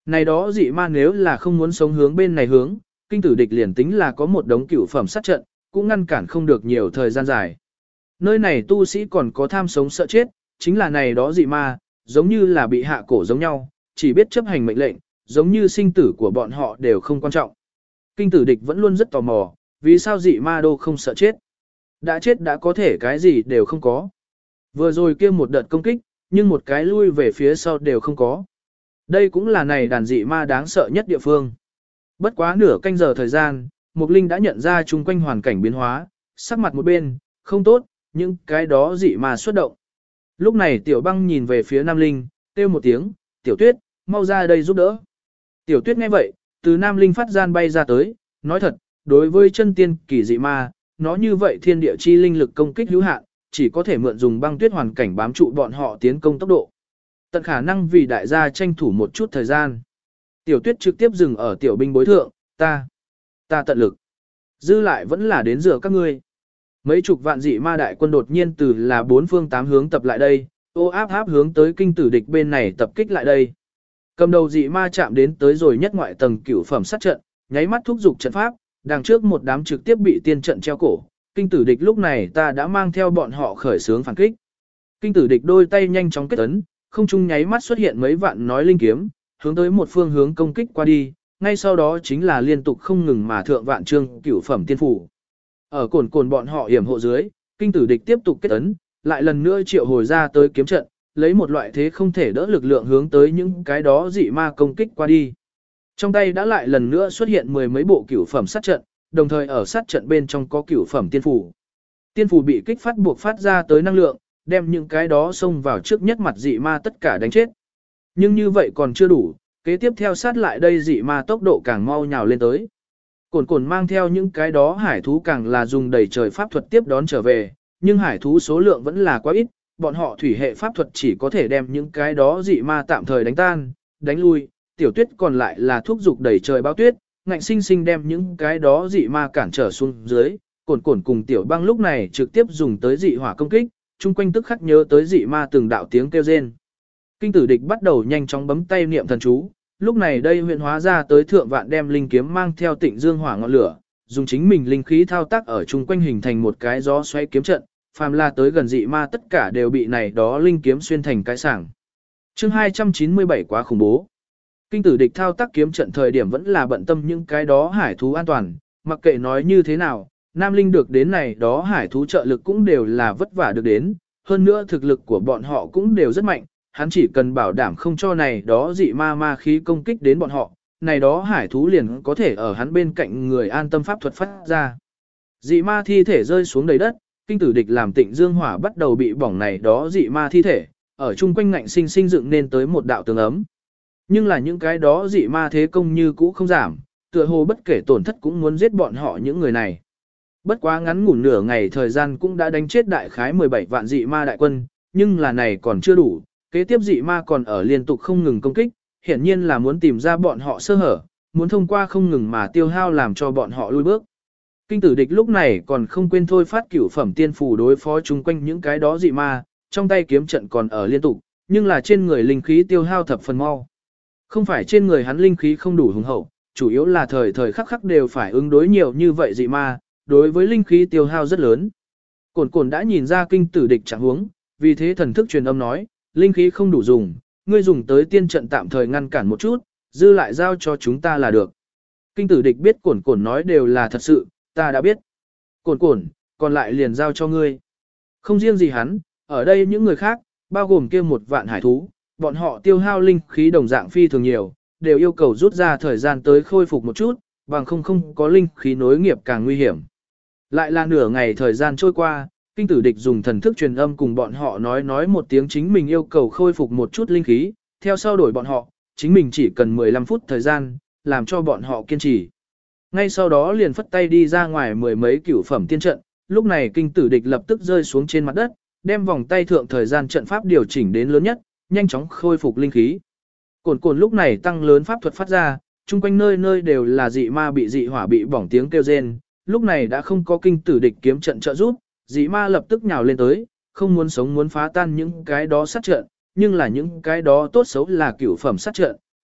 Này đó dị ma nếu là không muốn sống hướng bên này hướng, kinh tử địch liền tính là có một đống cửu phẩm sát trận, cũng ngăn cản không được nhiều thời gian dài. Nơi này tu sĩ còn có tham sống sợ chết, chính là này đó dị ma, giống như là bị hạ cổ giống nhau, chỉ biết chấp hành mệnh lệnh, giống như sinh tử của bọn họ đều không quan trọng. Kinh tử địch vẫn luôn rất tò mò, vì sao dị ma đô không sợ chết. Đã chết đã có thể cái gì đều không có. Vừa rồi kia một đợt công kích, nhưng một cái lui về phía sau đều không có. Đây cũng là này đàn dị ma đáng sợ nhất địa phương. Bất quá nửa canh giờ thời gian, Mục Linh đã nhận ra chung quanh hoàn cảnh biến hóa, sắc mặt một bên, không tốt, nhưng cái đó dị ma xuất động. Lúc này Tiểu Băng nhìn về phía Nam Linh, kêu một tiếng, Tiểu Tuyết, mau ra đây giúp đỡ. Tiểu Tuyết nghe vậy, từ Nam Linh phát gian bay ra tới, nói thật, đối với chân tiên kỳ dị ma, nó như vậy thiên địa chi linh lực công kích hữu hạn, chỉ có thể mượn dùng băng tuyết hoàn cảnh bám trụ bọn họ tiến công tốc độ. Tận khả năng vì đại gia tranh thủ một chút thời gian. Tiểu Tuyết trực tiếp dừng ở tiểu binh bối thượng, ta tận lực. Dư lại vẫn là đến rửa các ngươi. Mấy chục vạn dị ma đại quân đột nhiên từ là bốn phương tám hướng tập lại đây, ô áp áp hướng tới kinh tử địch bên này tập kích lại đây. Cầm đầu dị ma chạm đến tới rồi nhất ngoại tầng cửu phẩm sát trận, nháy mắt thúc giục trận pháp, đằng trước một đám trực tiếp bị tiên trận treo cổ. Kinh tử địch lúc này ta đã mang theo bọn họ khởi xướng phản kích. Kinh tử địch đôi tay nhanh chóng kết ấn, không trung nháy mắt xuất hiện mấy vạn nói linh kiếm, hướng tới một phương hướng công kích qua đi, ngay sau đó chính là liên tục không ngừng mà thượng vạn trương cửu phẩm tiên phủ. Ở cồn bọn họ hiểm hộ dưới, kinh tử địch tiếp tục kết ấn, lại lần nữa triệu hồi ra tới kiếm trận, lấy một loại thế không thể đỡ lực lượng hướng tới những cái đó dị ma công kích qua đi. Trong tay đã lại lần nữa xuất hiện mười mấy bộ cửu phẩm sát trận, đồng thời ở sát trận bên trong có cửu phẩm tiên phủ. Tiên phủ bị kích phát buộc phát ra tới năng lượng, đem những cái đó xông vào trước nhất mặt dị ma tất cả đánh chết. Nhưng như vậy còn chưa đủ, kế tiếp theo sát lại đây dị ma tốc độ càng mau nhào lên tới. Cồn mang theo những cái đó hải thú càng là dùng đầy trời pháp thuật tiếp đón trở về, nhưng hải thú số lượng vẫn là quá ít, bọn họ thủy hệ pháp thuật chỉ có thể đem những cái đó dị ma tạm thời đánh tan, đánh lui, Tiểu Tuyết còn lại là thúc dục đầy trời bao tuyết, ngạnh sinh sinh đem những cái đó dị ma cản trở xuống dưới, cồn cùng Tiểu Băng lúc này trực tiếp dùng tới dị hỏa công kích, chung quanh tức khắc nhớ tới dị ma từng đạo tiếng kêu rên. Kinh tử địch bắt đầu nhanh chóng bấm tay niệm thần chú, lúc này đây huyện hóa ra tới thượng vạn đem linh kiếm mang theo Tịnh Dương hỏa ngọn lửa, dùng chính mình linh khí thao tác ở chung quanh hình thành một cái gió xoáy kiếm trận, phàm là tới gần dị ma tất cả đều bị này đó linh kiếm xuyên thành cái sảng. Chương 297 quá khủng bố. Kinh tử địch thao tác kiếm trận thời điểm vẫn là bận tâm những cái đó hải thú an toàn, mặc kệ nói như thế nào, Nam Linh được đến này đó hải thú trợ lực cũng đều là vất vả được đến, hơn nữa thực lực của bọn họ cũng đều rất mạnh, hắn chỉ cần bảo đảm không cho này đó dị ma khí công kích đến bọn họ, này đó hải thú liền có thể ở hắn bên cạnh người an tâm pháp thuật phát ra. Dị ma thi thể rơi xuống đầy đất, kinh tử địch làm Tịnh Dương hỏa bắt đầu bị bỏng này đó dị ma thi thể, ở chung quanh ngạnh sinh sinh dựng nên tới một đạo tường ấm. Nhưng là những cái đó dị ma thế công như cũ không giảm, tựa hồ bất kể tổn thất cũng muốn giết bọn họ những người này. Bất quá ngắn ngủn nửa ngày thời gian cũng đã đánh chết đại khái 17 vạn dị ma đại quân, nhưng là này còn chưa đủ, kế tiếp dị ma còn ở liên tục không ngừng công kích, hiển nhiên là muốn tìm ra bọn họ sơ hở, muốn thông qua không ngừng mà tiêu hao làm cho bọn họ lui bước. Kinh tử địch lúc này còn không quên thôi phát cửu phẩm tiên phù đối phó chung quanh những cái đó dị ma, trong tay kiếm trận còn ở liên tục, nhưng là trên người linh khí tiêu hao thập phần mau. Không phải trên người hắn linh khí không đủ hùng hậu, chủ yếu là thời thời khắc khắc đều phải ứng đối nhiều như vậy dị ma, đối với linh khí tiêu hao rất lớn. Cồn đã nhìn ra kinh tử địch trạng huống, vì thế thần thức truyền âm nói, linh khí không đủ dùng, ngươi dùng tới tiên trận tạm thời ngăn cản một chút, dư lại giao cho chúng ta là được. Kinh tử địch biết Cồn nói đều là thật sự, ta đã biết. Cồn, còn lại liền giao cho ngươi. Không riêng gì hắn, ở đây những người khác, bao gồm kia một vạn hải thú, bọn họ tiêu hao linh khí đồng dạng phi thường nhiều, đều yêu cầu rút ra thời gian tới khôi phục một chút, bằng không có linh khí nối nghiệp càng nguy hiểm. Lại là nửa ngày thời gian trôi qua, kinh tử địch dùng thần thức truyền âm cùng bọn họ nói một tiếng chính mình yêu cầu khôi phục một chút linh khí, theo sau đổi bọn họ, chính mình chỉ cần 15 phút thời gian, làm cho bọn họ kiên trì. Ngay sau đó liền phất tay đi ra ngoài mười mấy cửu phẩm tiên trận, lúc này kinh tử địch lập tức rơi xuống trên mặt đất, đem vòng tay thượng thời gian trận pháp điều chỉnh đến lớn nhất, nhanh chóng khôi phục linh khí. Cồn lúc này tăng lớn pháp thuật phát ra, chung quanh nơi nơi đều là dị ma bị dị hỏa bị bỏng tiếng kêu rên, lúc này đã không có kinh tử địch kiếm trận trợ giúp, dị ma lập tức nhào lên tới, không muốn sống muốn phá tan những cái đó sát trận, nhưng là những cái đó tốt xấu là cửu phẩm sát trận,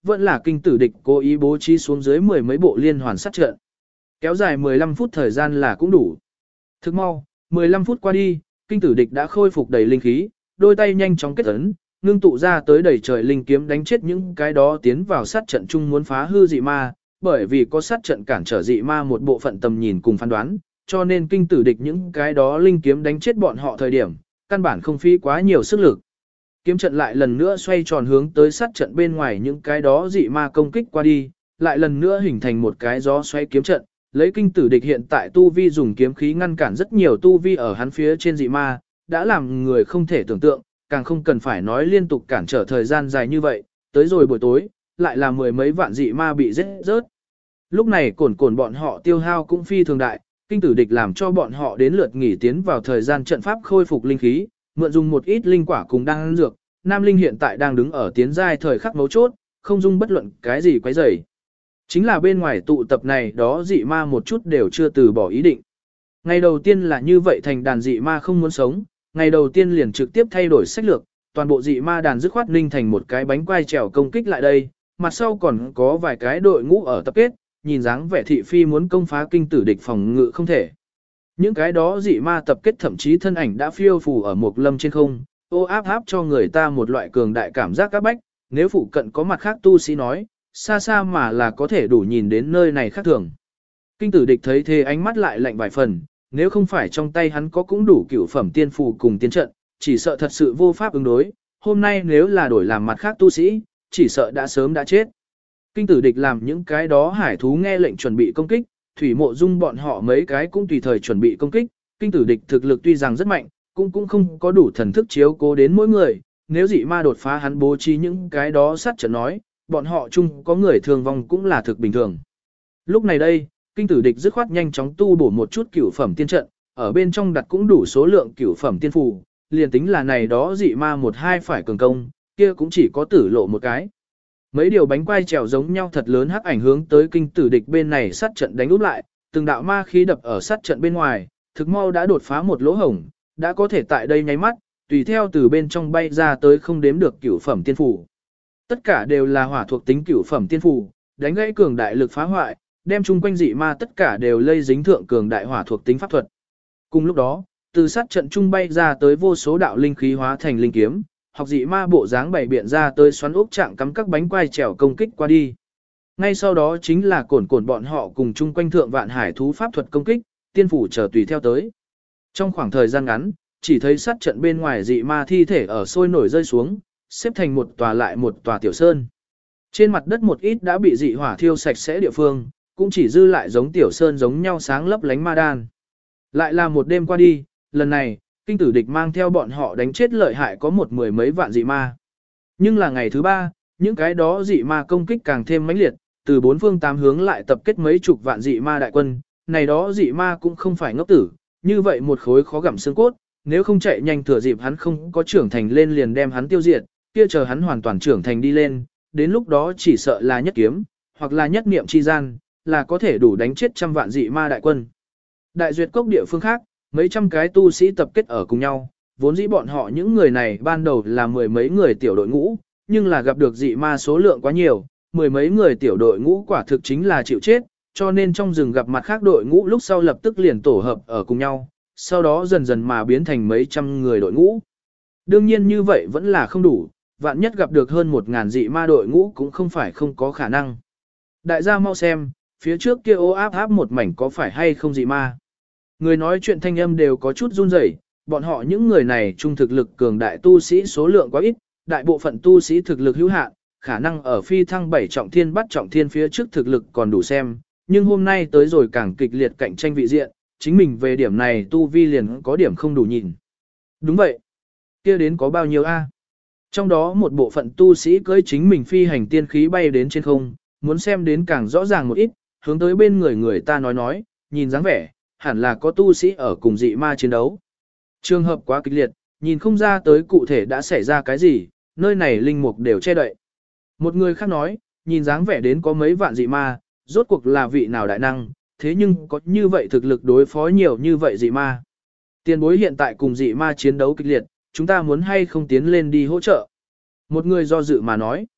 vẫn là kinh tử địch cố ý bố trí xuống dưới mười mấy bộ liên hoàn sát trận. Kéo dài 15 phút thời gian là cũng đủ. Thức mau, 15 phút qua đi, kinh tử địch đã khôi phục đầy linh khí, đôi tay nhanh chóng kết ấn, ngưng tụ ra tới đầy trời linh kiếm đánh chết những cái đó tiến vào sát trận chung muốn phá hư dị ma, bởi vì có sát trận cản trở dị ma một bộ phận tầm nhìn cùng phán đoán, cho nên kinh tử địch những cái đó linh kiếm đánh chết bọn họ thời điểm, căn bản không phí quá nhiều sức lực. Kiếm trận lại lần nữa xoay tròn hướng tới sát trận bên ngoài những cái đó dị ma công kích qua đi, lại lần nữa hình thành một cái gió xoay kiếm trận, lấy kinh tử địch hiện tại tu vi dùng kiếm khí ngăn cản rất nhiều tu vi ở hắn phía trên dị ma, đã làm người không thể tưởng tượng, càng không cần phải nói liên tục cản trở thời gian dài như vậy, tới rồi buổi tối, lại là mười mấy vạn dị ma bị giết rớt. Lúc này cồn bọn họ tiêu hao cũng phi thường đại, kinh tử địch làm cho bọn họ đến lượt nghỉ tiến vào thời gian trận pháp khôi phục linh khí, mượn dùng một ít linh quả cùng đang ăn dược, Nam Linh hiện tại đang đứng ở tiến giai thời khắc mấu chốt, không dung bất luận cái gì quấy rầy. Chính là bên ngoài tụ tập này đó dị ma một chút đều chưa từ bỏ ý định. Ngày đầu tiên là như vậy thành đàn dị ma không muốn sống, ngày đầu tiên liền trực tiếp thay đổi sách lược, toàn bộ dị ma đàn dứt khoát ninh thành một cái bánh quai trèo công kích lại đây, mặt sau còn có vài cái đội ngũ ở tập kết, nhìn dáng vẻ thị phi muốn công phá kinh tử địch phòng ngự không thể. Những cái đó dị ma tập kết thậm chí thân ảnh đã phiêu phù ở một lâm trên không, ô áp áp cho người ta một loại cường đại cảm giác các bách, nếu phụ cận có mặt khác tu sĩ nói, xa xa mà là có thể đủ nhìn đến nơi này khác thường. Kinh tử địch thấy thế ánh mắt lại lạnh vài phần, nếu không phải trong tay hắn có cũng đủ cửu phẩm tiên phù cùng tiên trận, chỉ sợ thật sự vô pháp ứng đối, hôm nay nếu là đổi làm mặt khác tu sĩ, chỉ sợ đã sớm đã chết. Kinh tử địch làm những cái đó hải thú nghe lệnh chuẩn bị công kích, thủy mộ dung bọn họ mấy cái cũng tùy thời chuẩn bị công kích, kinh tử địch thực lực tuy rằng rất mạnh, cũng không có đủ thần thức chiếu cố đến mỗi người, nếu dị ma đột phá hắn bố trí những cái đó sát trận nói, bọn họ chung có người thương vong cũng là thực bình thường. Lúc này đây, kinh tử địch dứt khoát nhanh chóng tu bổ một chút cửu phẩm tiên trận, ở bên trong đặt cũng đủ số lượng cửu phẩm tiên phù, liền tính là này đó dị ma một hai phải cường công, kia cũng chỉ có tử lộ một cái. Mấy điều bánh quai trèo giống nhau thật lớn hắc ảnh hướng tới kinh tử địch bên này sát trận đánh úp lại, từng đạo ma khí đập ở sát trận bên ngoài, thực mau đã đột phá một lỗ hổng, đã có thể tại đây nháy mắt, tùy theo từ bên trong bay ra tới không đếm được cửu phẩm tiên phù. Tất cả đều là hỏa thuộc tính cửu phẩm tiên phù, đánh gãy cường đại lực phá hoại, đem chung quanh dị ma tất cả đều lây dính thượng cường đại hỏa thuộc tính pháp thuật. Cùng lúc đó, từ sát trận trung bay ra tới vô số đạo linh khí hóa thành linh kiếm, học dị ma bộ dáng bày biện ra tới xoắn ốc trạng cắm các bánh quai trèo công kích qua đi. Ngay sau đó chính là cồn bọn họ cùng chung quanh thượng vạn hải thú pháp thuật công kích, tiên phủ chờ tùy theo tới. Trong khoảng thời gian ngắn, chỉ thấy sát trận bên ngoài dị ma thi thể ở sôi nổi rơi xuống, xếp thành một tòa lại một tòa tiểu sơn. Trên mặt đất một ít đã bị dị hỏa thiêu sạch sẽ địa phương, cũng chỉ dư lại giống tiểu sơn giống nhau sáng lấp lánh ma đan. Lại là một đêm qua đi, lần này, kinh tử địch mang theo bọn họ đánh chết lợi hại có một mười mấy vạn dị ma. Nhưng là ngày thứ ba, những cái đó dị ma công kích càng thêm mãnh liệt, từ bốn phương tám hướng lại tập kết mấy chục vạn dị ma đại quân, này đó dị ma cũng không phải ngốc tử, như vậy một khối khó gặm xương cốt, nếu không chạy nhanh thừa dịp hắn không có trưởng thành lên liền đem hắn tiêu diệt, kia chờ hắn hoàn toàn trưởng thành đi lên, đến lúc đó chỉ sợ là nhất kiếm, hoặc là nhất niệm chi gian, là có thể đủ đánh chết trăm vạn dị ma đại quân. Đại duyệt cốc địa phương khác, mấy trăm cái tu sĩ tập kết ở cùng nhau, vốn dĩ bọn họ những người này ban đầu là mười mấy người tiểu đội ngũ, nhưng là gặp được dị ma số lượng quá nhiều, mười mấy người tiểu đội ngũ quả thực chính là chịu chết, cho nên trong rừng gặp mặt khác đội ngũ lúc sau lập tức liền tổ hợp ở cùng nhau, sau đó dần dần mà biến thành mấy trăm người đội ngũ. Đương nhiên như vậy vẫn là không đủ, vạn nhất gặp được hơn 1000 dị ma đội ngũ cũng không phải không có khả năng. Đại gia mau xem, phía trước kia ô áp áp một mảnh có phải hay không dị ma. Người nói chuyện thanh âm đều có chút run rẩy, bọn họ những người này trung thực lực cường đại tu sĩ số lượng quá ít, đại bộ phận tu sĩ thực lực hữu hạn, khả năng ở phi thăng 7 trọng thiên bắt trọng thiên phía trước thực lực còn đủ xem, nhưng hôm nay tới rồi càng kịch liệt cạnh tranh vị diện, chính mình về điểm này tu vi liền có điểm không đủ nhìn. Đúng vậy. Kia đến có bao nhiêu a? Trong đó một bộ phận tu sĩ cưỡi chính mình phi hành tiên khí bay đến trên không, muốn xem đến càng rõ ràng một ít, hướng tới bên người ta nói, nhìn dáng vẻ, hẳn là có tu sĩ ở cùng dị ma chiến đấu. Trường hợp quá kịch liệt, nhìn không ra tới cụ thể đã xảy ra cái gì, nơi này linh mục đều che đậy. Một người khác nói, nhìn dáng vẻ đến có mấy vạn dị ma, rốt cuộc là vị nào đại năng, thế nhưng có như vậy thực lực đối phó nhiều như vậy dị ma. Tiền bối hiện tại cùng dị ma chiến đấu kịch liệt, chúng ta muốn hay không tiến lên đi hỗ trợ. Một người do dự mà nói.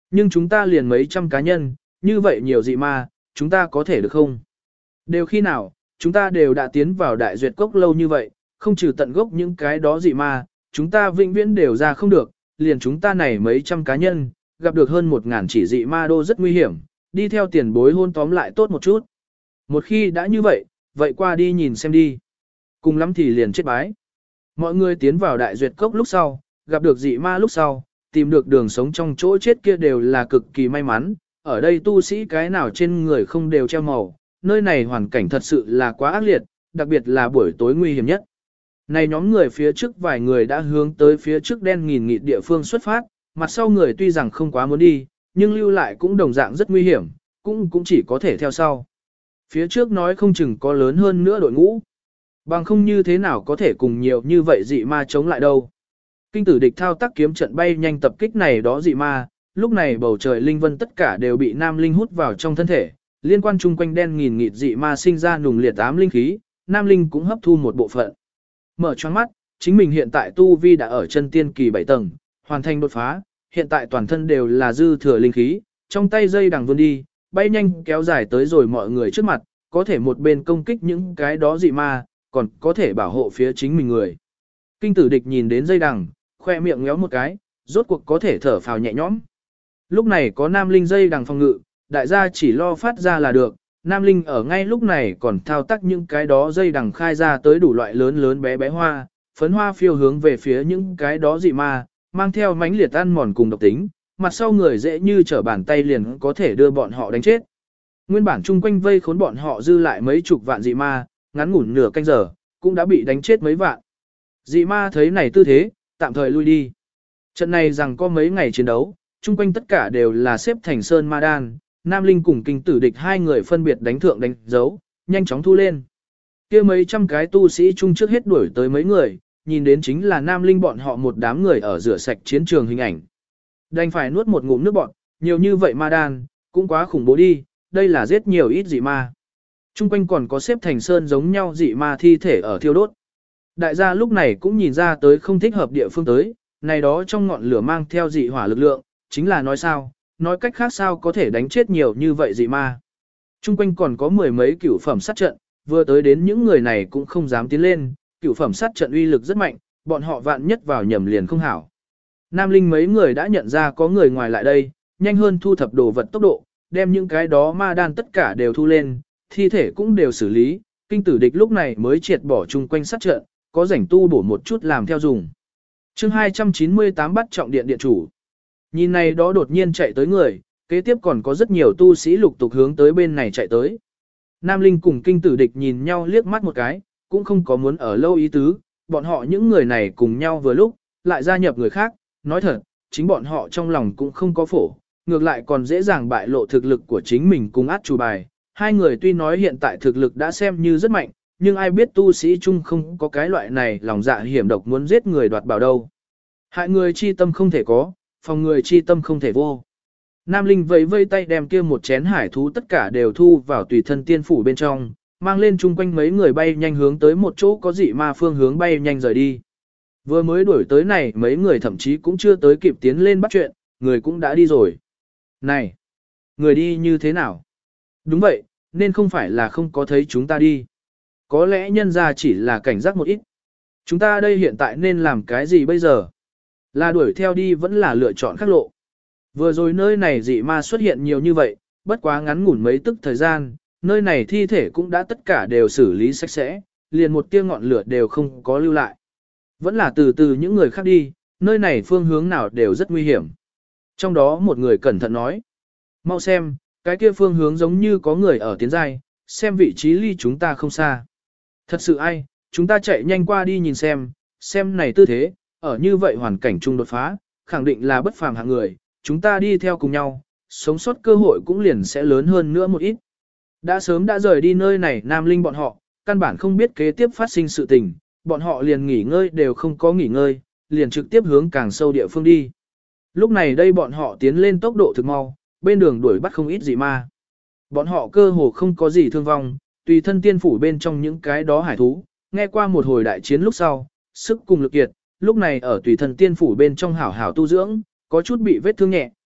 Nhưng chúng ta liền mấy trăm cá nhân, như vậy nhiều dị ma, chúng ta có thể được không? Đều khi nào, chúng ta đều đã tiến vào đại duyệt cốc lâu như vậy, không trừ tận gốc những cái đó dị ma, chúng ta vĩnh viễn đều ra không được, liền chúng ta này mấy trăm cá nhân, gặp được hơn 1.000 chỉ dị ma đô rất nguy hiểm, đi theo tiền bối hôn tóm lại tốt một chút. Một khi đã như vậy, vậy qua đi nhìn xem đi. Cùng lắm thì liền chết bái. Mọi người tiến vào đại duyệt cốc lúc sau, gặp được dị ma lúc sau, tìm được đường sống trong chỗ chết kia đều là cực kỳ may mắn. Ở đây tu sĩ cái nào trên người không đều treo màu, nơi này hoàn cảnh thật sự là quá ác liệt, đặc biệt là buổi tối nguy hiểm nhất. Này nhóm người phía trước vài người đã hướng tới phía trước đen nghìn nghịt địa phương xuất phát, mặt sau người tuy rằng không quá muốn đi, nhưng lưu lại cũng đồng dạng rất nguy hiểm, cũng chỉ có thể theo sau. Phía trước nói không chừng có lớn hơn nữa đội ngũ. Bằng không như thế nào có thể cùng nhiều như vậy dị ma chống lại đâu. Kinh tử địch thao tác kiếm trận bay nhanh tập kích này đó dị ma, lúc này bầu trời linh vân tất cả đều bị nam linh hút vào trong thân thể, liên quan chung quanh đen nghìn nghịt dị ma sinh ra nùng liệt ám linh khí, nam linh cũng hấp thu một bộ phận. Mở choáng mắt, chính mình hiện tại tu vi đã ở chân tiên kỳ 7 tầng, hoàn thành đột phá, hiện tại toàn thân đều là dư thừa linh khí, trong tay dây đằng vươn đi, bay nhanh kéo dài tới rồi mọi người trước mặt, có thể một bên công kích những cái đó dị ma, còn có thể bảo hộ phía chính mình người. Kinh tử địch nhìn đến dây đằng, khoe miệng ngéo một cái, rốt cuộc có thể thở phào nhẹ nhõm. Lúc này có nam linh dây đằng phòng ngự, đại gia chỉ lo phát ra là được, nam linh ở ngay lúc này còn thao tác những cái đó dây đằng khai ra tới đủ loại lớn lớn bé bé hoa, phấn hoa phiêu hướng về phía những cái đó dị ma, mang theo mãnh liệt ăn mòn cùng độc tính, mặt sau người dễ như trở bàn tay liền có thể đưa bọn họ đánh chết. Nguyên bản chung quanh vây khốn bọn họ dư lại mấy chục vạn dị ma, ngắn ngủn nửa canh giờ, cũng đã bị đánh chết mấy vạn. Dị ma thấy này tư thế, tạm thời lui đi. Trận này rằng có mấy ngày chiến đấu, chung quanh tất cả đều là xếp thành sơn ma đan, Nam Linh cùng kinh tử địch hai người phân biệt đánh thượng đánh dấu, nhanh chóng thu lên. Kia mấy trăm cái tu sĩ chung trước hết đuổi tới mấy người, nhìn đến chính là Nam Linh bọn họ một đám người ở rửa sạch chiến trường hình ảnh. Đành phải nuốt một ngụm nước bọt, nhiều như vậy ma đan, cũng quá khủng bố đi, đây là giết nhiều ít dị ma. Chung quanh còn có xếp thành sơn giống nhau dị ma thi thể ở thiêu đốt. Đại gia lúc này cũng nhìn ra tới không thích hợp địa phương tới, này đó trong ngọn lửa mang theo dị hỏa lực lượng, chính là nói sao, nói cách khác sao có thể đánh chết nhiều như vậy dị ma. Chung quanh còn có mười mấy cửu phẩm sát trận, vừa tới đến những người này cũng không dám tiến lên, cửu phẩm sát trận uy lực rất mạnh, bọn họ vạn nhất vào nhầm liền không hảo. Nam Linh mấy người đã nhận ra có người ngoài lại đây, nhanh hơn thu thập đồ vật tốc độ, đem những cái đó ma đan tất cả đều thu lên, thi thể cũng đều xử lý, kinh tử địch lúc này mới triệt bỏ chung quanh sát trận, có rảnh tu bổ một chút làm theo dùng. Chương 298 bắt trọng điện điện chủ. Nhìn này đó đột nhiên chạy tới người, kế tiếp còn có rất nhiều tu sĩ lục tục hướng tới bên này chạy tới. Nam Linh cùng kinh tử địch nhìn nhau liếc mắt một cái, cũng không có muốn ở lâu ý tứ, bọn họ những người này cùng nhau vừa lúc, lại gia nhập người khác, nói thật, chính bọn họ trong lòng cũng không có phổ, ngược lại còn dễ dàng bại lộ thực lực của chính mình cùng át chủ bài. Hai người tuy nói hiện tại thực lực đã xem như rất mạnh, nhưng ai biết tu sĩ chung không có cái loại này lòng dạ hiểm độc muốn giết người đoạt bảo đâu. Hại người chi tâm không thể có, phòng người chi tâm không thể vô. Nam Linh vẫy vây tay đem kia một chén hải thú tất cả đều thu vào tùy thân tiên phủ bên trong, mang lên chung quanh mấy người bay nhanh hướng tới một chỗ có dị ma phương hướng bay nhanh rời đi. Vừa mới đuổi tới này mấy người thậm chí cũng chưa tới kịp tiến lên bắt chuyện, người cũng đã đi rồi. Này, người đi như thế nào? Đúng vậy, nên không phải là không có thấy chúng ta đi. Có lẽ nhân ra chỉ là cảnh giác một ít. Chúng ta đây hiện tại nên làm cái gì bây giờ? Là đuổi theo đi vẫn là lựa chọn khác lộ. Vừa rồi nơi này dị ma xuất hiện nhiều như vậy, bất quá ngắn ngủn mấy tức thời gian, nơi này thi thể cũng đã tất cả đều xử lý sạch sẽ, liền một tia ngọn lửa đều không có lưu lại. Vẫn là từ từ những người khác đi, nơi này phương hướng nào đều rất nguy hiểm. Trong đó một người cẩn thận nói, mau xem, cái kia phương hướng giống như có người ở tiến giai, xem vị trí ly chúng ta không xa. Thật sự ai, chúng ta chạy nhanh qua đi nhìn xem này tư thế, ở như vậy hoàn cảnh chung đột phá, khẳng định là bất phàm hạng người, chúng ta đi theo cùng nhau, sống sót cơ hội cũng liền sẽ lớn hơn nữa một ít. Đã sớm đã rời đi nơi này Nam Linh bọn họ, căn bản không biết kế tiếp phát sinh sự tình, bọn họ liền nghỉ ngơi đều không có nghỉ ngơi, liền trực tiếp hướng càng sâu địa phương đi. Lúc này đây bọn họ tiến lên tốc độ thực mau, bên đường đuổi bắt không ít dị ma. Bọn họ cơ hồ không có gì thương vong, tùy thân tiên phủ bên trong những cái đó hải thú, nghe qua một hồi đại chiến lúc sau, sức cùng lực kiệt, lúc này ở tùy thân tiên phủ bên trong hảo hảo tu dưỡng, có chút bị vết thương nhẹ,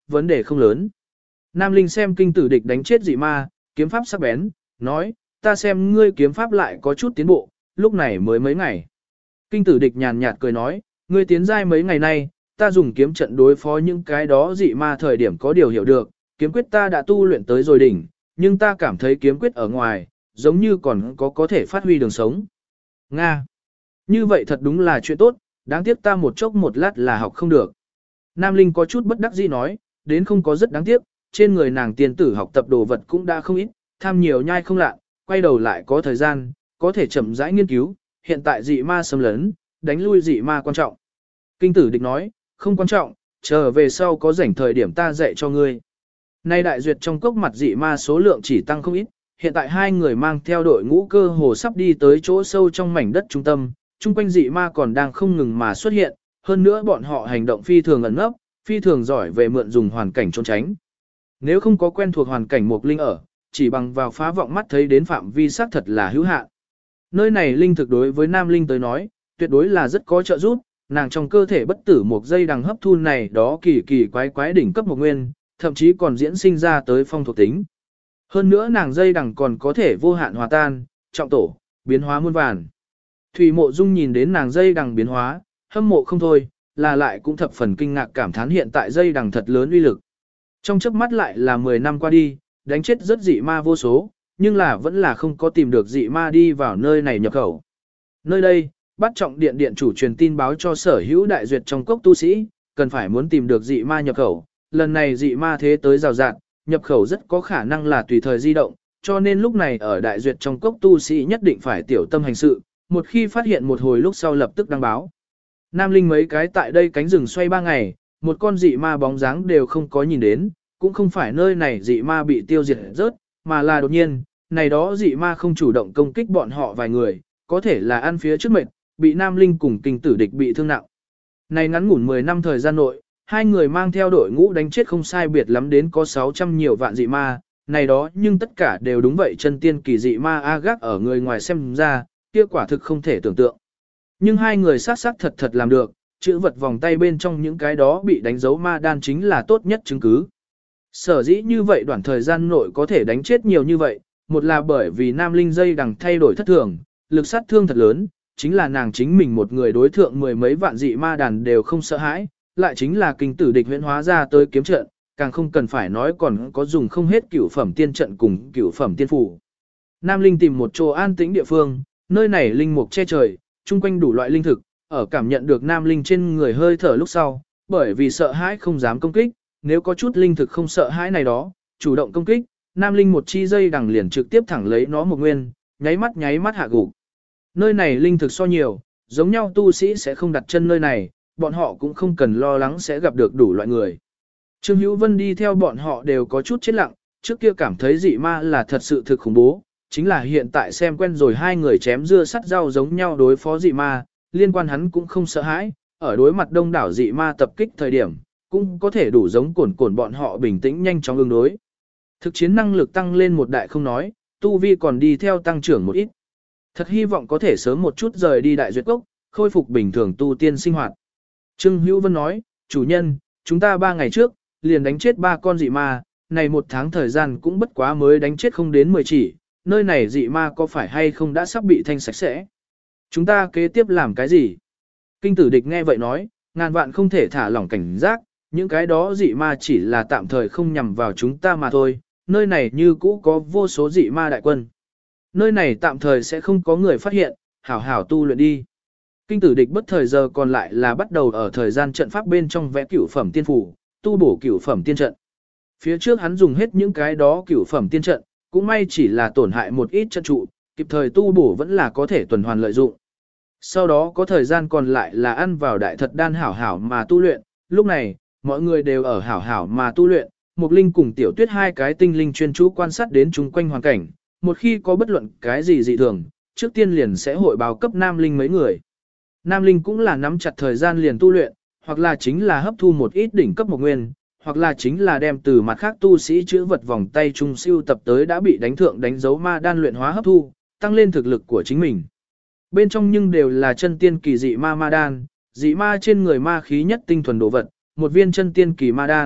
vấn đề không lớn. Nam Linh xem kinh tử địch đánh chết dị ma, kiếm pháp sắc bén, nói, ta xem ngươi kiếm pháp lại có chút tiến bộ, lúc này mới mấy ngày. Kinh tử địch nhàn nhạt cười nói, ngươi tiến giai mấy ngày nay, ta dùng kiếm trận đối phó những cái đó dị ma thời điểm có điều hiểu được, kiếm quyết ta đã tu luyện tới rồi đỉnh, nhưng ta cảm thấy kiếm quyết ở ngoài, giống như còn có thể phát huy đường sống. Nga! Như vậy thật đúng là chuyện tốt, đáng tiếc ta một chốc một lát là học không được. Nam Linh có chút bất đắc dĩ nói, đến không có rất đáng tiếc, trên người nàng tiên tử học tập đồ vật cũng đã không ít, tham nhiều nhai không lạ, quay đầu lại có thời gian, có thể chậm rãi nghiên cứu, hiện tại dị ma xâm lấn, đánh lui dị ma quan trọng. Kinh tử địch nói, không quan trọng, chờ về sau có rảnh thời điểm ta dạy cho ngươi. Nay đại duyệt trong cốc mặt dị ma số lượng chỉ tăng không ít, hiện tại hai người mang theo đội ngũ cơ hồ sắp đi tới chỗ sâu trong mảnh đất trung tâm, chung quanh dị ma còn đang không ngừng mà xuất hiện, hơn nữa bọn họ hành động phi thường ẩn nấp, phi thường giỏi về mượn dùng hoàn cảnh trốn tránh. Nếu không có quen thuộc hoàn cảnh Mộc Linh ở, chỉ bằng vào phá vọng mắt thấy đến phạm vi xác thật là hữu hạn. Nơi này linh thực đối với Nam Linh tới nói, tuyệt đối là rất có trợ giúp, nàng trong cơ thể bất tử một dây đằng hấp thu này đó kỳ kỳ quái quái đỉnh cấp một nguyên, thậm chí còn diễn sinh ra tới phong thuộc tính. Hơn nữa nàng dây đằng còn có thể vô hạn hòa tan, trọng tổ, biến hóa muôn vàn. Thủy Mộ Dung nhìn đến nàng dây đằng biến hóa, hâm mộ không thôi, là lại cũng thập phần kinh ngạc cảm thán hiện tại dây đằng thật lớn uy lực. Trong chớp mắt lại là 10 năm qua đi, đánh chết rất dị ma vô số, nhưng là vẫn là không có tìm được dị ma đi vào nơi này nhập khẩu. Nơi đây, Bát Trọng Điện điện chủ truyền tin báo cho sở hữu đại duyệt trong cốc tu sĩ, cần phải muốn tìm được dị ma nhập khẩu. Lần này dị ma thế tới rào rạt, nhập khẩu rất có khả năng là tùy thời di động, cho nên lúc này ở đại duyệt trong cốc tu sĩ nhất định phải tiểu tâm hành sự, một khi phát hiện một hồi lúc sau lập tức đăng báo. Nam Linh mấy cái tại đây cánh rừng xoay 3 ngày, một con dị ma bóng dáng đều không có nhìn đến, cũng không phải nơi này dị ma bị tiêu diệt rớt, mà là đột nhiên, này đó dị ma không chủ động công kích bọn họ vài người, có thể là ăn phía trước mệt, bị Nam Linh cùng kinh tử địch bị thương nặng. Này ngắn ngủn 10 năm thời gian nội, hai người mang theo đội ngũ đánh chết không sai biệt lắm đến có 600 nhiều vạn dị ma, này đó nhưng tất cả đều đúng vậy chân tiên kỳ dị ma A gác ở người ngoài xem ra, kia quả thực không thể tưởng tượng. Nhưng hai người sát thật thật làm được, chữ vật vòng tay bên trong những cái đó bị đánh dấu ma đan chính là tốt nhất chứng cứ. Sở dĩ như vậy đoạn thời gian nội có thể đánh chết nhiều như vậy, một là bởi vì Nam Linh dây đằng thay đổi thất thường, lực sát thương thật lớn, chính là nàng chính mình một người đối thượng 10 mấy vạn dị ma đàn đều không sợ hãi, lại chính là kinh tử địch huyễn hóa ra tới kiếm trận, càng không cần phải nói còn có dùng không hết cửu phẩm tiên trận cùng cửu phẩm tiên phủ. Nam Linh tìm một chỗ an tĩnh địa phương, nơi này linh mục che trời, chung quanh đủ loại linh thực, ở cảm nhận được Nam Linh trên người hơi thở lúc sau, bởi vì sợ hãi không dám công kích, nếu có chút linh thực không sợ hãi này đó, chủ động công kích, Nam Linh một chi dây đằng liền trực tiếp thẳng lấy nó một nguyên, nháy mắt hạ gục. Nơi này linh thực so nhiều, giống nhau tu sĩ sẽ không đặt chân nơi này, bọn họ cũng không cần lo lắng sẽ gặp được đủ loại người. Trương Hữu Vân đi theo bọn họ đều có chút chết lặng, trước kia cảm thấy dị ma là thật sự thực khủng bố, chính là hiện tại xem quen rồi hai người chém dưa sắt rau giống nhau đối phó dị ma, liên quan hắn cũng không sợ hãi, ở đối mặt đông đảo dị ma tập kích thời điểm, cũng có thể đủ giống cồn bọn họ bình tĩnh nhanh chóng ứng đối. Thực chiến năng lực tăng lên một đại không nói, tu vi còn đi theo tăng trưởng một ít. Thật hy vọng có thể sớm một chút rời đi đại duyệt cốc, khôi phục bình thường tu tiên sinh hoạt. Trương Hữu Vân nói, chủ nhân, chúng ta 3 ngày trước, liền đánh chết 3 con dị ma, này 1 tháng thời gian cũng bất quá mới đánh chết không đến 10 chỉ, nơi này dị ma có phải hay không đã sắp bị thanh sạch sẽ. Chúng ta kế tiếp làm cái gì? Kinh tử địch nghe vậy nói, ngàn vạn không thể thả lỏng cảnh giác, những cái đó dị ma chỉ là tạm thời không nhằm vào chúng ta mà thôi, nơi này như cũ có vô số dị ma đại quân. Nơi này tạm thời sẽ không có người phát hiện, hảo hảo tu luyện đi. Kinh tử địch bất thời giờ còn lại là bắt đầu ở thời gian trận pháp bên trong vẽ cửu phẩm tiên phủ, tu bổ cửu phẩm tiên trận. Phía trước hắn dùng hết những cái đó cửu phẩm tiên trận, cũng may chỉ là tổn hại một ít trận trụ, kịp thời tu bổ vẫn là có thể tuần hoàn lợi dụng. Sau đó có thời gian còn lại là ăn vào đại thật đan hảo hảo mà tu luyện, lúc này, mọi người đều ở hảo hảo mà tu luyện, Mục Linh cùng Tiểu Tuyết hai cái tinh linh chuyên chú quan sát đến chung quanh hoàn cảnh, một khi có bất luận cái gì dị thường, trước tiên liền sẽ hội báo cấp Nam Linh mấy người. Nam Linh cũng là nắm chặt thời gian liền tu luyện, hoặc là chính là hấp thu một ít đỉnh cấp một nguyên, hoặc là chính là đem từ mặt khác tu sĩ chữ vật vòng tay trung siêu tập tới đã bị đánh thượng đánh dấu ma đan luyện hóa hấp thu, tăng lên thực lực của chính mình. Bên trong nhưng đều là chân tiên kỳ dị ma đan, dị ma trên người ma khí nhất tinh thuần đồ vật, một viên chân tiên kỳ ma đan,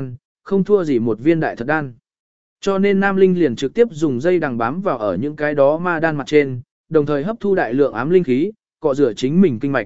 không thua gì một viên đại thật đan. Cho nên Nam Linh liền trực tiếp dùng dây đằng bám vào ở những cái đó ma đan mặt trên, đồng thời hấp thu đại lượng ám linh khí, cọ rửa chính mình kinh mạch.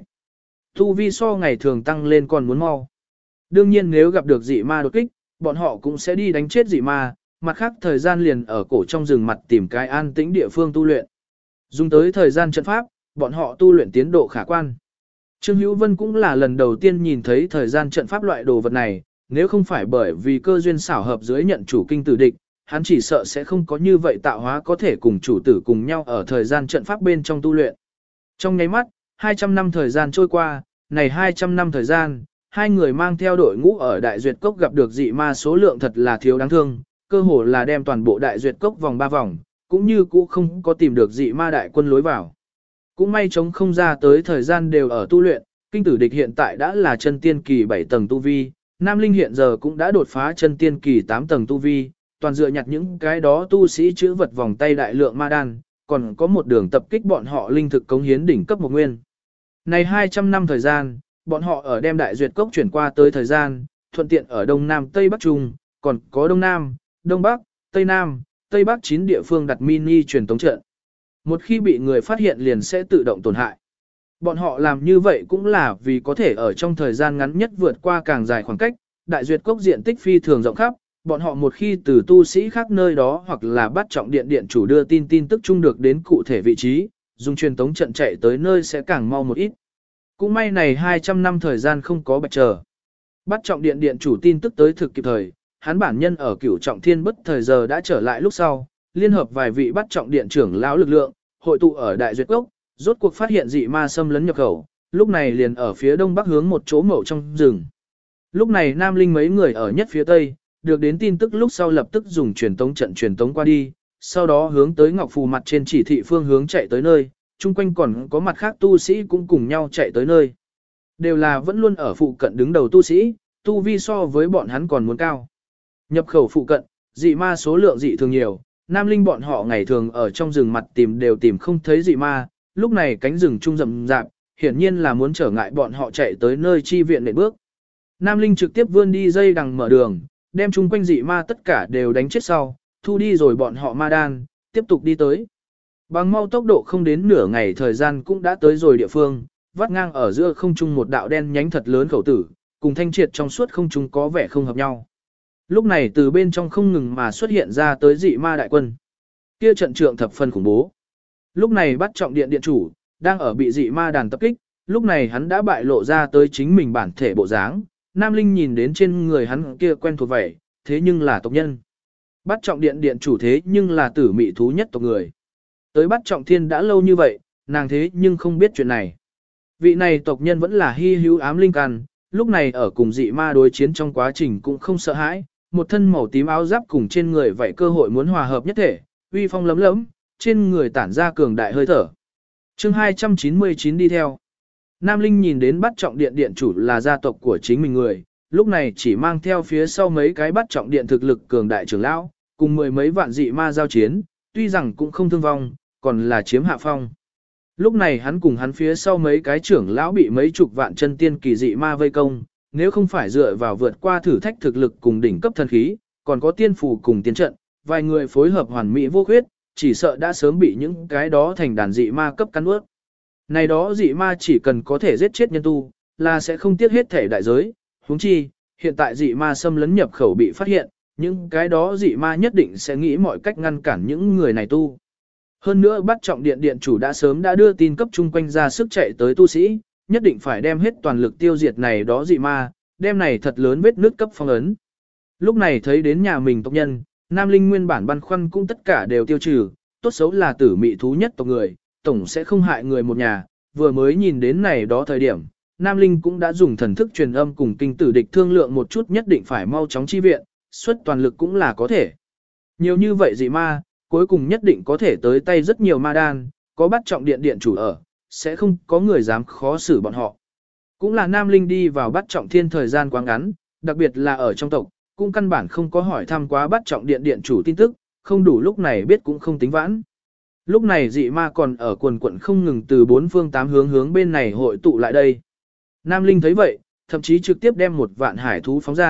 Tu vi so ngày thường tăng lên còn muốn mau. Đương nhiên nếu gặp được dị ma đột kích, bọn họ cũng sẽ đi đánh chết dị ma, mặt khác thời gian liền ở cổ trong rừng mặt tìm cái an tĩnh địa phương tu luyện. Dùng tới thời gian trận pháp, bọn họ tu luyện tiến độ khả quan. Trương Hữu Vân cũng là lần đầu tiên nhìn thấy thời gian trận pháp loại đồ vật này, nếu không phải bởi vì cơ duyên xảo hợp dưới nhận chủ kinh tử địch, hắn chỉ sợ sẽ không có như vậy tạo hóa có thể cùng chủ tử cùng nhau ở thời gian trận pháp bên trong tu luyện. Trong nháy mắt, 200 năm thời gian trôi qua, này 200 năm thời gian, hai người mang theo đội ngũ ở Đại Duyệt Cốc gặp được dị ma số lượng thật là thiếu đáng thương, cơ hồ là đem toàn bộ Đại Duyệt Cốc vòng 3 vòng, cũng như cũ không có tìm được dị ma đại quân lối vào. Cũng may chống không ra tới thời gian đều ở tu luyện, kinh tử địch hiện tại đã là chân tiên kỳ 7 tầng tu vi, Nam Linh hiện giờ cũng đã đột phá chân tiên kỳ 8 tầng tu vi, toàn dựa nhặt những cái đó tu sĩ chữ vật vòng tay đại lượng ma đan, còn có một đường tập kích bọn họ linh thực cống hiến đỉnh cấp một nguyên. Này 200 năm thời gian, bọn họ ở đem Đại Duyệt Cốc chuyển qua tới thời gian, thuận tiện ở Đông Nam Tây Bắc Trung, còn có Đông Nam, Đông Bắc, Tây Nam, Tây Bắc 9 địa phương đặt mini truyền tống trận. Một khi bị người phát hiện liền sẽ tự động tổn hại. Bọn họ làm như vậy cũng là vì có thể ở trong thời gian ngắn nhất vượt qua càng dài khoảng cách, Đại Duyệt Cốc diện tích phi thường rộng khắp, bọn họ một khi từ tu sĩ khác nơi đó hoặc là bắt trọng điện chủ đưa tin tức chung được đến cụ thể vị trí, dùng truyền tống trận chạy tới nơi sẽ càng mau một ít. Cũng may này 200 năm thời gian không có bạch chờ. Bắt trọng điện chủ tin tức tới thực kịp thời, hắn bản nhân ở Cửu Trọng Thiên bất thời giờ đã trở lại lúc sau, liên hợp vài vị bắt trọng điện trưởng lão lực lượng, hội tụ ở Đại Duyệt Cốc, rốt cuộc phát hiện dị ma xâm lấn nhập khẩu, lúc này liền ở phía đông bắc hướng một chỗ mậu trong rừng. Lúc này Nam Linh mấy người ở nhất phía tây, được đến tin tức lúc sau lập tức dùng truyền tống trận truyền tống qua đi, sau đó hướng tới Ngọc Phù mặt trên chỉ thị phương hướng chạy tới nơi, chung quanh còn có mặt khác tu sĩ cũng cùng nhau chạy tới nơi. Đều là vẫn luôn ở phụ cận đứng đầu tu sĩ, tu vi so với bọn hắn còn muốn cao. Nhập khẩu phụ cận, dị ma số lượng dị thường nhiều, Nam Linh bọn họ ngày thường ở trong rừng mặt tìm đều tìm không thấy dị ma, lúc này cánh rừng trung rậm rạp, hiển nhiên là muốn trở ngại bọn họ chạy tới nơi chi viện nệm bước. Nam Linh trực tiếp vươn đi dây đằng mở đường, đem chung quanh dị ma tất cả đều đánh chết sau, thu đi rồi bọn họ ma đan, tiếp tục đi tới. Bằng mau tốc độ không đến nửa ngày thời gian cũng đã tới rồi địa phương, vắt ngang ở giữa không trung một đạo đen nhánh thật lớn khẩu tử, cùng thanh triệt trong suốt không trung có vẻ không hợp nhau. Lúc này từ bên trong không ngừng mà xuất hiện ra tới dị ma đại quân. Kia trận trượng thập phần khủng bố. Lúc này bắt trọng điện chủ, đang ở bị dị ma đàn tập kích, lúc này hắn đã bại lộ ra tới chính mình bản thể bộ dáng. Nam Linh nhìn đến trên người hắn kia quen thuộc vậy, thế nhưng là tộc nhân. Bắt trọng điện chủ thế nhưng là tử mị thú nhất tộc người. Tới bắt trọng thiên đã lâu như vậy, nàng thế nhưng không biết chuyện này. Vị này tộc nhân vẫn là hy hữu ám linh căn, lúc này ở cùng dị ma đối chiến trong quá trình cũng không sợ hãi, một thân màu tím áo giáp cùng trên người vậy cơ hội muốn hòa hợp nhất thể, uy phong lấm lấm, trên người tản ra cường đại hơi thở. Chương 299 đi theo. Nam Linh nhìn đến bắt trọng điện chủ là gia tộc của chính mình người, lúc này chỉ mang theo phía sau mấy cái bắt trọng điện thực lực cường đại trưởng lão, cùng mười mấy vạn dị ma giao chiến, tuy rằng cũng không thương vong, còn là chiếm hạ phong. Lúc này hắn cùng hắn phía sau mấy cái trưởng lão bị mấy chục vạn chân tiên kỳ dị ma vây công, nếu không phải dựa vào vượt qua thử thách thực lực cùng đỉnh cấp thần khí, còn có tiên phù cùng tiến trận, vài người phối hợp hoàn mỹ vô khuyết, chỉ sợ đã sớm bị những cái đó thành đàn dị ma cấp cắn ướt. Này đó dị ma chỉ cần có thể giết chết nhân tu, là sẽ không tiếc hết thể đại giới, huống chi, hiện tại dị ma xâm lấn nhập khẩu bị phát hiện, những cái đó dị ma nhất định sẽ nghĩ mọi cách ngăn cản những người này tu. Hơn nữa bắt trọng điện chủ đã sớm đã đưa tin cấp chung quanh ra sức chạy tới tu sĩ, nhất định phải đem hết toàn lực tiêu diệt này đó dị ma, đem này thật lớn vết nước cấp phong ấn. Lúc này thấy đến nhà mình tộc nhân, Nam Linh nguyên bản băn khoăn cũng tất cả đều tiêu trừ, tốt xấu là tử mị thú nhất tộc người, tổng sẽ không hại người một nhà, vừa mới nhìn đến này đó thời điểm, Nam Linh cũng đã dùng thần thức truyền âm cùng kinh tử địch thương lượng một chút nhất định phải mau chóng chi viện, xuất toàn lực cũng là có thể. Nhiều như vậy dị ma, cuối cùng nhất định có thể tới tay rất nhiều ma đan, có bắt trọng điện chủ ở, sẽ không có người dám khó xử bọn họ. Cũng là Nam Linh đi vào bắt trọng thiên thời gian quá ngắn, đặc biệt là ở trong tộc, cũng căn bản không có hỏi thăm quá bắt trọng điện chủ tin tức, không đủ lúc này biết cũng không tính vãn. Lúc này dị ma còn ở quần quận không ngừng từ bốn phương tám hướng bên này hội tụ lại đây. Nam Linh thấy vậy, thậm chí trực tiếp đem một vạn hải thú phóng ra,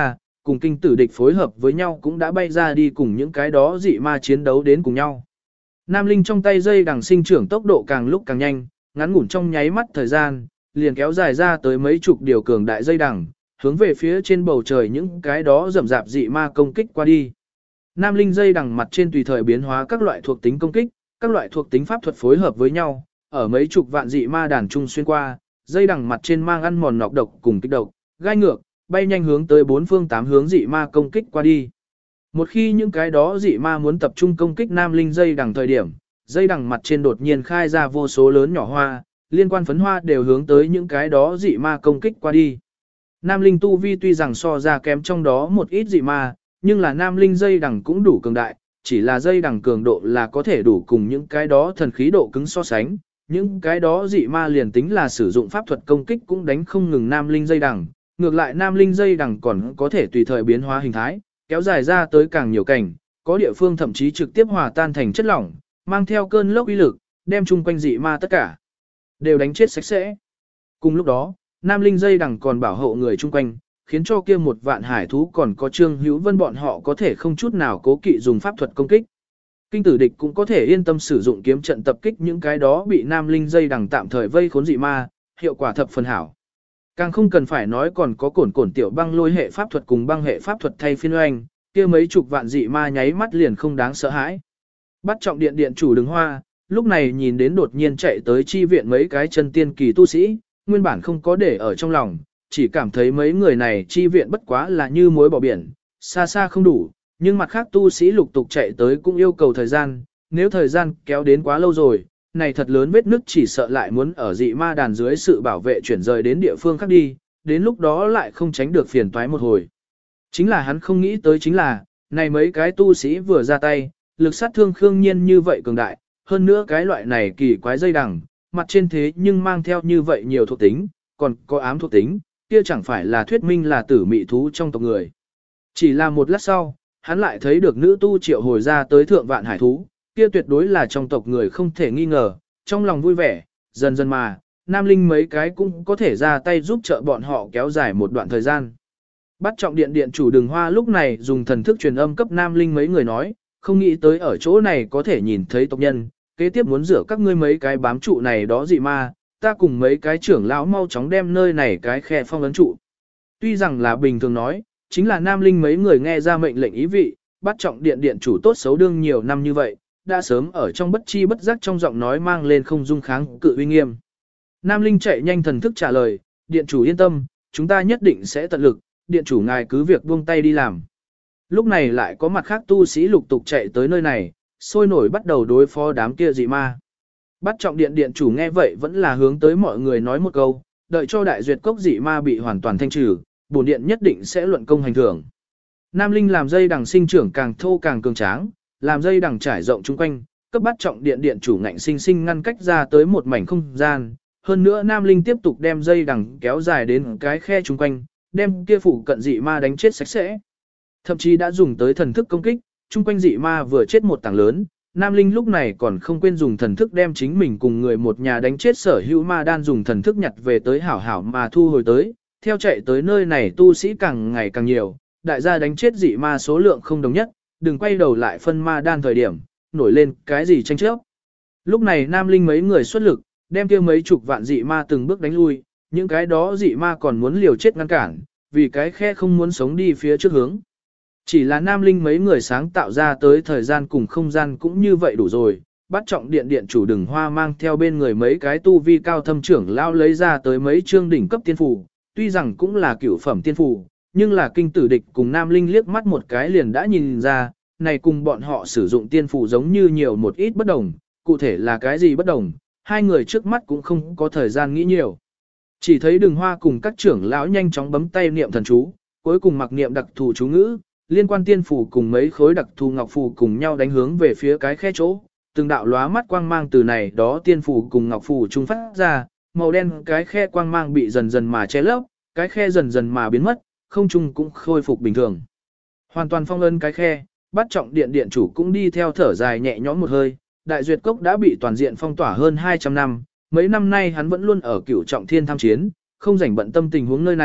cùng kinh tử địch phối hợp với nhau cũng đã bay ra đi cùng những cái đó dị ma chiến đấu đến cùng nhau. Nam Linh trong tay dây đằng sinh trưởng tốc độ càng lúc càng nhanh, ngắn ngủn trong nháy mắt thời gian, liền kéo dài ra tới mấy chục điều cường đại dây đằng, hướng về phía trên bầu trời những cái đó rậm rạp dị ma công kích qua đi. Nam Linh dây đằng mặt trên tùy thời biến hóa các loại thuộc tính công kích, các loại thuộc tính pháp thuật phối hợp với nhau, ở mấy chục vạn dị ma đàn trung xuyên qua, dây đằng mặt trên mang ăn mòn nọc độc cùng kích độc, gai ngược, bay nhanh hướng tới bốn phương tám hướng dị ma công kích qua đi. Một khi những cái đó dị ma muốn tập trung công kích Nam Linh dây đằng thời điểm, dây đằng mặt trên đột nhiên khai ra vô số lớn nhỏ hoa, liên quan phấn hoa đều hướng tới những cái đó dị ma công kích qua đi. Nam Linh tu vi tuy rằng so ra kém trong đó một ít dị ma, nhưng là Nam Linh dây đằng cũng đủ cường đại, chỉ là dây đằng cường độ là có thể đủ cùng những cái đó thần khí độ cứng so sánh. Những cái đó dị ma liền tính là sử dụng pháp thuật công kích cũng đánh không ngừng Nam Linh dây đằng, ngược lại Nam Linh dây đằng còn có thể tùy thời biến hóa hình thái, kéo dài ra tới càng nhiều cảnh, có địa phương thậm chí trực tiếp hòa tan thành chất lỏng, mang theo cơn lốc uy lực, đem chung quanh dị ma tất cả đều đánh chết sạch sẽ. Cùng lúc đó, Nam Linh dây đằng còn bảo hộ người chung quanh, khiến cho kia một vạn hải thú còn có Trương Hữu Vân bọn họ có thể không chút nào cố kỵ dùng pháp thuật công kích. Kinh tử địch cũng có thể yên tâm sử dụng kiếm trận tập kích những cái đó bị Nam Linh dây đằng tạm thời vây khốn dị ma, hiệu quả thập phần hảo. Càng không cần phải nói còn có cổn tiểu băng lôi hệ pháp thuật cùng băng hệ pháp thuật thay phiên oanh, kia mấy chục vạn dị ma nháy mắt liền không đáng sợ hãi. Bắt trọng điện điện chủ Đường Hoa, lúc này nhìn đến đột nhiên chạy tới chi viện mấy cái chân tiên kỳ tu sĩ, nguyên bản không có để ở trong lòng, chỉ cảm thấy mấy người này chi viện bất quá là như muối bỏ biển, xa xa không đủ, nhưng mặt khác tu sĩ lục tục chạy tới cũng yêu cầu thời gian, nếu thời gian kéo đến quá lâu rồi, này thật lớn vết nứt chỉ sợ lại muốn ở dị ma đàn dưới sự bảo vệ chuyển rời đến địa phương khác đi, đến lúc đó lại không tránh được phiền toái một hồi. Chính là hắn không nghĩ tới chính là, này mấy cái tu sĩ vừa ra tay, lực sát thương khương nhiên như vậy cường đại, hơn nữa cái loại này kỳ quái dây đằng, mặt trên thế nhưng mang theo như vậy nhiều thuộc tính, còn có ám thuộc tính, kia chẳng phải là thuyết minh là tử mị thú trong tộc người. Chỉ là một lát sau, hắn lại thấy được nữ tu triệu hồi ra tới thượng vạn hải thú, kia tuyệt đối là trong tộc người không thể nghi ngờ, trong lòng vui vẻ, dần dần mà, Nam Linh mấy cái cũng có thể ra tay giúp trợ bọn họ kéo dài một đoạn thời gian. Bắt trọng điện điện chủ Đường Hoa lúc này dùng thần thức truyền âm cấp Nam Linh mấy người nói, không nghĩ tới ở chỗ này có thể nhìn thấy tộc nhân, kế tiếp muốn rửa các ngươi mấy cái bám trụ này đó dị ma, ta cùng mấy cái trưởng lão mau chóng đem nơi này cái khe phong ấn trụ. Tuy rằng là bình thường nói, chính là Nam Linh mấy người nghe ra mệnh lệnh ý vị, bắt trọng điện điện chủ tốt xấu đương nhiều năm như vậy, đã sớm ở trong bất chi bất giác trong giọng nói mang lên không dung kháng cự uy nghiêm. Nam Linh chạy nhanh thần thức trả lời, điện chủ yên tâm, chúng ta nhất định sẽ tận lực, điện chủ ngài cứ việc buông tay đi làm. Lúc này lại có mặt khác tu sĩ lục tục chạy tới nơi này, sôi nổi bắt đầu đối phó đám kia dị ma. Bắt trọng điện điện chủ nghe vậy vẫn là hướng tới mọi người nói một câu, đợi cho đại duyệt cốc dị ma bị hoàn toàn thanh trừ, bổn điện nhất định sẽ luận công hành thưởng. Nam Linh làm dây đằng sinh trưởng càng thô càng cường tráng, làm dây đằng trải rộng chung quanh, cấp bắt trọng điện điện chủ ngạnh sinh sinh ngăn cách ra tới một mảnh không gian. Hơn nữa Nam Linh tiếp tục đem dây đằng kéo dài đến cái khe chung quanh, đem kia phủ cận dị ma đánh chết sạch sẽ. Thậm chí đã dùng tới thần thức công kích, chung quanh dị ma vừa chết một tảng lớn, Nam Linh lúc này còn không quên dùng thần thức đem chính mình cùng người một nhà đánh chết sở hữu ma đan dùng thần thức nhặt về tới hảo hảo mà thu hồi tới, theo chạy tới nơi này tu sĩ càng ngày càng nhiều, đại gia đánh chết dị ma số lượng không đồng nhất, đừng quay đầu lại phân ma đan thời điểm, nổi lên cái gì tranh chấp. Lúc này Nam Linh mấy người xuất lực, đem kia mấy chục vạn dị ma từng bước đánh lui, những cái đó dị ma còn muốn liều chết ngăn cản, vì cái khe không muốn sống đi phía trước hướng. Chỉ là Nam Linh mấy người sáng tạo ra tới thời gian cùng không gian cũng như vậy đủ rồi, bắt trọng điện điện chủ Đường Hoa mang theo bên người mấy cái tu vi cao thâm trưởng lao lấy ra tới mấy chương đỉnh cấp tiên phù, tuy rằng cũng là cửu phẩm tiên phù, nhưng là kinh tử địch cùng Nam Linh liếc mắt một cái liền đã nhìn ra, này cùng bọn họ sử dụng tiên phù giống như nhiều một ít bất đồng, cụ thể là cái gì bất đồng, hai người trước mắt cũng không có thời gian nghĩ nhiều. Chỉ thấy Đường Hoa cùng các trưởng lão nhanh chóng bấm tay niệm thần chú, cuối cùng mặc niệm đặc thù chú ngữ, liên quan tiên phù cùng mấy khối đặc thù ngọc phù cùng nhau đánh hướng về phía cái khe chỗ, từng đạo lóa mắt quang mang từ này đó tiên phù cùng ngọc phù trung phát ra, màu đen cái khe quang mang bị dần dần mà che lấp, cái khe dần dần mà biến mất, không trung cũng khôi phục bình thường. Hoàn toàn phong ấn cái khe, bắt trọng điện điện chủ cũng đi theo thở dài nhẹ nhõm một hơi, đại duyệt cốc đã bị toàn diện phong tỏa hơn 200 năm, mấy năm nay hắn vẫn luôn ở cửu trọng thiên tham chiến, không rảnh bận tâm tình huống nơi này,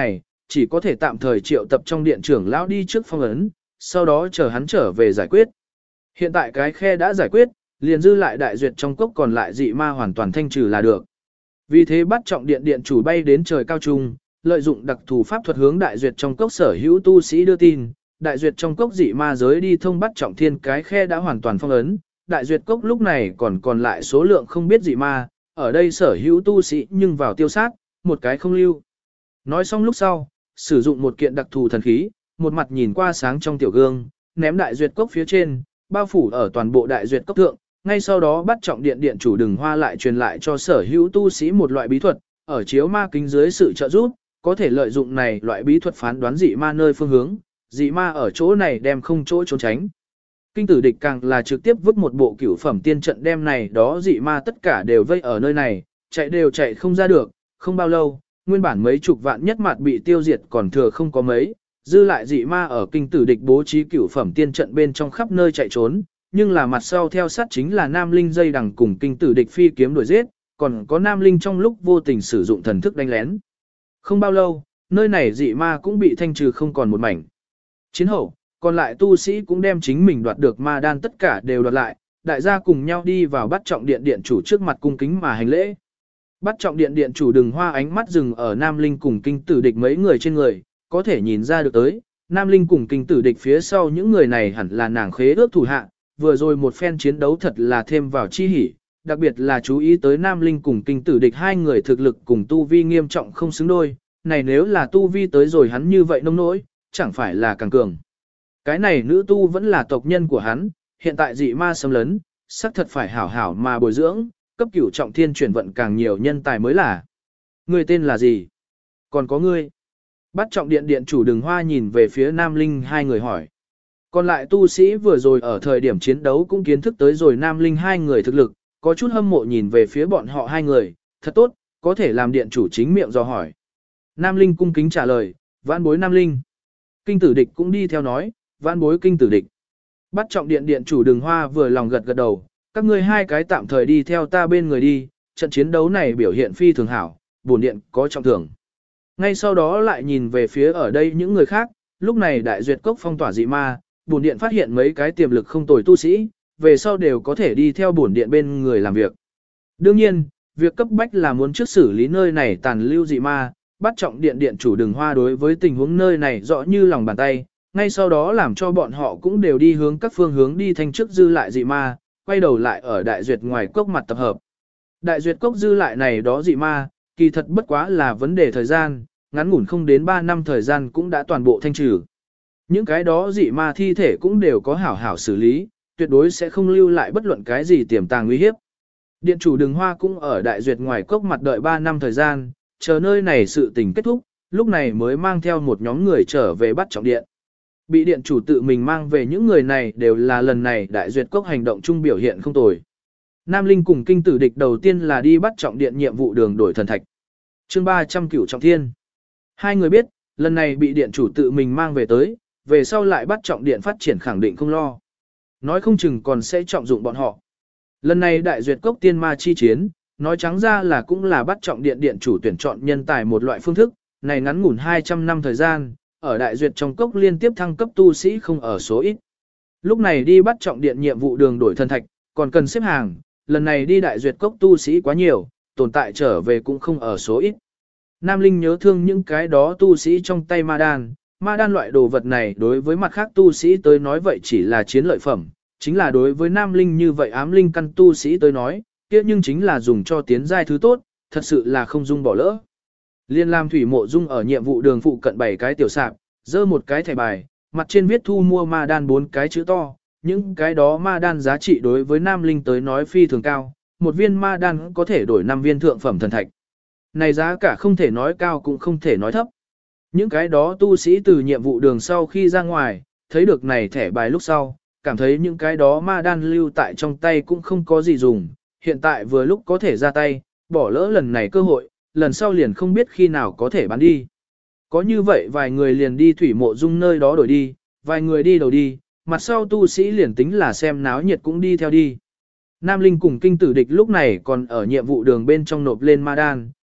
chỉ có thể tạm thời triệu tập trong điện trưởng lão đi trước phong ấn, sau đó chờ hắn trở về giải quyết. Hiện tại cái khe đã giải quyết, liền dư lại đại duyệt trong cốc còn lại dị ma hoàn toàn thanh trừ là được. Vì thế bắt trọng điện điện chủ bay đến trời cao trung, lợi dụng đặc thù pháp thuật hướng đại duyệt trong cốc sở hữu tu sĩ đưa tin, đại duyệt trong cốc dị ma giới đi thông bắt trọng thiên cái khe đã hoàn toàn phong ấn, đại duyệt cốc lúc này còn lại số lượng không biết dị ma, ở đây sở hữu tu sĩ nhưng vào tiêu sát, một cái không lưu. Nói xong lúc sau, sử dụng một kiện đặc thù thần khí, một mặt nhìn qua sáng trong tiểu gương, ném đại duyệt cốc phía trên, bao phủ ở toàn bộ đại duyệt cốc thượng, ngay sau đó bắt trọng điện điện chủ Đừng Hoa lại truyền lại cho sở hữu tu sĩ một loại bí thuật, ở chiếu ma kính dưới sự trợ giúp, có thể lợi dụng này loại bí thuật phán đoán dị ma nơi phương hướng, dị ma ở chỗ này đem không chỗ trốn tránh. Kinh tử địch càng là trực tiếp vứt một bộ cửu phẩm tiên trận đem này đó dị ma tất cả đều vây ở nơi này, chạy đều chạy không ra được, không bao lâu, nguyên bản mấy chục vạn nhất mặt bị tiêu diệt còn thừa không có mấy, dư lại dị ma ở kinh tử địch bố trí cửu phẩm tiên trận bên trong khắp nơi chạy trốn, nhưng là mặt sau theo sát chính là Nam Linh dây đằng cùng kinh tử địch phi kiếm đuổi giết, còn có Nam Linh trong lúc vô tình sử dụng thần thức đánh lén. Không bao lâu, nơi này dị ma cũng bị thanh trừ không còn một mảnh. Chiến hậu, còn lại tu sĩ cũng đem chính mình đoạt được ma đan tất cả đều đoạt lại, đại gia cùng nhau đi vào bắt trọng điện điện chủ trước mặt cung kính mà hành lễ. Bắt trọng điện điện chủ Đừng Hoa ánh mắt dừng ở Nam Linh cùng kinh tử địch mấy người trên người, có thể nhìn ra được tới, Nam Linh cùng kinh tử địch phía sau những người này hẳn là nàng khế ước thủ hạ, vừa rồi một phen chiến đấu thật là thêm vào chi hỉ, đặc biệt là chú ý tới Nam Linh cùng kinh tử địch hai người thực lực cùng tu vi nghiêm trọng không xứng đôi, này nếu là tu vi tới rồi hắn như vậy nông nỗi, chẳng phải là càng cường. Cái này nữ tu vẫn là tộc nhân của hắn, hiện tại dị ma xâm lấn, xác thật phải hảo hảo mà bồi dưỡng, cấp cửu trọng thiên chuyển vận càng nhiều nhân tài mới là. Ngươi tên là gì? Còn có ngươi? Bắt trọng điện điện chủ Đừng Hoa nhìn về phía Nam Linh hai người hỏi. Còn lại tu sĩ vừa rồi ở thời điểm chiến đấu cũng kiến thức tới rồi Nam Linh hai người thực lực, có chút hâm mộ nhìn về phía bọn họ hai người, thật tốt, có thể làm điện chủ chính miệng dò hỏi. Nam Linh cung kính trả lời, vãn bối Nam Linh. Kinh tử địch cũng đi theo nói, vãn bối kinh tử địch. Bắt trọng điện điện chủ Đừng Hoa vừa lòng gật gật đầu, các ngươi hai cái tạm thời đi theo ta bên người đi, trận chiến đấu này biểu hiện phi thường hảo, bổn điện có trọng thưởng. Ngay sau đó lại nhìn về phía ở đây những người khác, lúc này đại duyệt cốc phong tỏa dị ma, bổn điện phát hiện mấy cái tiềm lực không tồi tu sĩ, về sau đều có thể đi theo bổn điện bên người làm việc. Đương nhiên, việc cấp bách là muốn trước xử lý nơi này tàn lưu dị ma, bắt trọng điện điện chủ Đừng Hoa đối với tình huống nơi này rõ như lòng bàn tay, ngay sau đó làm cho bọn họ cũng đều đi hướng các phương hướng đi thanh trước dư lại dị ma, quay đầu lại ở đại duyệt ngoài cốc mặt tập hợp. Đại duyệt cốc dư lại này đó dị ma, kỳ thật bất quá là vấn đề thời gian, ngắn ngủn không đến 3 năm thời gian cũng đã toàn bộ thanh trừ. Những cái đó dị ma thi thể cũng đều có hảo hảo xử lý, tuyệt đối sẽ không lưu lại bất luận cái gì tiềm tàng nguy hiếp. Điện chủ Đừng Hoa cũng ở đại duyệt ngoài cốc mặt đợi 3 năm thời gian, chờ nơi này sự tình kết thúc, lúc này mới mang theo một nhóm người trở về bắt trọng điện. Bị điện chủ tự mình mang về những người này đều là lần này đại duyệt cốc hành động chung biểu hiện không tồi. Nam Linh cùng kinh tử địch đầu tiên là đi bắt trọng điện nhiệm vụ đường đổi thần thạch. Chương 300 Cửu Trọng Thiên. Hai người biết, lần này bị điện chủ tự mình mang về tới, về sau lại bắt trọng điện phát triển khẳng định không lo. Nói không chừng còn sẽ trọng dụng bọn họ. Lần này đại duyệt cốc tiên ma chi chiến, nói trắng ra là cũng là bắt trọng điện điện chủ tuyển chọn nhân tài một loại phương thức, này ngắn ngủn 200 năm thời gian, ở đại duyệt trong cốc liên tiếp thăng cấp tu sĩ không ở số ít. Lúc này đi bắt trọng điện nhiệm vụ đường đổi thần thạch, còn cần xếp hàng, lần này đi đại duyệt cốc tu sĩ quá nhiều, tồn tại trở về cũng không ở số ít. Nam Linh nhớ thương những cái đó tu sĩ trong tay ma đan loại đồ vật này đối với mặt khác tu sĩ tới nói vậy chỉ là chiến lợi phẩm, chính là đối với Nam Linh như vậy ám linh căn tu sĩ tới nói, kia nhưng chính là dùng cho tiến giai thứ tốt, thật sự là không dung bỏ lỡ. Liên Lam Thủy Mộ Dung ở nhiệm vụ đường phụ cận 7 cái tiểu sạp, dơ một cái thẻ bài, mặt trên viết thu mua ma đan 4 cái chữ to, những cái đó ma đan giá trị đối với Nam Linh tới nói phi thường cao, một viên ma đan có thể đổi 5 viên thượng phẩm thần thạch. Này giá cả không thể nói cao cũng không thể nói thấp. Những cái đó tu sĩ từ nhiệm vụ đường sau khi ra ngoài, thấy được này thẻ bài lúc sau, cảm thấy những cái đó ma đan lưu tại trong tay cũng không có gì dùng, hiện tại vừa lúc có thể ra tay, bỏ lỡ lần này cơ hội, lần sau liền không biết khi nào có thể bán đi. Có như vậy vài người liền đi Thủy Mộ Dung nơi đó đổi đi, vài người đi đầu đi, mặt sau tu sĩ liền tính là xem náo nhiệt cũng đi theo đi. Nam Linh cùng kinh tử địch lúc này còn ở nhiệm vụ đường bên trong nộp lên ma đan,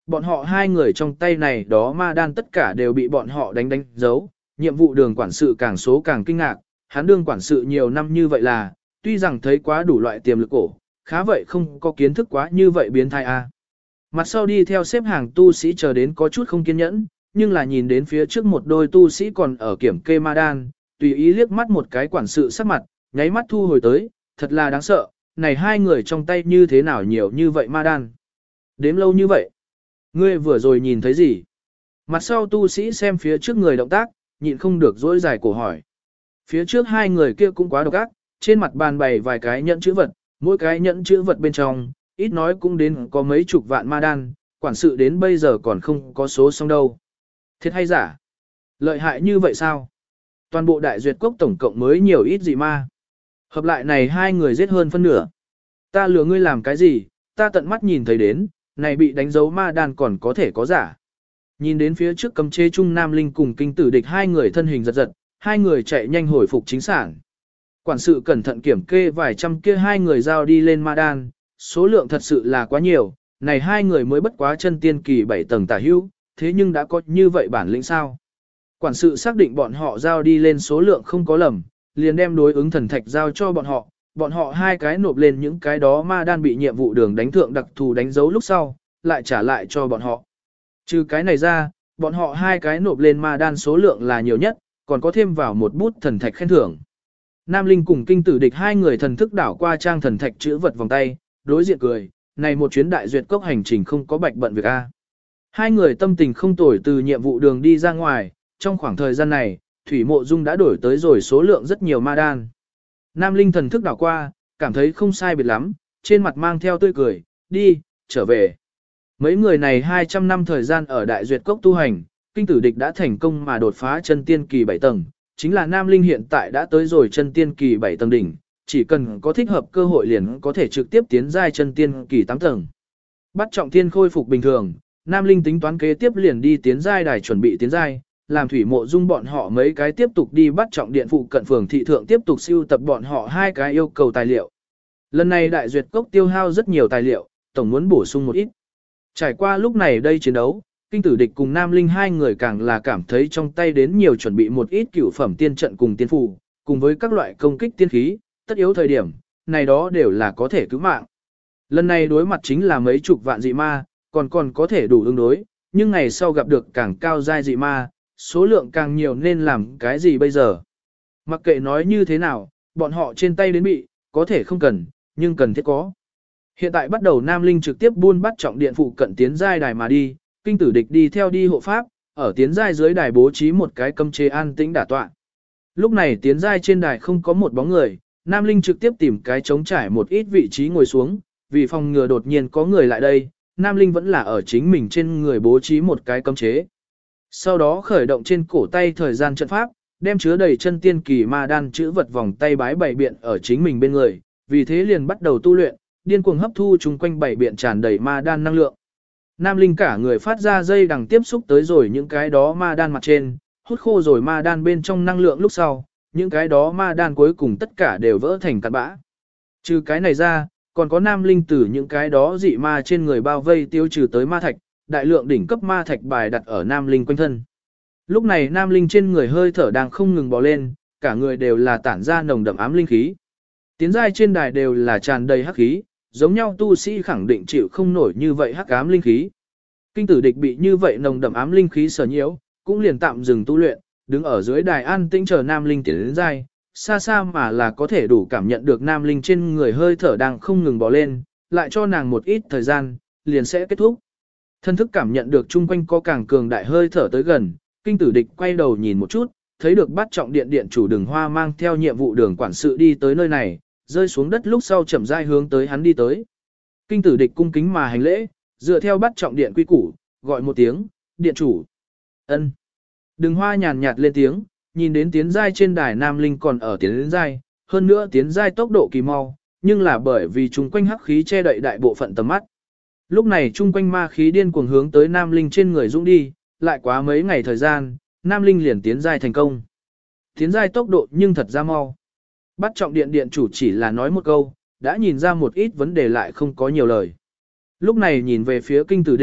bọn họ hai người trong tay này đó ma đan tất cả đều bị bọn họ đánh dấu, nhiệm vụ đường quản sự càng số càng kinh ngạc, hắn đương quản sự nhiều năm như vậy là, tuy rằng thấy quá đủ loại tiềm lực cổ, khá vậy không có kiến thức quá như vậy biến thái a. Mặt sau đi theo xếp hàng tu sĩ chờ đến có chút không kiên nhẫn, nhưng là nhìn đến phía trước một đôi tu sĩ còn ở kiểm kê ma đan, tùy ý liếc mắt một cái quản sự sắc mặt, nháy mắt thu hồi tới, thật là đáng sợ, này hai người trong tay như thế nào nhiều như vậy ma đan. Đếm lâu như vậy, ngươi vừa rồi nhìn thấy gì? Mặt sau tu sĩ xem phía trước người động tác, nhịn không được dỗi dài cổ hỏi. Phía trước hai người kia cũng quá độc ác, trên mặt bàn bày vài cái nhẫn chữ vật, mỗi cái nhẫn chữ vật bên trong, ít nói cũng đến có mấy chục vạn ma đan, quản sự đến bây giờ còn không có số xong đâu. Thiệt hay giả? Lợi hại như vậy sao? Toàn bộ đại duyệt cốc tổng cộng mới nhiều ít gì ma? Hợp lại này hai người giết hơn phân nửa. Ta lừa ngươi làm cái gì? Ta tận mắt nhìn thấy đến, này bị đánh dấu ma đan còn có thể có giả. Nhìn đến phía trước cấm chế Trung Nam Linh cùng kinh tử địch hai người thân hình giật giật, hai người chạy nhanh hồi phục chính sản. Quản sự cẩn thận kiểm kê vài trăm kia hai người giao đi lên ma đan, số lượng thật sự là quá nhiều, này hai người mới bất quá chân tiên kỳ 7 tầng tả hữu, thế nhưng đã có như vậy bản lĩnh sao. Quản sự xác định bọn họ giao đi lên số lượng không có lầm, liền đem đối ứng thần thạch giao cho bọn họ hai cái nộp lên những cái đó ma đan bị nhiệm vụ đường đánh thượng đặc thù đánh dấu lúc sau, lại trả lại cho bọn họ. Trừ cái này ra, bọn họ hai cái nộp lên ma đan số lượng là nhiều nhất, còn có thêm vào một bút thần thạch khen thưởng. Nam Linh cùng kinh tử địch hai người thần thức đảo qua trang thần thạch chữ vật vòng tay, đối diện cười, này một chuyến đại duyệt cốc hành trình không có bạch bận việc a. Hai người tâm tình không tồi từ nhiệm vụ đường đi ra ngoài, trong khoảng thời gian này, Thủy Mộ Dung đã đổi tới rồi số lượng rất nhiều ma đan. Nam Linh thần thức đảo qua, cảm thấy không sai biệt lắm, trên mặt mang theo tươi cười, đi, trở về. Mấy người này 200 năm thời gian ở đại duyệt cốc tu hành, kinh tử địch đã thành công mà đột phá chân tiên kỳ 7 tầng, chính là Nam Linh hiện tại đã tới rồi chân tiên kỳ 7 tầng đỉnh, chỉ cần có thích hợp cơ hội liền có thể trực tiếp tiến giai chân tiên kỳ 8 tầng. Bắt trọng thiên khôi phục bình thường, Nam Linh tính toán kế tiếp liền đi tiến giai đài chuẩn bị tiến giai, làm Thủy Mộ Dung bọn họ mấy cái tiếp tục đi bắt trọng điện phụ cận phường thị thượng tiếp tục siêu tập bọn họ hai cái yêu cầu tài liệu. Lần này đại duyệt cốc tiêu hao rất nhiều tài liệu, tổng muốn bổ sung một ít. Trải qua lúc này đây chiến đấu, kinh tử địch cùng Nam Linh hai người càng là cảm thấy trong tay đến nhiều chuẩn bị một ít cửu phẩm tiên trận cùng tiên phù, cùng với các loại công kích tiên khí, tất yếu thời điểm, này đó đều là có thể cứu mạng. Lần này đối mặt chính là mấy chục vạn dị ma, còn có thể đủ ứng đối, nhưng ngày sau gặp được càng cao giai dị ma, số lượng càng nhiều nên làm cái gì bây giờ? Mặc kệ nói như thế nào, bọn họ trên tay đến bị, có thể không cần, nhưng cần thiết có. Hiện tại bắt đầu Nam Linh trực tiếp buôn bắt trọng điện phụ cận tiến giai đài mà đi, kinh tử địch đi theo đi hộ pháp, ở tiến giai dưới đài bố trí một cái cấm chế an tĩnh đả tọa. Lúc này tiến giai trên đài không có một bóng người, Nam Linh trực tiếp tìm cái trống trải một ít vị trí ngồi xuống, vì phòng ngừa đột nhiên có người lại đây, Nam Linh vẫn là ở chính mình trên người bố trí một cái cấm chế. Sau đó khởi động trên cổ tay thời gian trận pháp, đem chứa đầy chân tiên kỳ ma đan chữ vật vòng tay bái bảy biện ở chính mình bên người, vì thế liền bắt đầu tu luyện, điên cuồng hấp thu chung quanh bảy biện tràn đầy ma đan năng lượng. Nam Linh cả người phát ra dây đằng tiếp xúc tới rồi những cái đó ma đan mặt trên, hút khô rồi ma đan bên trong năng lượng lúc sau, những cái đó ma đan cuối cùng tất cả đều vỡ thành cát bã. Trừ cái này ra, còn có Nam Linh từ những cái đó dị ma trên người bao vây tiêu trừ tới ma thạch, đại lượng đỉnh cấp ma thạch bài đặt ở Nam Linh quanh thân. Lúc này Nam Linh trên người hơi thở đang không ngừng bò lên, cả người đều là tản ra nồng đậm ám linh khí. Tiến giai trên đài đều là tràn đầy hắc khí, giống nhau tu sĩ khẳng định chịu không nổi như vậy hắc ám linh khí. Kinh tử địch bị như vậy nồng đậm ám linh khí sở nhiễu, cũng liền tạm dừng tu luyện, đứng ở dưới đài an tĩnh chờ Nam Linh tiến đến giai, xa xa mà là có thể đủ cảm nhận được Nam Linh trên người hơi thở đang không ngừng bò lên, lại cho nàng một ít thời gian, liền sẽ kết thúc. Thân thức cảm nhận được chung quanh có càng cường đại hơi thở tới gần, kinh tử địch quay đầu nhìn một chút, thấy được bắt trọng điện điện chủ Đường Hoa mang theo nhiệm vụ đường quản sự đi tới nơi này, rơi xuống đất lúc sau chậm rãi hướng tới hắn đi tới. Kinh tử địch cung kính mà hành lễ, dựa theo bắt trọng điện quy củ, gọi một tiếng, điện chủ. Ân. Đường Hoa nhàn nhạt lên tiếng, nhìn đến tiến giai trên đài Nam Linh còn ở tiến đến giai, hơn nữa tiến giai tốc độ kỳ mau, nhưng là bởi vì chung quanh hắc khí che đậy đại bộ phận tầm mắt. Lúc này chung quanh ma khí điên cuồng hướng tới Nam Linh trên người dũng đi, lại quá mấy ngày thời gian, Nam Linh liền tiến giai thành công. Tiến giai tốc độ nhưng thật ra mau. Bắt trọng điện điện chủ chỉ là nói một câu, đã nhìn ra một ít vấn đề lại không có nhiều lời. Lúc này nhìn về phía kinh tử địch,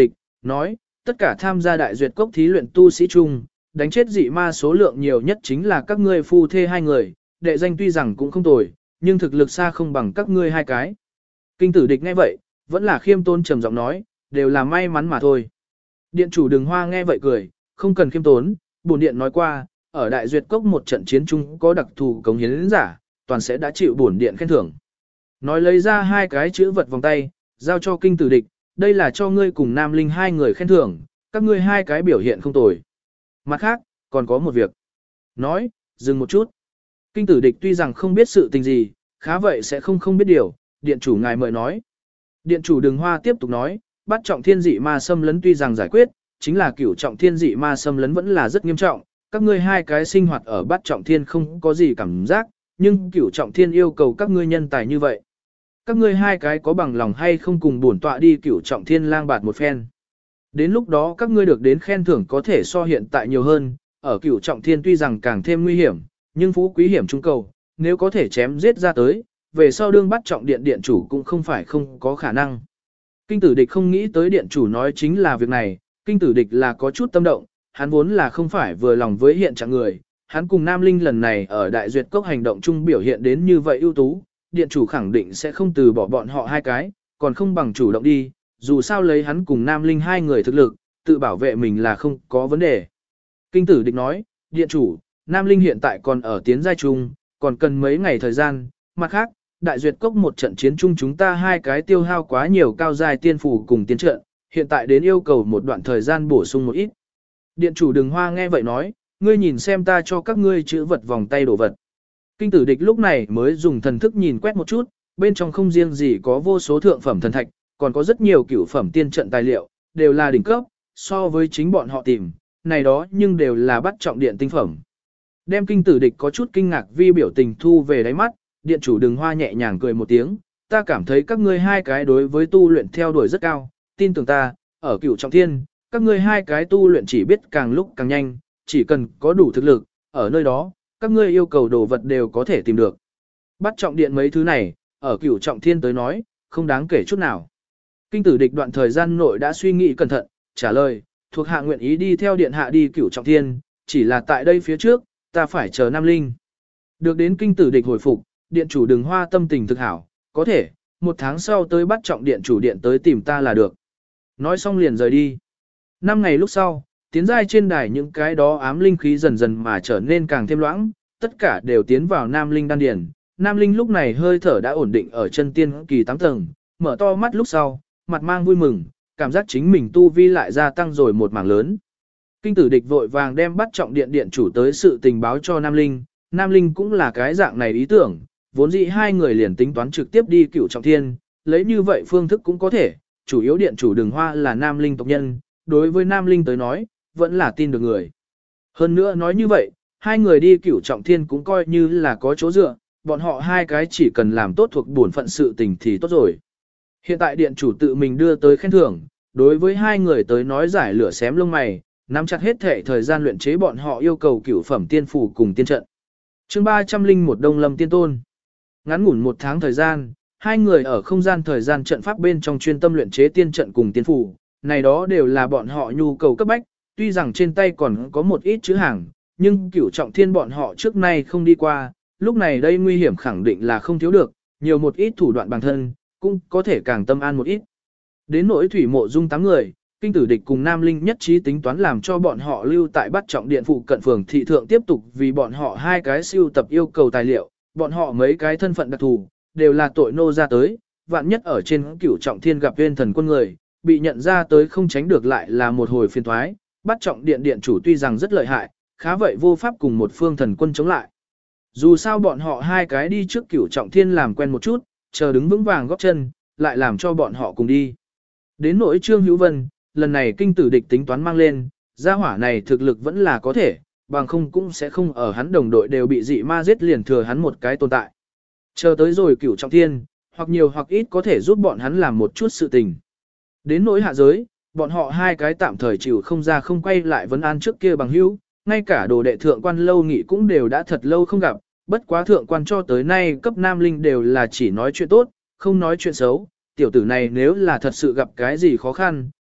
Nói, tất cả tham gia đại duyệt cốc thí luyện tu sĩ chung, đánh chết dị ma số lượng nhiều nhất chính là các ngươi phu thê hai người, đệ danh tuy rằng cũng không tồi, nhưng thực lực xa không bằng các ngươi hai cái. Kinh tử địch nghe vậy, vẫn là khiêm tốn trầm giọng nói, đều là may mắn mà thôi. Điện chủ Đường Hoa nghe vậy cười, không cần khiêm tốn, bổn điện nói qua, ở đại duyệt cốc một trận chiến chung có đặc thù cống hiến giả, toàn sẽ đã chịu bổn điện khen thưởng. Nói lấy ra hai cái chữ vật vòng tay, giao cho kinh tử địch, đây là cho ngươi cùng Nam Linh hai người khen thưởng, các ngươi hai cái biểu hiện không tồi. Mặt khác, còn có một việc. Nói, dừng một chút. Kinh tử địch tuy rằng không biết sự tình gì, khá vậy sẽ không biết điều, điện chủ ngài mời nói. Điện chủ Đường Hoa tiếp tục nói, bắt trọng thiên dị ma xâm lấn tuy rằng giải quyết, chính là cửu trọng thiên dị ma xâm lấn vẫn là rất nghiêm trọng, các ngươi hai cái sinh hoạt ở bắt trọng thiên không có gì cảm giác, nhưng cửu trọng thiên yêu cầu các ngươi nhân tài như vậy. Các ngươi hai cái có bằng lòng hay không cùng bổn tọa đi cửu trọng thiên lang bạt một phen. Đến lúc đó các ngươi được đến khen thưởng có thể so hiện tại nhiều hơn, ở cửu trọng thiên tuy rằng càng thêm nguy hiểm, nhưng phú quý hiểm trung cầu, nếu có thể chém giết ra tới, về sau đương bắt trọng điện điện chủ cũng không phải không có khả năng. Kinh tử địch không nghĩ tới điện chủ nói chính là việc này, kinh tử địch là có chút tâm động, hắn vốn là không phải vừa lòng với hiện trạng người, hắn cùng Nam Linh lần này ở đại duyệt cốc hành động chung biểu hiện đến như vậy ưu tú, điện chủ khẳng định sẽ không từ bỏ bọn họ hai cái, còn không bằng chủ động đi, dù sao lấy hắn cùng Nam Linh hai người thực lực, tự bảo vệ mình là không có vấn đề. Kinh tử địch nói, điện chủ, Nam Linh hiện tại còn ở tiến giai chung, còn cần mấy ngày thời gian, mặt khác, đại duyệt cốc một trận chiến chung chúng ta hai cái tiêu hao quá nhiều cao giai tiên phù cùng tiên trận, hiện tại đến yêu cầu một đoạn thời gian bổ sung một ít. Điện chủ Đường Hoa nghe vậy nói, ngươi nhìn xem ta cho các ngươi chữ vật vòng tay đồ vật. Kinh tử địch lúc này mới dùng thần thức nhìn quét một chút, bên trong không riêng gì có vô số thượng phẩm thần thạch, còn có rất nhiều cửu phẩm tiên trận tài liệu, đều là đỉnh cấp, so với chính bọn họ tìm, này đó nhưng đều là bắt trọng điện tinh phẩm. Đem kinh tử địch có chút kinh ngạc vi biểu tình thu về đáy mắt, điện chủ Đường Hoa nhẹ nhàng cười một tiếng, ta cảm thấy các ngươi hai cái đối với tu luyện theo đuổi rất cao, tin tưởng ta, ở cửu trọng thiên, các ngươi hai cái tu luyện chỉ biết càng lúc càng nhanh, chỉ cần có đủ thực lực, ở nơi đó, các ngươi yêu cầu đồ vật đều có thể tìm được. Bắt trọng điện mấy thứ này, ở cửu trọng thiên tới nói, không đáng kể chút nào. Kinh tử địch đoạn thời gian nội đã suy nghĩ cẩn thận, trả lời, thuộc hạ nguyện ý đi theo điện hạ đi cửu trọng thiên, chỉ là tại đây phía trước, ta phải chờ Nam Linh. Được đến kinh tử địch hồi phục, điện chủ Đường Hoa tâm tình thực hảo, có thể, một tháng sau tới bắt trọng điện chủ điện tới tìm ta là được. Nói xong liền rời đi. 5 ngày lúc sau, tiến giai trên đài những cái đó ám linh khí dần dần mà trở nên càng thêm loãng, tất cả đều tiến vào Nam Linh đan điền. Nam Linh lúc này hơi thở đã ổn định ở chân tiên kỳ 8 tầng, mở to mắt lúc sau, mặt mang vui mừng, cảm giác chính mình tu vi lại gia tăng rồi một mảng lớn. Kinh tử địch vội vàng đem bắt trọng điện điện chủ tới sự tình báo cho Nam Linh, Nam Linh cũng là cái dạng này ý tưởng, vốn dĩ hai người liền tính toán trực tiếp đi cửu trọng thiên, lấy như vậy phương thức cũng có thể, chủ yếu điện chủ Đường Hoa là Nam Linh tộc nhân, đối với Nam Linh tới nói, vẫn là tin được người. Hơn nữa nói như vậy, hai người đi cửu trọng thiên cũng coi như là có chỗ dựa, bọn họ hai cái chỉ cần làm tốt thuộc bổn phận sự tình thì tốt rồi. Hiện tại điện chủ tự mình đưa tới khen thưởng, đối với hai người tới nói giải lửa xém lông mày, nắm chặt hết thể thời gian luyện chế bọn họ yêu cầu cửu phẩm tiên phù cùng tiên trận. Chương 301 Đông Lâm Tiên Tôn. Ngắn ngủn một tháng thời gian, hai người ở không gian thời gian trận pháp bên trong chuyên tâm luyện chế tiên trận cùng tiên phù, này đó đều là bọn họ nhu cầu cấp bách, tuy rằng trên tay còn có một ít chữ hàng, nhưng cửu trọng thiên bọn họ trước nay không đi qua, lúc này đây nguy hiểm khẳng định là không thiếu được, nhiều một ít thủ đoạn bản thân, cũng có thể càng tâm an một ít. Đến nỗi thủy mộ dung 8 người, kinh tử địch cùng Nam Linh nhất trí tính toán làm cho bọn họ lưu tại bắt trọng điện phụ cận phường thị thượng tiếp tục vì bọn họ hai cái siêu tập yêu cầu tài liệu, bọn họ mấy cái thân phận đặc thù, đều là tội nô ra tới, vạn nhất ở trên cửu trọng thiên gặp viên thần quân người, bị nhận ra tới không tránh được lại là một hồi phiền thoái, bắt trọng điện điện chủ tuy rằng rất lợi hại, khá vậy vô pháp cùng một phương thần quân chống lại. Dù sao bọn họ hai cái đi trước cửu trọng thiên làm quen một chút, chờ đứng vững vàng góp chân, lại làm cho bọn họ cùng đi. Đến nỗi Trương Hữu Vân, lần này kinh tử địch tính toán mang lên, gia hỏa này thực lực vẫn là có thể, bằng không cũng sẽ không ở hắn đồng đội đều bị dị ma giết liền thừa hắn một cái tồn tại. Chờ tới rồi cửu trọng thiên, hoặc nhiều hoặc ít có thể giúp bọn hắn làm một chút sự tình. Đến nỗi hạ giới, bọn họ hai cái tạm thời chịu không ra không quay lại vấn an trước kia bằng hữu, ngay cả đồ đệ thượng quan lâu nghị cũng đều đã thật lâu không gặp, bất quá thượng quan cho tới nay cấp Nam Linh đều là chỉ nói chuyện tốt, không nói chuyện xấu, tiểu tử này nếu là thật sự gặp cái gì khó khăn,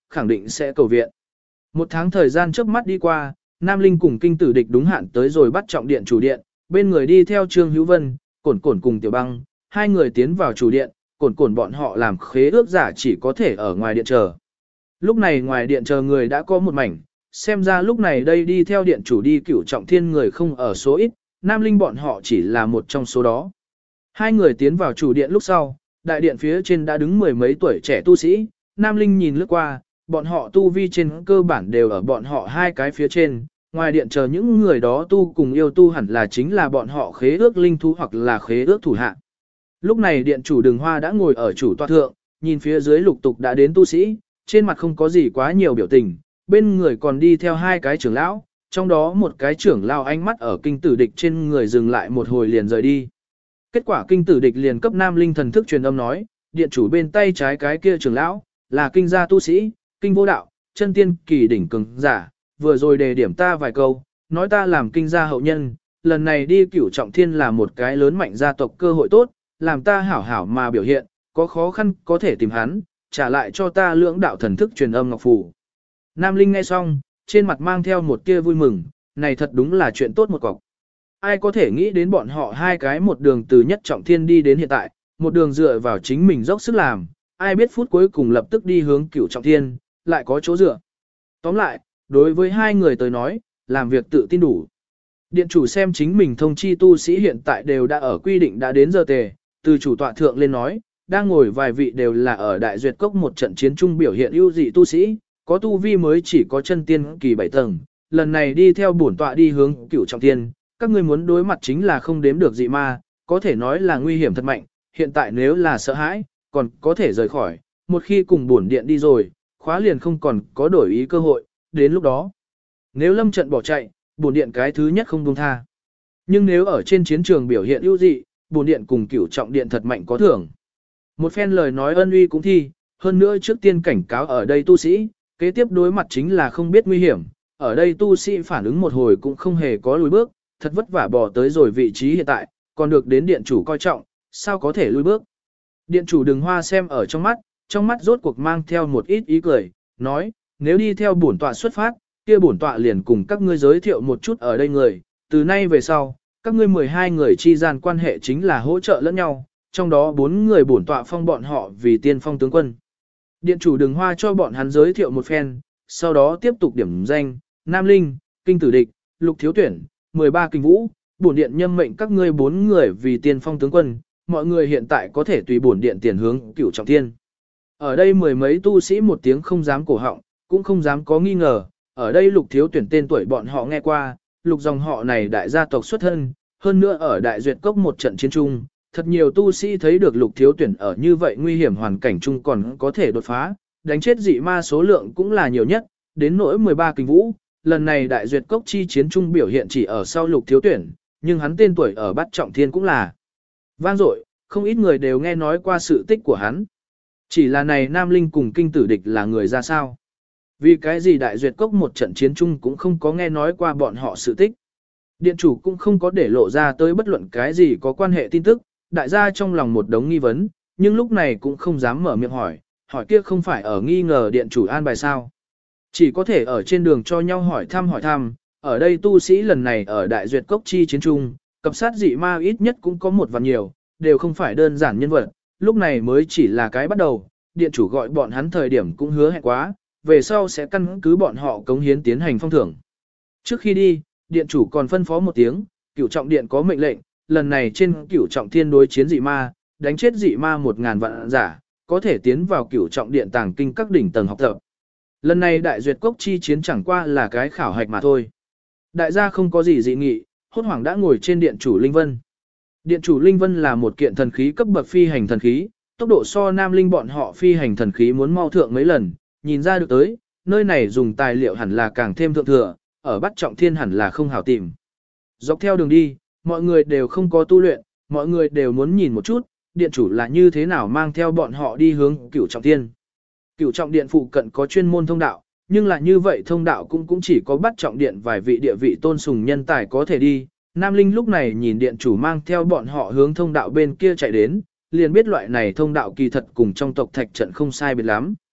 khẳng định sẽ cầu viện. Một tháng thời gian trước mắt đi qua, Nam Linh cùng kinh tử địch đúng hạn tới rồi bắt trọng điện chủ điện, bên người đi theo Trương Hữu Vân, Cổn Cổn cùng Tiểu Băng, hai người tiến vào chủ điện, Cổn Cổn bọn họ làm khế ước giả chỉ có thể ở ngoài điện chờ. Lúc này ngoài điện chờ người đã có một mảnh, xem ra lúc này đây đi theo điện chủ đi Cửu Trọng Thiên người không ở số ít, Nam Linh bọn họ chỉ là một trong số đó. Hai người tiến vào chủ điện lúc sau, đại điện phía trên đã đứng mười mấy tuổi trẻ tu sĩ, Nam Linh nhìn lướt qua, bọn họ tu vi trên cơ bản đều ở bọn họ hai cái phía trên, ngoài điện chờ những người đó tu cùng yêu tu hẳn là chính là bọn họ khế ước linh thú hoặc là khế ước thủ hạ. Lúc này điện chủ Đường Hoa đã ngồi ở chủ tọa thượng, nhìn phía dưới lục tục đã đến tu sĩ, trên mặt không có gì quá nhiều biểu tình, bên người còn đi theo hai cái trưởng lão, trong đó một cái trưởng lão ánh mắt ở kinh tử địch trên người dừng lại một hồi liền rời đi. Kết quả kinh tử địch liền cấp Nam Linh thần thức truyền âm nói, điện chủ bên tay trái cái kia trưởng lão, là kinh gia tu sĩ, kinh vô đạo, chân tiên kỳ đỉnh cường giả, vừa rồi đề điểm ta vài câu, nói ta làm kinh gia hậu nhân, lần này đi Cửu Trọng Thiên là một cái lớn mạnh gia tộc cơ hội tốt, làm ta hảo hảo mà biểu hiện, có khó khăn có thể tìm hắn, trả lại cho ta lưỡng đạo thần thức truyền âm ngọc phù. Nam Linh nghe xong, trên mặt mang theo một tia vui mừng, này thật đúng là chuyện tốt một cọc. Ai có thể nghĩ đến bọn họ hai cái một đường từ nhất trọng thiên đi đến hiện tại, một đường dựa vào chính mình dốc sức làm, ai biết phút cuối cùng lập tức đi hướng Cửu Trọng Thiên, lại có chỗ dựa. Tóm lại, đối với hai người tới nói, làm việc tự tin đủ. Điện chủ xem chính mình thông chi tu sĩ hiện tại đều đã ở quy định đã đến giờ tề, từ chủ tọa thượng lên nói, đang ngồi vài vị đều là ở đại duyệt cốc một trận chiến chung biểu hiện ưu dị tu sĩ, có tu vi mới chỉ có chân tiên kỳ 7 tầng, lần này đi theo bổn tọa đi hướng Cửu Trọng Thiên, các ngươi muốn đối mặt chính là không đếm được dị ma, có thể nói là nguy hiểm thật mạnh, hiện tại nếu là sợ hãi, còn có thể rời khỏi, một khi cùng bổn điện đi rồi, khóa liền không còn có đổi ý cơ hội, đến lúc đó. Nếu lâm trận bỏ chạy, bổn điện cái thứ nhất không buông tha. Nhưng nếu ở trên chiến trường biểu hiện ưu dị, bổn điện cùng Cửu Trọng Điện thật mạnh có thưởng. Một phen lời nói ân uy cũng thi, hơn nữa trước tiên cảnh cáo ở đây tu sĩ, kế tiếp đối mặt chính là không biết nguy hiểm, ở đây tu sĩ phản ứng một hồi cũng không hề có lùi bước, thật vất vả bỏ tới rồi vị trí hiện tại, còn được đến điện chủ coi trọng, sao có thể lùi bước. Điện chủ Đường Hoa xem ở trong mắt rốt cuộc mang theo một ít ý cười, nói, nếu đi theo bổn tọa xuất phát, kia bổn tọa liền cùng các ngươi giới thiệu một chút ở đây người, từ nay về sau, các ngươi 12 người chi gian quan hệ chính là hỗ trợ lẫn nhau, trong đó 4 người bổn tọa phong bọn họ vì tiên phong tướng quân. Điện chủ Đường Hoa cho bọn hắn giới thiệu một phen, sau đó tiếp tục điểm danh, Nam Linh, Kinh Tử Địch, Lục Thiếu Tuyển, 13 Kinh Vũ, bổn điện nhâm mệnh các ngươi 4 người vì tiên phong tướng quân, mọi người hiện tại có thể tùy bổn điện tiền hướng Cửu Trọng Thiên. Ở đây mười mấy tu sĩ một tiếng không dám cổ họng, cũng không dám có nghi ngờ, ở đây Lục Thiếu Tuyển tên tuổi bọn họ nghe qua, Lục dòng họ này đại gia tộc xuất thân, hơn nữa ở đại duyệt cốc một trận chiến chung, thật nhiều tu sĩ thấy được Lục Thiếu Tuyển ở như vậy nguy hiểm hoàn cảnh chung còn có thể đột phá, đánh chết dị ma số lượng cũng là nhiều nhất, đến nỗi 13 Kinh Vũ, lần này đại duyệt cốc chi chiến chung biểu hiện chỉ ở sau Lục Thiếu Tuyển, nhưng hắn tên tuổi ở Bát Trọng Thiên cũng là vang dội, không ít người đều nghe nói qua sự tích của hắn. Chỉ là này Nam Linh cùng Kinh Tử Địch là người ra sao? Vì cái gì đại duyệt cốc một trận chiến chung cũng không có nghe nói qua bọn họ sự tích. Điện chủ cũng không có để lộ ra tới bất luận cái gì có quan hệ tin tức, đại gia trong lòng một đống nghi vấn, nhưng lúc này cũng không dám mở miệng hỏi kia không phải ở nghi ngờ điện chủ an bài sao. Chỉ có thể ở trên đường cho nhau hỏi thăm, ở đây tu sĩ lần này ở đại duyệt cốc chi chiến trung, cập sát dị ma ít nhất cũng có một và nhiều, đều không phải đơn giản nhân vật, lúc này mới chỉ là cái bắt đầu, điện chủ gọi bọn hắn thời điểm cũng hứa hẹn quá, về sau sẽ căn cứ bọn họ cống hiến tiến hành phong thưởng. Trước khi đi, điện chủ còn phân phó một tiếng, Cửu Trọng Điện có mệnh lệnh, lần này trên Cửu Trọng Thiên đối chiến dị ma, đánh chết dị ma 1000 vạn giả, có thể tiến vào Cửu Trọng Điện tàng kinh các đỉnh tầng học tập. Lần này đại duyệt cốc chi chiến chẳng qua là cái khảo hạch mà thôi. Đại gia không có gì dị nghị, hốt hoảng đã ngồi trên điện chủ Linh Vân. Điện chủ Linh Vân là một kiện thần khí cấp bậc phi hành thần khí, tốc độ so Nam Linh bọn họ phi hành thần khí muốn mau thượng mấy lần, nhìn ra được tới, nơi này dùng tài liệu hẳn là càng thêm thượng thừa, ở Bát Trọng Thiên hẳn là không hảo tìm. Dọc theo đường đi, mọi người đều không có tu luyện, mọi người đều muốn nhìn một chút, điện chủ là như thế nào mang theo bọn họ đi hướng Cửu Trọng Thiên. Cửu Trọng Điện phụ cận có chuyên môn thông đạo, nhưng là như vậy thông đạo cũng chỉ có Bát Trọng Điện vài vị địa vị tôn sùng nhân tài có thể đi. Nam Linh lúc này nhìn điện chủ mang theo bọn họ hướng thông đạo bên kia chạy đến, liền biết loại này thông đạo kỳ thật cùng trong tộc thạch trận không sai biệt lắm.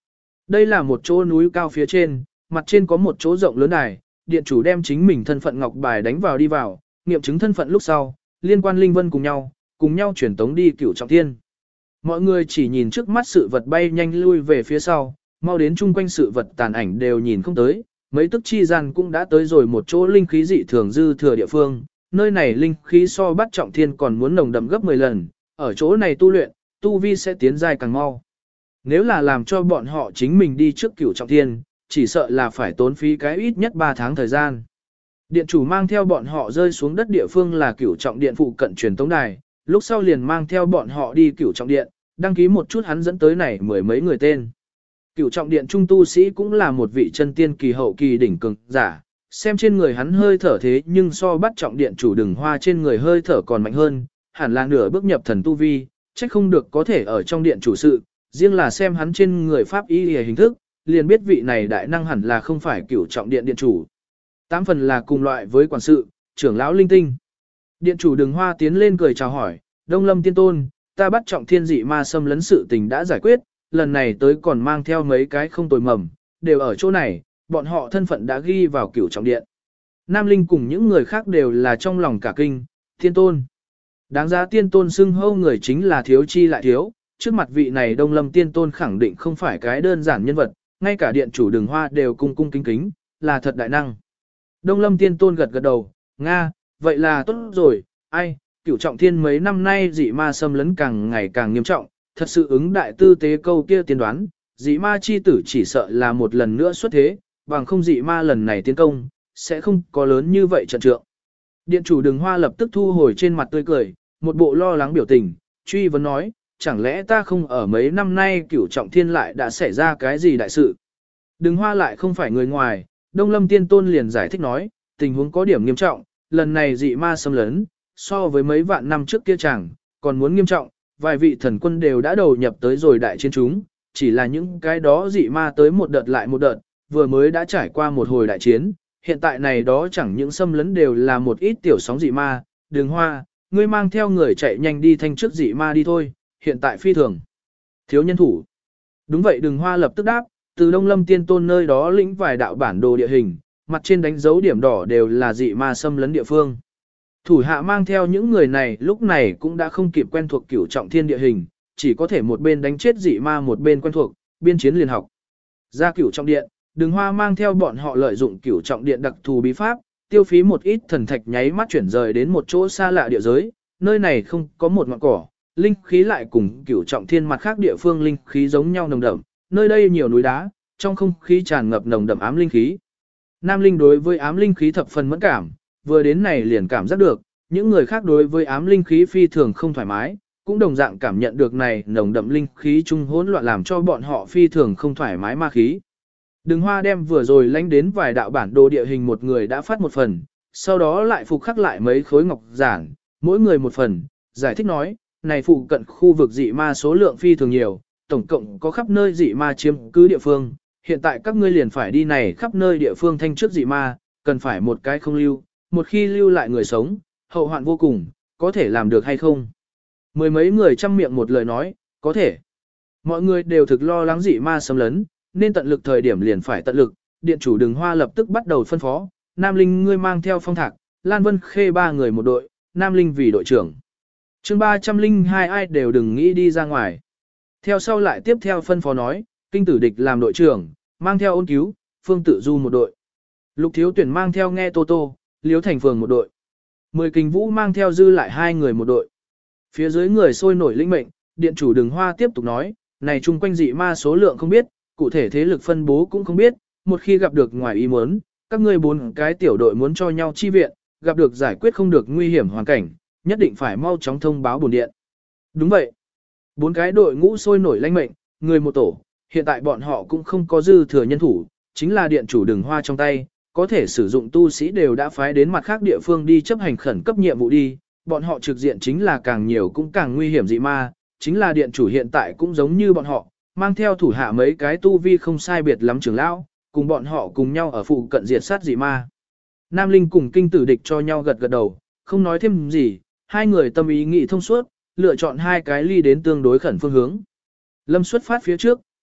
Đây là một chỗ núi cao phía trên, mặt trên có một chỗ rộng lớn đài, điện chủ đem chính mình thân phận ngọc bài đánh vào đi vào, nghiệm chứng thân phận lúc sau, liên quan linh vân cùng nhau chuyển tống đi Cửu Trọng Thiên. Mọi người chỉ nhìn trước mắt sự vật bay nhanh lui về phía sau, mau đến chung quanh sự vật tàn ảnh đều nhìn không tới, mấy tức chi gian cũng đã tới rồi một chỗ linh khí dị thường dư thừa địa phương, nơi này linh khí so Bát Trọng Thiên còn muốn nồng đậm gấp 10 lần, ở chỗ này tu luyện, tu vi sẽ tiến dài càng mau. Nếu là làm cho bọn họ chính mình đi trước Cửu Trọng Thiên, chỉ sợ là phải tốn phí cái ít nhất 3 tháng thời gian. Điện chủ mang theo bọn họ rơi xuống đất địa phương là Cửu Trọng Điện phụ cận truyền tống đài, lúc sau liền mang theo bọn họ đi Cửu Trọng Điện, đăng ký một chút hắn dẫn tới này mười mấy người tên. Cửu Trọng Điện trung tu sĩ cũng là một vị chân tiên kỳ hậu kỳ đỉnh cường giả, xem trên người hắn hơi thở thế nhưng so Bát Trọng Điện chủ Đừng Hoa trên người hơi thở còn mạnh hơn, hẳn là nửa bước nhập thần tu vi, trách không được có thể ở trong điện chủ sự, riêng là xem hắn trên người pháp y hình thức, liền biết vị này đại năng hẳn là không phải Cửu Trọng Điện điện chủ. 8 phần là cùng loại với quản sự, trưởng lão linh tinh. Điện chủ Đừng Hoa tiến lên cười chào hỏi, Đông Lâm Tiên Tôn, ta Bát Trọng Thiên dị ma xâm lấn sự tình đã giải quyết, lần này tới còn mang theo mấy cái không tồi mầm, đều ở chỗ này, bọn họ thân phận đã ghi vào Cửu Trọng Điện. Nam Linh cùng những người khác đều là trong lòng cả kinh, Tiên Tôn. Đáng giá Tiên Tôn xưng hâu người chính là thiếu chi lại thiếu, trước mặt vị này Đông Lâm Tiên Tôn khẳng định không phải cái đơn giản nhân vật, ngay cả điện chủ Đừng Hoa đều cung cung kính kính, là thật đại năng. Đông Lâm Tiên Tôn gật gật đầu, Nga, vậy là tốt rồi, ai, Cửu Trọng Thiên mấy năm nay dị ma xâm lấn càng ngày càng nghiêm trọng, thật sự ứng đại tư tế câu kia tiên đoán, dị ma chi tử chỉ sợ là một lần nữa xuất thế, bằng không dị ma lần này tiến công, sẽ không có lớn như vậy trận trượng. Điện chủ Đừng Hoa lập tức thu hồi trên mặt tươi cười, một bộ lo lắng biểu tình, truy vấn nói, chẳng lẽ ta không ở mấy năm nay Cửu Trọng Thiên lại đã xảy ra cái gì đại sự? Đừng Hoa lại không phải người ngoài, Đông Lâm Tiên Tôn liền giải thích nói, tình huống có điểm nghiêm trọng, lần này dị ma xâm lấn, so với mấy vạn năm trước kia chẳng, còn muốn nghiêm trọng, vài vị thần quân đều đã đầu nhập tới rồi đại chiến chúng, chỉ là những cái đó dị ma tới một đợt lại một đợt, vừa mới đã trải qua một hồi đại chiến, hiện tại này đó chẳng những xâm lấn đều là một ít tiểu sóng dị ma, Đường Hoa, ngươi mang theo người chạy nhanh đi thanh trước dị ma đi thôi, hiện tại phi thường. Thiếu nhân thủ. Đúng vậy Đường Hoa lập tức đáp, từ Đông Lâm Tiên Tôn nơi đó lĩnh vài đạo bản đồ địa hình, mặt trên đánh dấu điểm đỏ đều là dị ma xâm lấn địa phương. Thủ hạ mang theo những người này lúc này cũng đã không kịp quen thuộc Cửu Trọng Thiên địa hình, chỉ có thể một bên đánh chết dị ma một bên quen thuộc, biên chiến liền học. Ra Cửu Trọng Điện, Đừng Hoa mang theo bọn họ lợi dụng Cửu Trọng Điện đặc thù bí pháp, tiêu phí một ít thần thạch nháy mắt chuyển rời đến một chỗ xa lạ địa giới, nơi này không có một ngọn cỏ, linh khí lại cùng Cửu Trọng Thiên mặt khác địa phương linh khí giống nhau nồng đậm, nơi đây nhiều núi đá, trong không khí tràn ngập nồng đậm ám linh khí. Nam Linh đối với ám linh khí thập phần mẫn cảm, vừa đến này liền cảm giác được, những người khác đối với ám linh khí phi thường không thoải mái, cũng đồng dạng cảm nhận được này nồng đậm linh khí trung hỗn loạn làm cho bọn họ phi thường không thoải mái ma khí. Đừng Hoa đem vừa rồi lánh đến vài đạo bản đồ địa hình một người đã phát một phần, sau đó lại phục khắc lại mấy khối ngọc giản, mỗi người một phần, giải thích nói, này phụ cận khu vực dị ma số lượng phi thường nhiều, tổng cộng có khắp nơi dị ma chiếm cứ địa phương, hiện tại các ngươi liền phải đi này khắp nơi địa phương thanh trước dị ma, cần phải một cái không lưu, một khi lưu lại người sống, hậu hoạn vô cùng, có thể làm được hay không? Mười mấy người chăm miệng một lời nói, có thể. Mọi người đều thực lo lắng dị ma xâm lấn, nên tận lực thời điểm liền phải tận lực, điện chủ Đừng Hoa lập tức bắt đầu phân phó, Nam Linh ngươi mang theo Phong Thạc, Lan Vân Khê 3 người một đội, Nam Linh vì đội trưởng. Chương 302 ai đều đừng nghĩ đi ra ngoài. Theo sau lại tiếp theo phân phó nói, Kinh Tử Địch làm đội trưởng, mang theo Ôn Cứu, Phương Tự Du một đội. Lục Thiếu Tuyển mang theo Nghe Tô Tô, Liễu Thành Phường một đội. 10 Kình Vũ mang theo dư lại 2 người một đội. Phía dưới người sôi nổi linh mệnh, điện chủ Đừng Hoa tiếp tục nói, này chung quanh dị ma số lượng không biết, cụ thể thế lực phân bố cũng không biết, một khi gặp được ngoài ý muốn, các ngươi 4 cái tiểu đội muốn cho nhau chi viện, gặp được giải quyết không được nguy hiểm hoàn cảnh, nhất định phải mau chóng thông báo bổn điện. Đúng vậy. 4 cái đội ngũ sôi nổi lãnh mệnh, người một tổ, hiện tại bọn họ cũng không có dư thừa nhân thủ, chính là điện chủ Đừng Hoa trong tay, có thể sử dụng tu sĩ đều đã phái đến mặt khác địa phương đi chấp hành khẩn cấp nhiệm vụ đi, bọn họ trực diện chính là càng nhiều cũng càng nguy hiểm dị ma, chính là điện chủ hiện tại cũng giống như bọn họ, mang theo thủ hạ mấy cái tu vi không sai biệt lắm trưởng lão, cùng bọn họ cùng nhau ở phụ cận diệt sát dị ma. Nam Linh cùng Kinh Tử Địch cho nhau gật gật đầu, không nói thêm gì, hai người tâm ý nghĩ thông suốt, lựa chọn 2 cái ly đến tương đối khẩn phương hướng. Lâm xuất phát phía trước,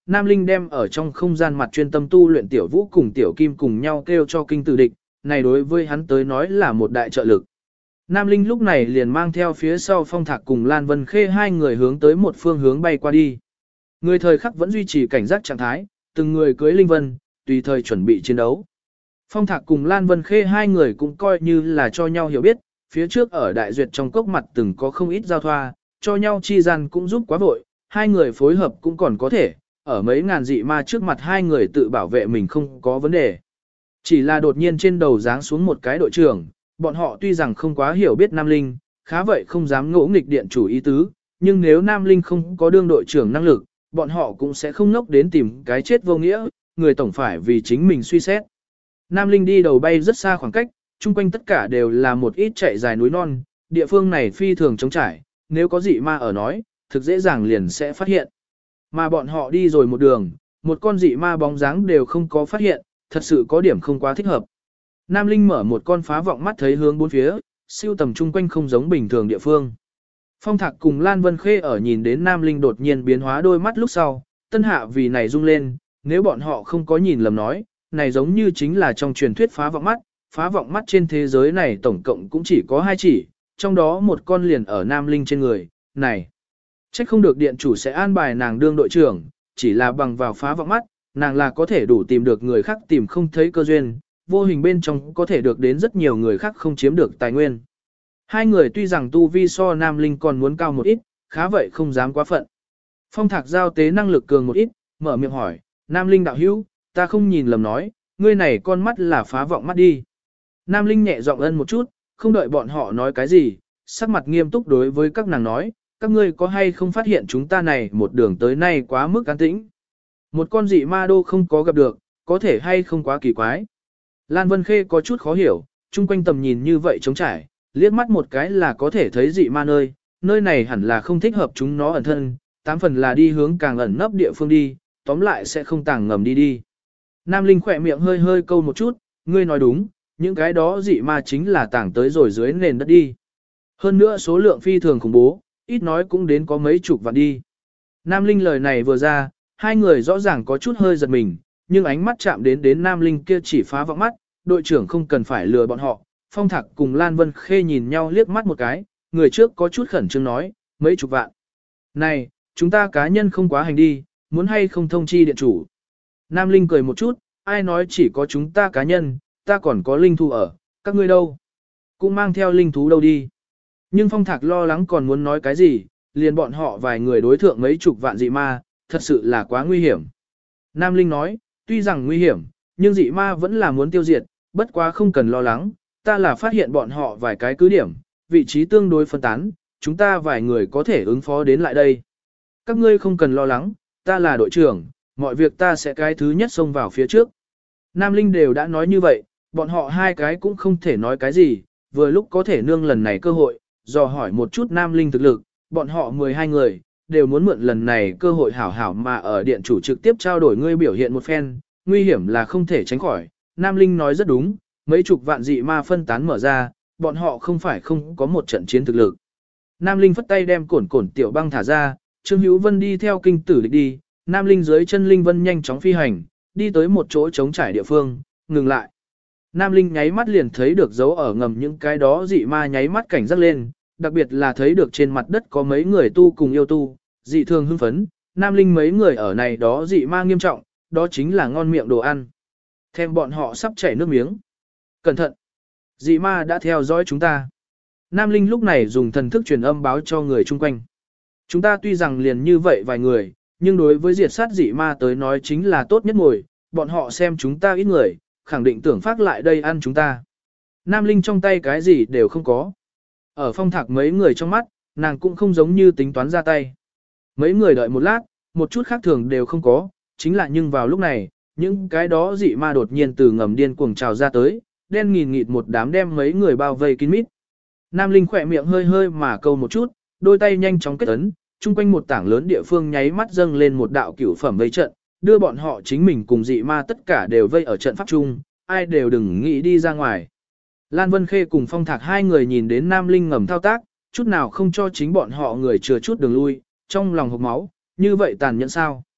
Nam Linh đem ở trong không gian mặt chuyên tâm tu luyện Tiểu Vũ cùng Tiểu Kim cùng nhau kêu cho kinh tử địch, này đối với hắn tới nói là một đại trợ lực. Nam Linh lúc này liền mang theo phía sau Phong Thạc cùng Lan Vân Khê hai người hướng tới một phương hướng bay qua đi. Người thời khắc vẫn duy trì cảnh giác trạng thái, từng người cưới Linh Vân, tùy thời chuẩn bị chiến đấu. Phong Thạc cùng Lan Vân Khê hai người cũng coi như là cho nhau hiểu biết, phía trước ở Đại Duyệt trong cốc mặt từng có không ít giao thoa, cho nhau chi gian cũng giúp quá vội, hai người phối hợp cũng còn có thể, ở mấy ngàn dị ma trước mặt hai người tự bảo vệ mình không có vấn đề. Chỉ là đột nhiên trên đầu giáng xuống một cái đội trưởng, bọn họ tuy rằng không quá hiểu biết Nam Linh, khá vậy không dám ngỗ nghịch điện chủ ý tứ, nhưng nếu Nam Linh không có đương đội trưởng năng lực, bọn họ cũng sẽ không ngốc đến tìm cái chết vô nghĩa, người tổng phải vì chính mình suy xét. Nam Linh đi đầu bay rất xa khoảng cách, chung quanh tất cả đều là một ít chạy dài núi non, địa phương này phi thường trống trải, nếu có dị ma ở nói, thực dễ dàng liền sẽ phát hiện. Mà bọn họ đi rồi một đường, một con dị ma bóng dáng đều không có phát hiện, thật sự có điểm không quá thích hợp. Nam Linh mở một con phá vọng mắt thấy hướng bốn phía, siêu tầm chung quanh không giống bình thường địa phương. Phong Thạc cùng Lan Vân Khê ở nhìn đến Nam Linh đột nhiên biến hóa đôi mắt lúc sau, tân hạ vì này rung lên, nếu bọn họ không có nhìn lầm nói, này giống như chính là trong truyền thuyết phá vọng mắt trên thế giới này tổng cộng cũng chỉ có 2 chỉ, trong đó một con liền ở Nam Linh trên người, này. Chắc không được điện chủ sẽ an bài nàng đương đội trưởng, chỉ là bằng vào phá vọng mắt, nàng là có thể đủ tìm được người khác tìm không thấy cơ duyên, vô hình bên trong có thể được đến rất nhiều người khác không chiếm được tài nguyên. Hai người tuy rằng tu vi so Nam Linh còn muốn cao một ít, khá vậy không dám quá phận. Phong Thạc giao tế năng lực cường một ít, mở miệng hỏi, Nam Linh đạo hữu, ta không nhìn lầm nói, ngươi này con mắt là phá vọng mắt đi. Nam Linh nhẹ giọng ân một chút, không đợi bọn họ nói cái gì, sắc mặt nghiêm túc đối với các nàng nói, các ngươi có hay không phát hiện chúng ta này một đường tới nay quá mức an tĩnh. Một con dị ma đô không có gặp được, có thể hay không quá kỳ quái. Lan Vân Khê có chút khó hiểu, chung quanh tầm nhìn như vậy trống trải, liếc mắt một cái là có thể thấy dị ma nơi này hẳn là không thích hợp chúng nó ẩn thân, 8 phần là đi hướng càng ẩn nấp địa phương đi, tóm lại sẽ không tàng ngầm đi. Nam Linh khỏe miệng hơi hơi câu một chút, ngươi nói đúng, những cái đó dị ma chính là tàng tới rồi dưới nền đất đi. Hơn nữa số lượng phi thường khủng bố, ít nói cũng đến có mấy chục vạn đi. Nam Linh lời này vừa ra, hai người rõ ràng có chút hơi giật mình, nhưng ánh mắt chạm đến Nam Linh kia chỉ phá vọng mắt, đội trưởng không cần phải lừa bọn họ. Phong Thạc cùng Lan Vân Khê nhìn nhau liếc mắt một cái, người trước có chút khẩn trương nói, mấy chục vạn. Này, chúng ta cá nhân không quá hành đi, muốn hay không thông chi điện chủ. Nam Linh cười một chút, ai nói chỉ có chúng ta cá nhân, ta còn có linh thú ở, các ngươi đâu? Cũng mang theo linh thú đâu đi. Nhưng Phong Thạc lo lắng còn muốn nói cái gì, liền bọn họ vài người đối thượng mấy chục vạn dị ma, thật sự là quá nguy hiểm. Nam Linh nói, tuy rằng nguy hiểm, nhưng dị ma vẫn là muốn tiêu diệt, bất quá không cần lo lắng, ta là phát hiện bọn họ vài cái cứ điểm, vị trí tương đối phân tán, chúng ta vài người có thể ứng phó đến lại đây. Các ngươi không cần lo lắng, ta là đội trưởng, mọi việc ta sẽ cái thứ nhất xông vào phía trước. Nam Linh đều đã nói như vậy, bọn họ hai cái cũng không thể nói cái gì, vừa lúc có thể nương lần này cơ hội, dò hỏi một chút Nam Linh thực lực, bọn họ 12 người, đều muốn mượn lần này cơ hội hảo hảo mà ở điện chủ trực tiếp trao đổi ngươi biểu hiện một phen, nguy hiểm là không thể tránh khỏi. Nam Linh nói rất đúng, mấy chục vạn dị ma phân tán mở ra, bọn họ không phải không có một trận chiến thực lực. Nam Linh phất tay đem cổn tiểu băng thả ra, Trương Hữu Vân đi theo kinh tử địch đi, Nam Linh dưới chân Linh Vân nhanh chóng phi hành, đi tới một chỗ trống trải địa phương, ngừng lại. Nam Linh nháy mắt liền thấy được dấu ở ngầm những cái đó dị ma nháy mắt cảnh giác lên, đặc biệt là thấy được trên mặt đất có mấy người tu cùng yêu tu, dị thường hưng phấn, Nam Linh mấy người ở này đó dị ma nghiêm trọng, đó chính là ngon miệng đồ ăn. Thêm bọn họ sắp chảy nước miếng. Cẩn thận! Dị ma đã theo dõi chúng ta. Nam Linh lúc này dùng thần thức truyền âm báo cho người chung quanh. Chúng ta tuy rằng liền như vậy vài người, nhưng đối với diệt sát dị ma tới nói chính là tốt nhất ngồi, bọn họ xem chúng ta ít người, khẳng định tưởng phát lại đây ăn chúng ta. Nam Linh trong tay cái gì đều không có. Ở Phong Thạc mấy người trong mắt, nàng cũng không giống như tính toán ra tay. Mấy người đợi một lát, một chút khác thường đều không có, chính là nhưng vào lúc này, những cái đó dị ma đột nhiên từ ngầm điên cuồng trào ra tới, đen nghìn nghịt một đám đem mấy người bao vây kín mít. Nam Linh khỏe miệng hơi hơi mà câu một chút, đôi tay nhanh chóng kết ấn, chung quanh một tảng lớn địa phương nháy mắt dâng lên một đạo cửu phẩm vây trận, đưa bọn họ chính mình cùng dị ma tất cả đều vây ở trận pháp chung, ai đều đừng nghĩ đi ra ngoài. Lan Vân Khê cùng Phong Thạc hai người nhìn đến Nam Linh ngầm thao tác, chút nào không cho chính bọn họ người chừa chút đường lui, trong lòng hộc máu, như vậy tàn nhẫn sao.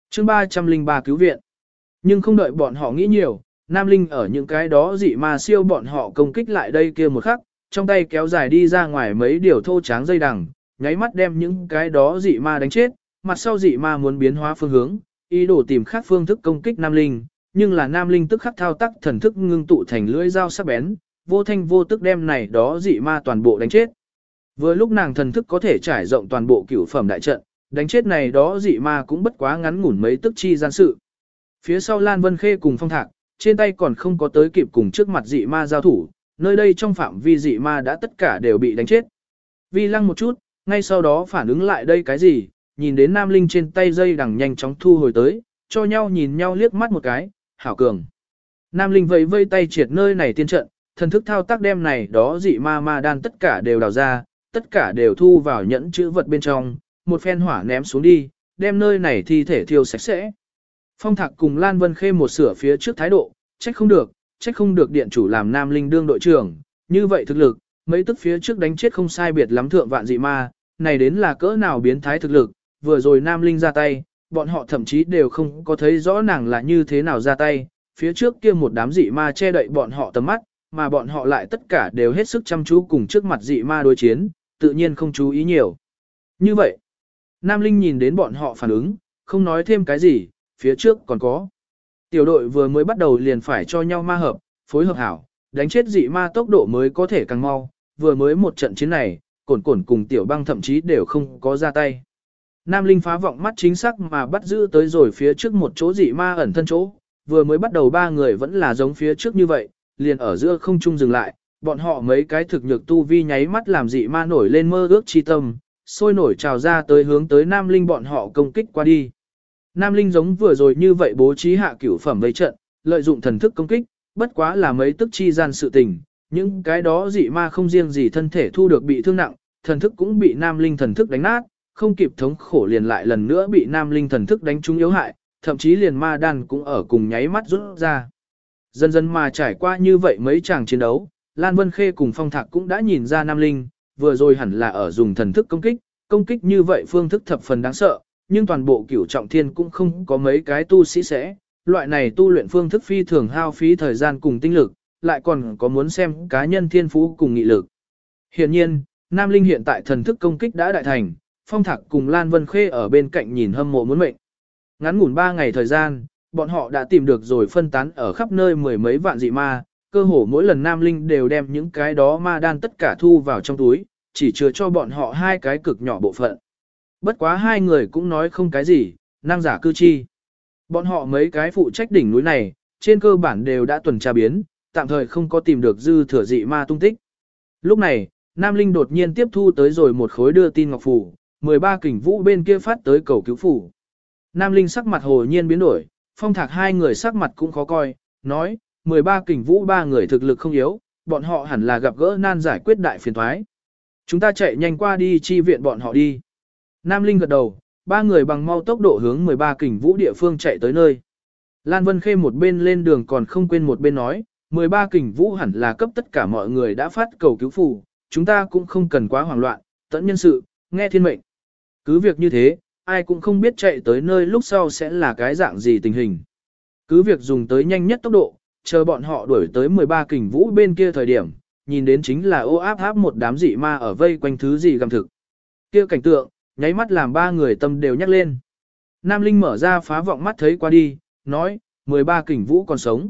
Chương 303 cứu viện. Nhưng không đợi bọn họ nghĩ nhiều, Nam Linh ở những cái đó dị ma siêu bọn họ công kích lại đây kia một khắc, trong tay kéo dài đi ra ngoài mấy điều thô tráng dây đằng, nháy mắt đem những cái đó dị ma đánh chết, mặt sau dị ma muốn biến hóa phương hướng, ý đồ tìm khác phương thức công kích Nam Linh, nhưng là Nam Linh tức khắc thao tác thần thức ngưng tụ thành lưỡi dao sắc bén, vô thanh vô tức đem này đó dị ma toàn bộ đánh chết. Vừa lúc nàng thần thức có thể trải rộng toàn bộ cửu phẩm đại trận, đánh chết này đó dị ma cũng bất quá ngắn ngủn mấy tức chi gian sự. Phía sau Lan Vân Khê cùng Phong Thạc, trên tay còn không có tới kịp cùng trước mặt dị ma giao thủ, nơi đây trong phạm vi dị ma đã tất cả đều bị đánh chết. Vi lăng một chút, ngay sau đó phản ứng lại đây cái gì, nhìn đến Nam Linh trên tay dây đằng nhanh chóng thu hồi tới, cho nhau nhìn nhau liếc mắt một cái, hảo cường. Nam Linh vẫy vây tay triệt nơi này tiên trận, thần thức thao tác đem này đó dị ma đan tất cả đều đào ra, tất cả đều thu vào nhẫn chữ vật bên trong, một phen hỏa ném xuống đi, đem nơi này thi thể thiêu sạch sẽ. Phong Thạc cùng Lan Vân Khê một sửa phía trước thái độ, trách không được điện chủ làm Nam Linh đương đội trưởng, như vậy thực lực, mấy tức phía trước đánh chết không sai biệt lắm thượng vạn dị ma, này đến là cỡ nào biến thái thực lực, vừa rồi Nam Linh ra tay, bọn họ thậm chí đều không có thấy rõ nàng là như thế nào ra tay, phía trước kia một đám dị ma che đậy bọn họ tầm mắt, mà bọn họ lại tất cả đều hết sức chăm chú cùng trước mặt dị ma đối chiến, tự nhiên không chú ý nhiều. Như vậy, Nam Linh nhìn đến bọn họ phản ứng, không nói thêm cái gì, phía trước còn có. Tiểu đội vừa mới bắt đầu liền phải cho nhau ma hợp, phối hợp hảo, đánh chết dị ma tốc độ mới có thể càng mau, vừa mới một trận chiến này, cổn cùng tiểu băng thậm chí đều không có ra tay. Nam Linh phá vọng mắt chính xác mà bắt giữ tới rồi phía trước một chỗ dị ma ẩn thân chỗ, vừa mới bắt đầu ba người vẫn là giống phía trước như vậy, liền ở giữa không trung dừng lại, bọn họ mấy cái thực nhược tu vi nháy mắt làm dị ma nổi lên mơ ước chi tâm, sôi nổi trào ra tới hướng tới Nam Linh bọn họ công kích qua đi. Nam Linh giống vừa rồi như vậy bố trí hạ cửu phẩm vây trận, lợi dụng thần thức công kích, bất quá là mấy tức chi gian sự tình, những cái đó dị ma không riêng gì thân thể thu được bị thương nặng, thần thức cũng bị Nam Linh thần thức đánh nát, không kịp thống khổ liền lại lần nữa bị Nam Linh thần thức đánh trúng yếu hại, thậm chí liền ma đan cũng ở cùng nháy mắt rút ra. Dần dần mà trải qua như vậy mấy chàng chiến đấu, Lan Vân Khê cùng Phong Thạc cũng đã nhìn ra Nam Linh, vừa rồi hẳn là ở dùng thần thức công kích như vậy phương thức thập phần đáng sợ, nhưng toàn bộ cửu trọng thiên cũng không có mấy cái tu sĩ sẽ, loại này tu luyện phương thức phi thường hao phí thời gian cùng tinh lực, lại còn có muốn xem cá nhân thiên phú cùng nghị lực. Hiện nhiên, Nam Linh hiện tại thần thức công kích đã đại thành, Phong Thạc cùng Lan Vân Khê ở bên cạnh nhìn hâm mộ muốn mệnh. Ngắn ngủn 3 ngày thời gian, bọn họ đã tìm được rồi phân tán ở khắp nơi mười mấy vạn dị ma, cơ hồ mỗi lần Nam Linh đều đem những cái đó ma đan tất cả thu vào trong túi, chỉ chừa cho bọn họ 2 cái cực nhỏ bộ phận. Bất quá 2 người cũng nói không cái gì, năng giả cư chi. Bọn họ mấy cái phụ trách đỉnh núi này, trên cơ bản đều đã tuần tra biến, tạm thời không có tìm được dư thừa dị ma tung tích. Lúc này, Nam Linh đột nhiên tiếp thu tới rồi một khối đưa tin ngọc phù, 13 kình vũ bên kia phát tới cầu cứu phù. Nam Linh sắc mặt hồ nhiên biến đổi, Phong Thạc 2 người sắc mặt cũng khó coi, nói, 13 kình vũ 3 người thực lực không yếu, bọn họ hẳn là gặp gỡ nan giải quyết đại phiền thoái. Chúng ta chạy nhanh qua đi chi viện bọn họ đi. Nam Linh gật đầu, 3 người bằng mau tốc độ hướng 13 kình vũ địa phương chạy tới nơi. Lan Vân Khê một bên lên đường còn không quên một bên nói, 13 kình vũ hẳn là cấp tất cả mọi người đã phát cầu cứu phù, chúng ta cũng không cần quá hoảng loạn, tận nhân sự, nghe thiên mệnh. Cứ việc như thế, ai cũng không biết chạy tới nơi lúc sau sẽ là cái dạng gì tình hình. Cứ việc dùng tới nhanh nhất tốc độ, chờ bọn họ đuổi tới 13 kình vũ bên kia thời điểm, nhìn đến chính là ô áp áp một đám dị ma ở vây quanh thứ gì gặm thực. Kia cảnh tượng, nháy mắt làm 3 người tâm đều nhắc lên. Nam Linh mở ra phá vọng mắt thấy qua đi, nói, 13 kình vũ còn sống.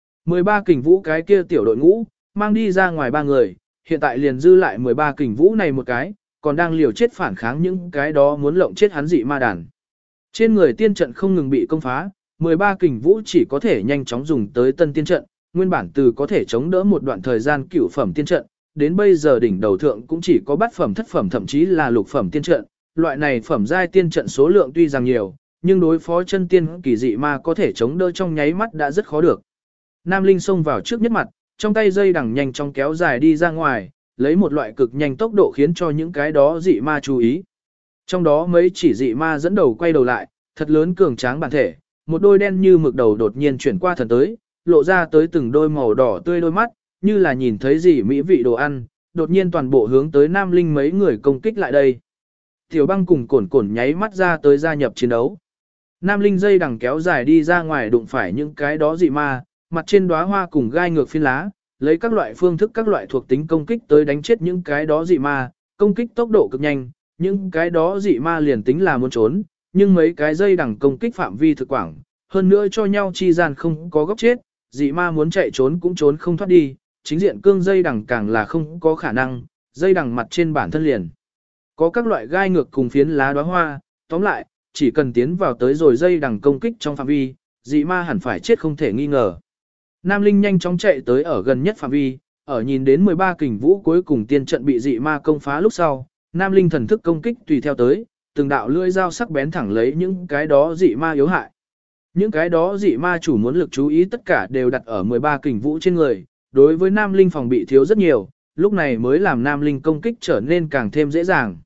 13 kình vũ cái kia tiểu đội ngũ, mang đi ra ngoài 3 người, hiện tại liền dư lại 13 kình vũ này một cái, còn đang liều chết phản kháng những cái đó muốn lộng chết hắn dị ma đàn. Trên người tiên trận không ngừng bị công phá, 13 kình vũ chỉ có thể nhanh chóng dùng tới tân tiên trận, nguyên bản từ có thể chống đỡ một đoạn thời gian cửu phẩm tiên trận, đến bây giờ đỉnh đầu thượng cũng chỉ có bát phẩm thất phẩm thậm chí là lục phẩm tiên trận, loại này phẩm giai tiên trận số lượng tuy rằng nhiều, nhưng đối phó chân tiên kỳ dị ma có thể chống đỡ trong nháy mắt đã rất khó được. Nam Linh xông vào trước nhất mặt, trong tay dây đằng nhanh chóng kéo dài đi ra ngoài, lấy một loại cực nhanh tốc độ khiến cho những cái đó dị ma chú ý. Trong đó mấy chỉ dị ma dẫn đầu quay đầu lại, thật lớn cường tráng bản thể, một đôi đen như mực đầu đột nhiên chuyển qua thần tới, lộ ra tới từng đôi màu đỏ tươi đôi mắt, như là nhìn thấy gì mỹ vị đồ ăn, đột nhiên toàn bộ hướng tới Nam Linh mấy người công kích lại đây. Tiểu băng cùng cổn nháy mắt ra tới gia nhập chiến đấu. Nam Linh dây đằng kéo dài đi ra ngoài đụng phải những cái đó dị ma, mặt trên đóa hoa cùng gai ngược phiên lá, lấy các loại phương thức các loại thuộc tính công kích tới đánh chết những cái đó dị ma, công kích tốc độ cực nhanh, những cái đó dị ma liền tính là muốn trốn, nhưng mấy cái dây đằng công kích phạm vi thực quảng, hơn nữa cho nhau chi gian không có góc chết, dị ma muốn chạy trốn cũng trốn không thoát đi, chính diện cương dây đằng càng là không có khả năng, dây đằng mặt trên bản thân liền. Có các loại gai ngược cùng phiến lá đóa hoa, tóm lại, chỉ cần tiến vào tới rồi dây đằng công kích trong phạm vi, dị ma hẳn phải chết không thể nghi ngờ. Nam Linh nhanh chóng chạy tới ở gần nhất phạm vi, ở nhìn đến 13 kình vũ cuối cùng tiên trận bị dị ma công phá lúc sau, Nam Linh thần thức công kích tùy theo tới, từng đạo lưỡi dao sắc bén thẳng lấy những cái đó dị ma yếu hại. Những cái đó dị ma chủ muốn lực chú ý tất cả đều đặt ở 13 kình vũ trên người, đối với Nam Linh phòng bị thiếu rất nhiều, lúc này mới làm Nam Linh công kích trở nên càng thêm dễ dàng.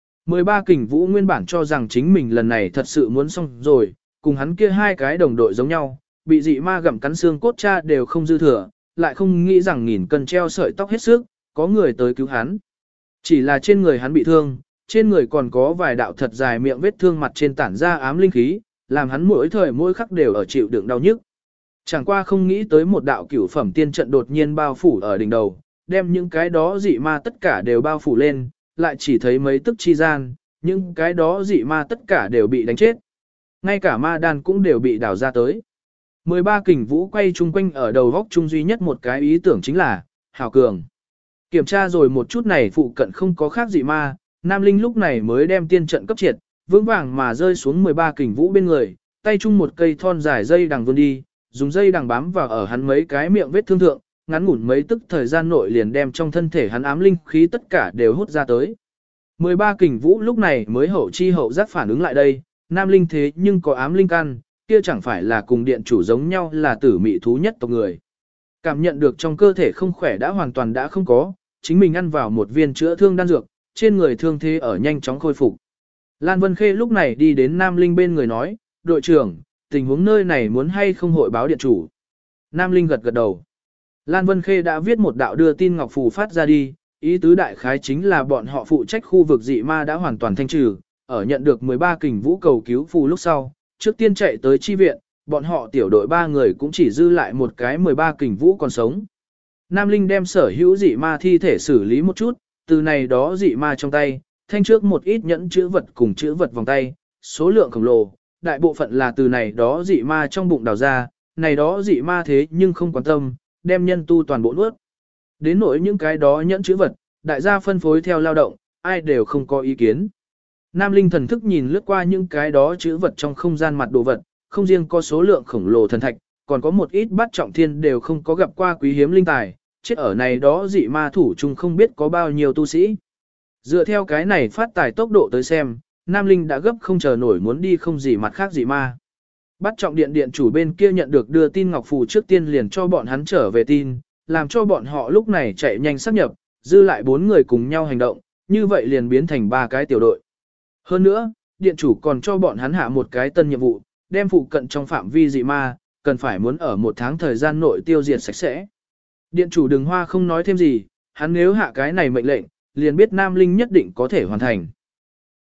13 kình vũ nguyên bản cho rằng chính mình lần này thật sự muốn xong rồi, cùng hắn kia hai cái đồng đội giống nhau, bị dị ma gặm cắn xương cốt cha đều không dư thừa, lại không nghĩ rằng nghìn cân treo sợi tóc hết sức, có người tới cứu hắn. Chỉ là trên người hắn bị thương, trên người còn có vài đạo thật dài miệng vết thương mặt trên tản ra ám linh khí, làm hắn mỗi thời mỗi khắc đều ở chịu đựng đau nhức. Chẳng qua không nghĩ tới một đạo cửu phẩm tiên trận đột nhiên bao phủ ở đỉnh đầu, đem những cái đó dị ma tất cả đều bao phủ lên, lại chỉ thấy mấy tức chi gian, những cái đó dị ma tất cả đều bị đánh chết. Ngay cả ma đan cũng đều bị đào ra tới. 13 kình vũ quay chung quanh ở đầu góc chung duy nhất một cái ý tưởng chính là, hảo cường. Kiểm tra rồi một chút này phụ cận không có khác dị ma, Nam Linh lúc này mới đem tiên trận cấp triệt, vững vàng mà rơi xuống 13 kình vũ bên người, tay chung một cây thon dài dây đằng vươn đi, dùng dây đằng bám vào ở hắn mấy cái miệng vết thương thượng, ngắn ngủn mấy tức thời gian nội liền đem trong thân thể hắn ám linh khí tất cả đều hút ra tới. 13 kình vũ lúc này mới hậu chi hậu giác phản ứng lại đây, Nam Linh thế nhưng có ám linh căn, kia chẳng phải là cùng điện chủ giống nhau là tử mị thú nhất tộc người. Cảm nhận được trong cơ thể không khỏe đã hoàn toàn đã không có, chính mình ăn vào một viên chữa thương đan dược, trên người thương thế ở nhanh chóng khôi phục. Lan Vân Khê lúc này đi đến Nam Linh bên người nói, đội trưởng, tình huống nơi này muốn hay không hội báo điện chủ. Nam Linh gật gật đầu. Lan Vân Khê đã viết một đạo đưa tin ngọc phù phát ra đi, ý tứ đại khái chính là bọn họ phụ trách khu vực dị ma đã hoàn toàn thanh trừ, ở nhận được 13 kình vũ cầu cứu phù lúc sau, trước tiên chạy tới chi viện, bọn họ tiểu đội 3 người cũng chỉ dư lại một cái 13 kình vũ còn sống. Nam Linh đem sở hữu dị ma thi thể xử lý một chút, từ này đó dị ma trong tay, thanh trước một ít nhẫn chữ vật cùng chữ vật vòng tay, số lượng khổng lồ, đại bộ phận là từ này đó dị ma trong bụng đào ra, này đó dị ma thế nhưng không quan tâm, đem nhân tu toàn bộ nuốt. Đến nỗi những cái đó nhẫn chữ vật, đại gia phân phối theo lao động, ai đều không có ý kiến. Nam Linh thần thức nhìn lướt qua những cái đó chữ vật trong không gian mặt đồ vật, không riêng có số lượng khổng lồ thần thạch, còn có một ít bát trọng thiên đều không có gặp qua quý hiếm linh tài, chết ở này đó dị ma thủ chung không biết có bao nhiêu tu sĩ. Dựa theo cái này phát tài tốc độ tới xem, Nam Linh đã gấp không chờ nổi muốn đi không gì mặt khác dị ma. Bát trọng điện điện chủ bên kia nhận được đưa tin ngọc phù trước tiên liền cho bọn hắn trở về tin, làm cho bọn họ lúc này chạy nhanh xác nhập, dư lại 4 người cùng nhau hành động, như vậy liền biến thành 3 cái tiểu đội. Hơn nữa, điện chủ còn cho bọn hắn hạ một cái tân nhiệm vụ, đem phụ cận trong phạm vi dị ma, cần phải muốn ở 1 tháng thời gian nội tiêu diệt sạch sẽ. Điện chủ Đừng Hoa không nói thêm gì, hắn nếu hạ cái này mệnh lệnh, liền biết Nam Linh nhất định có thể hoàn thành.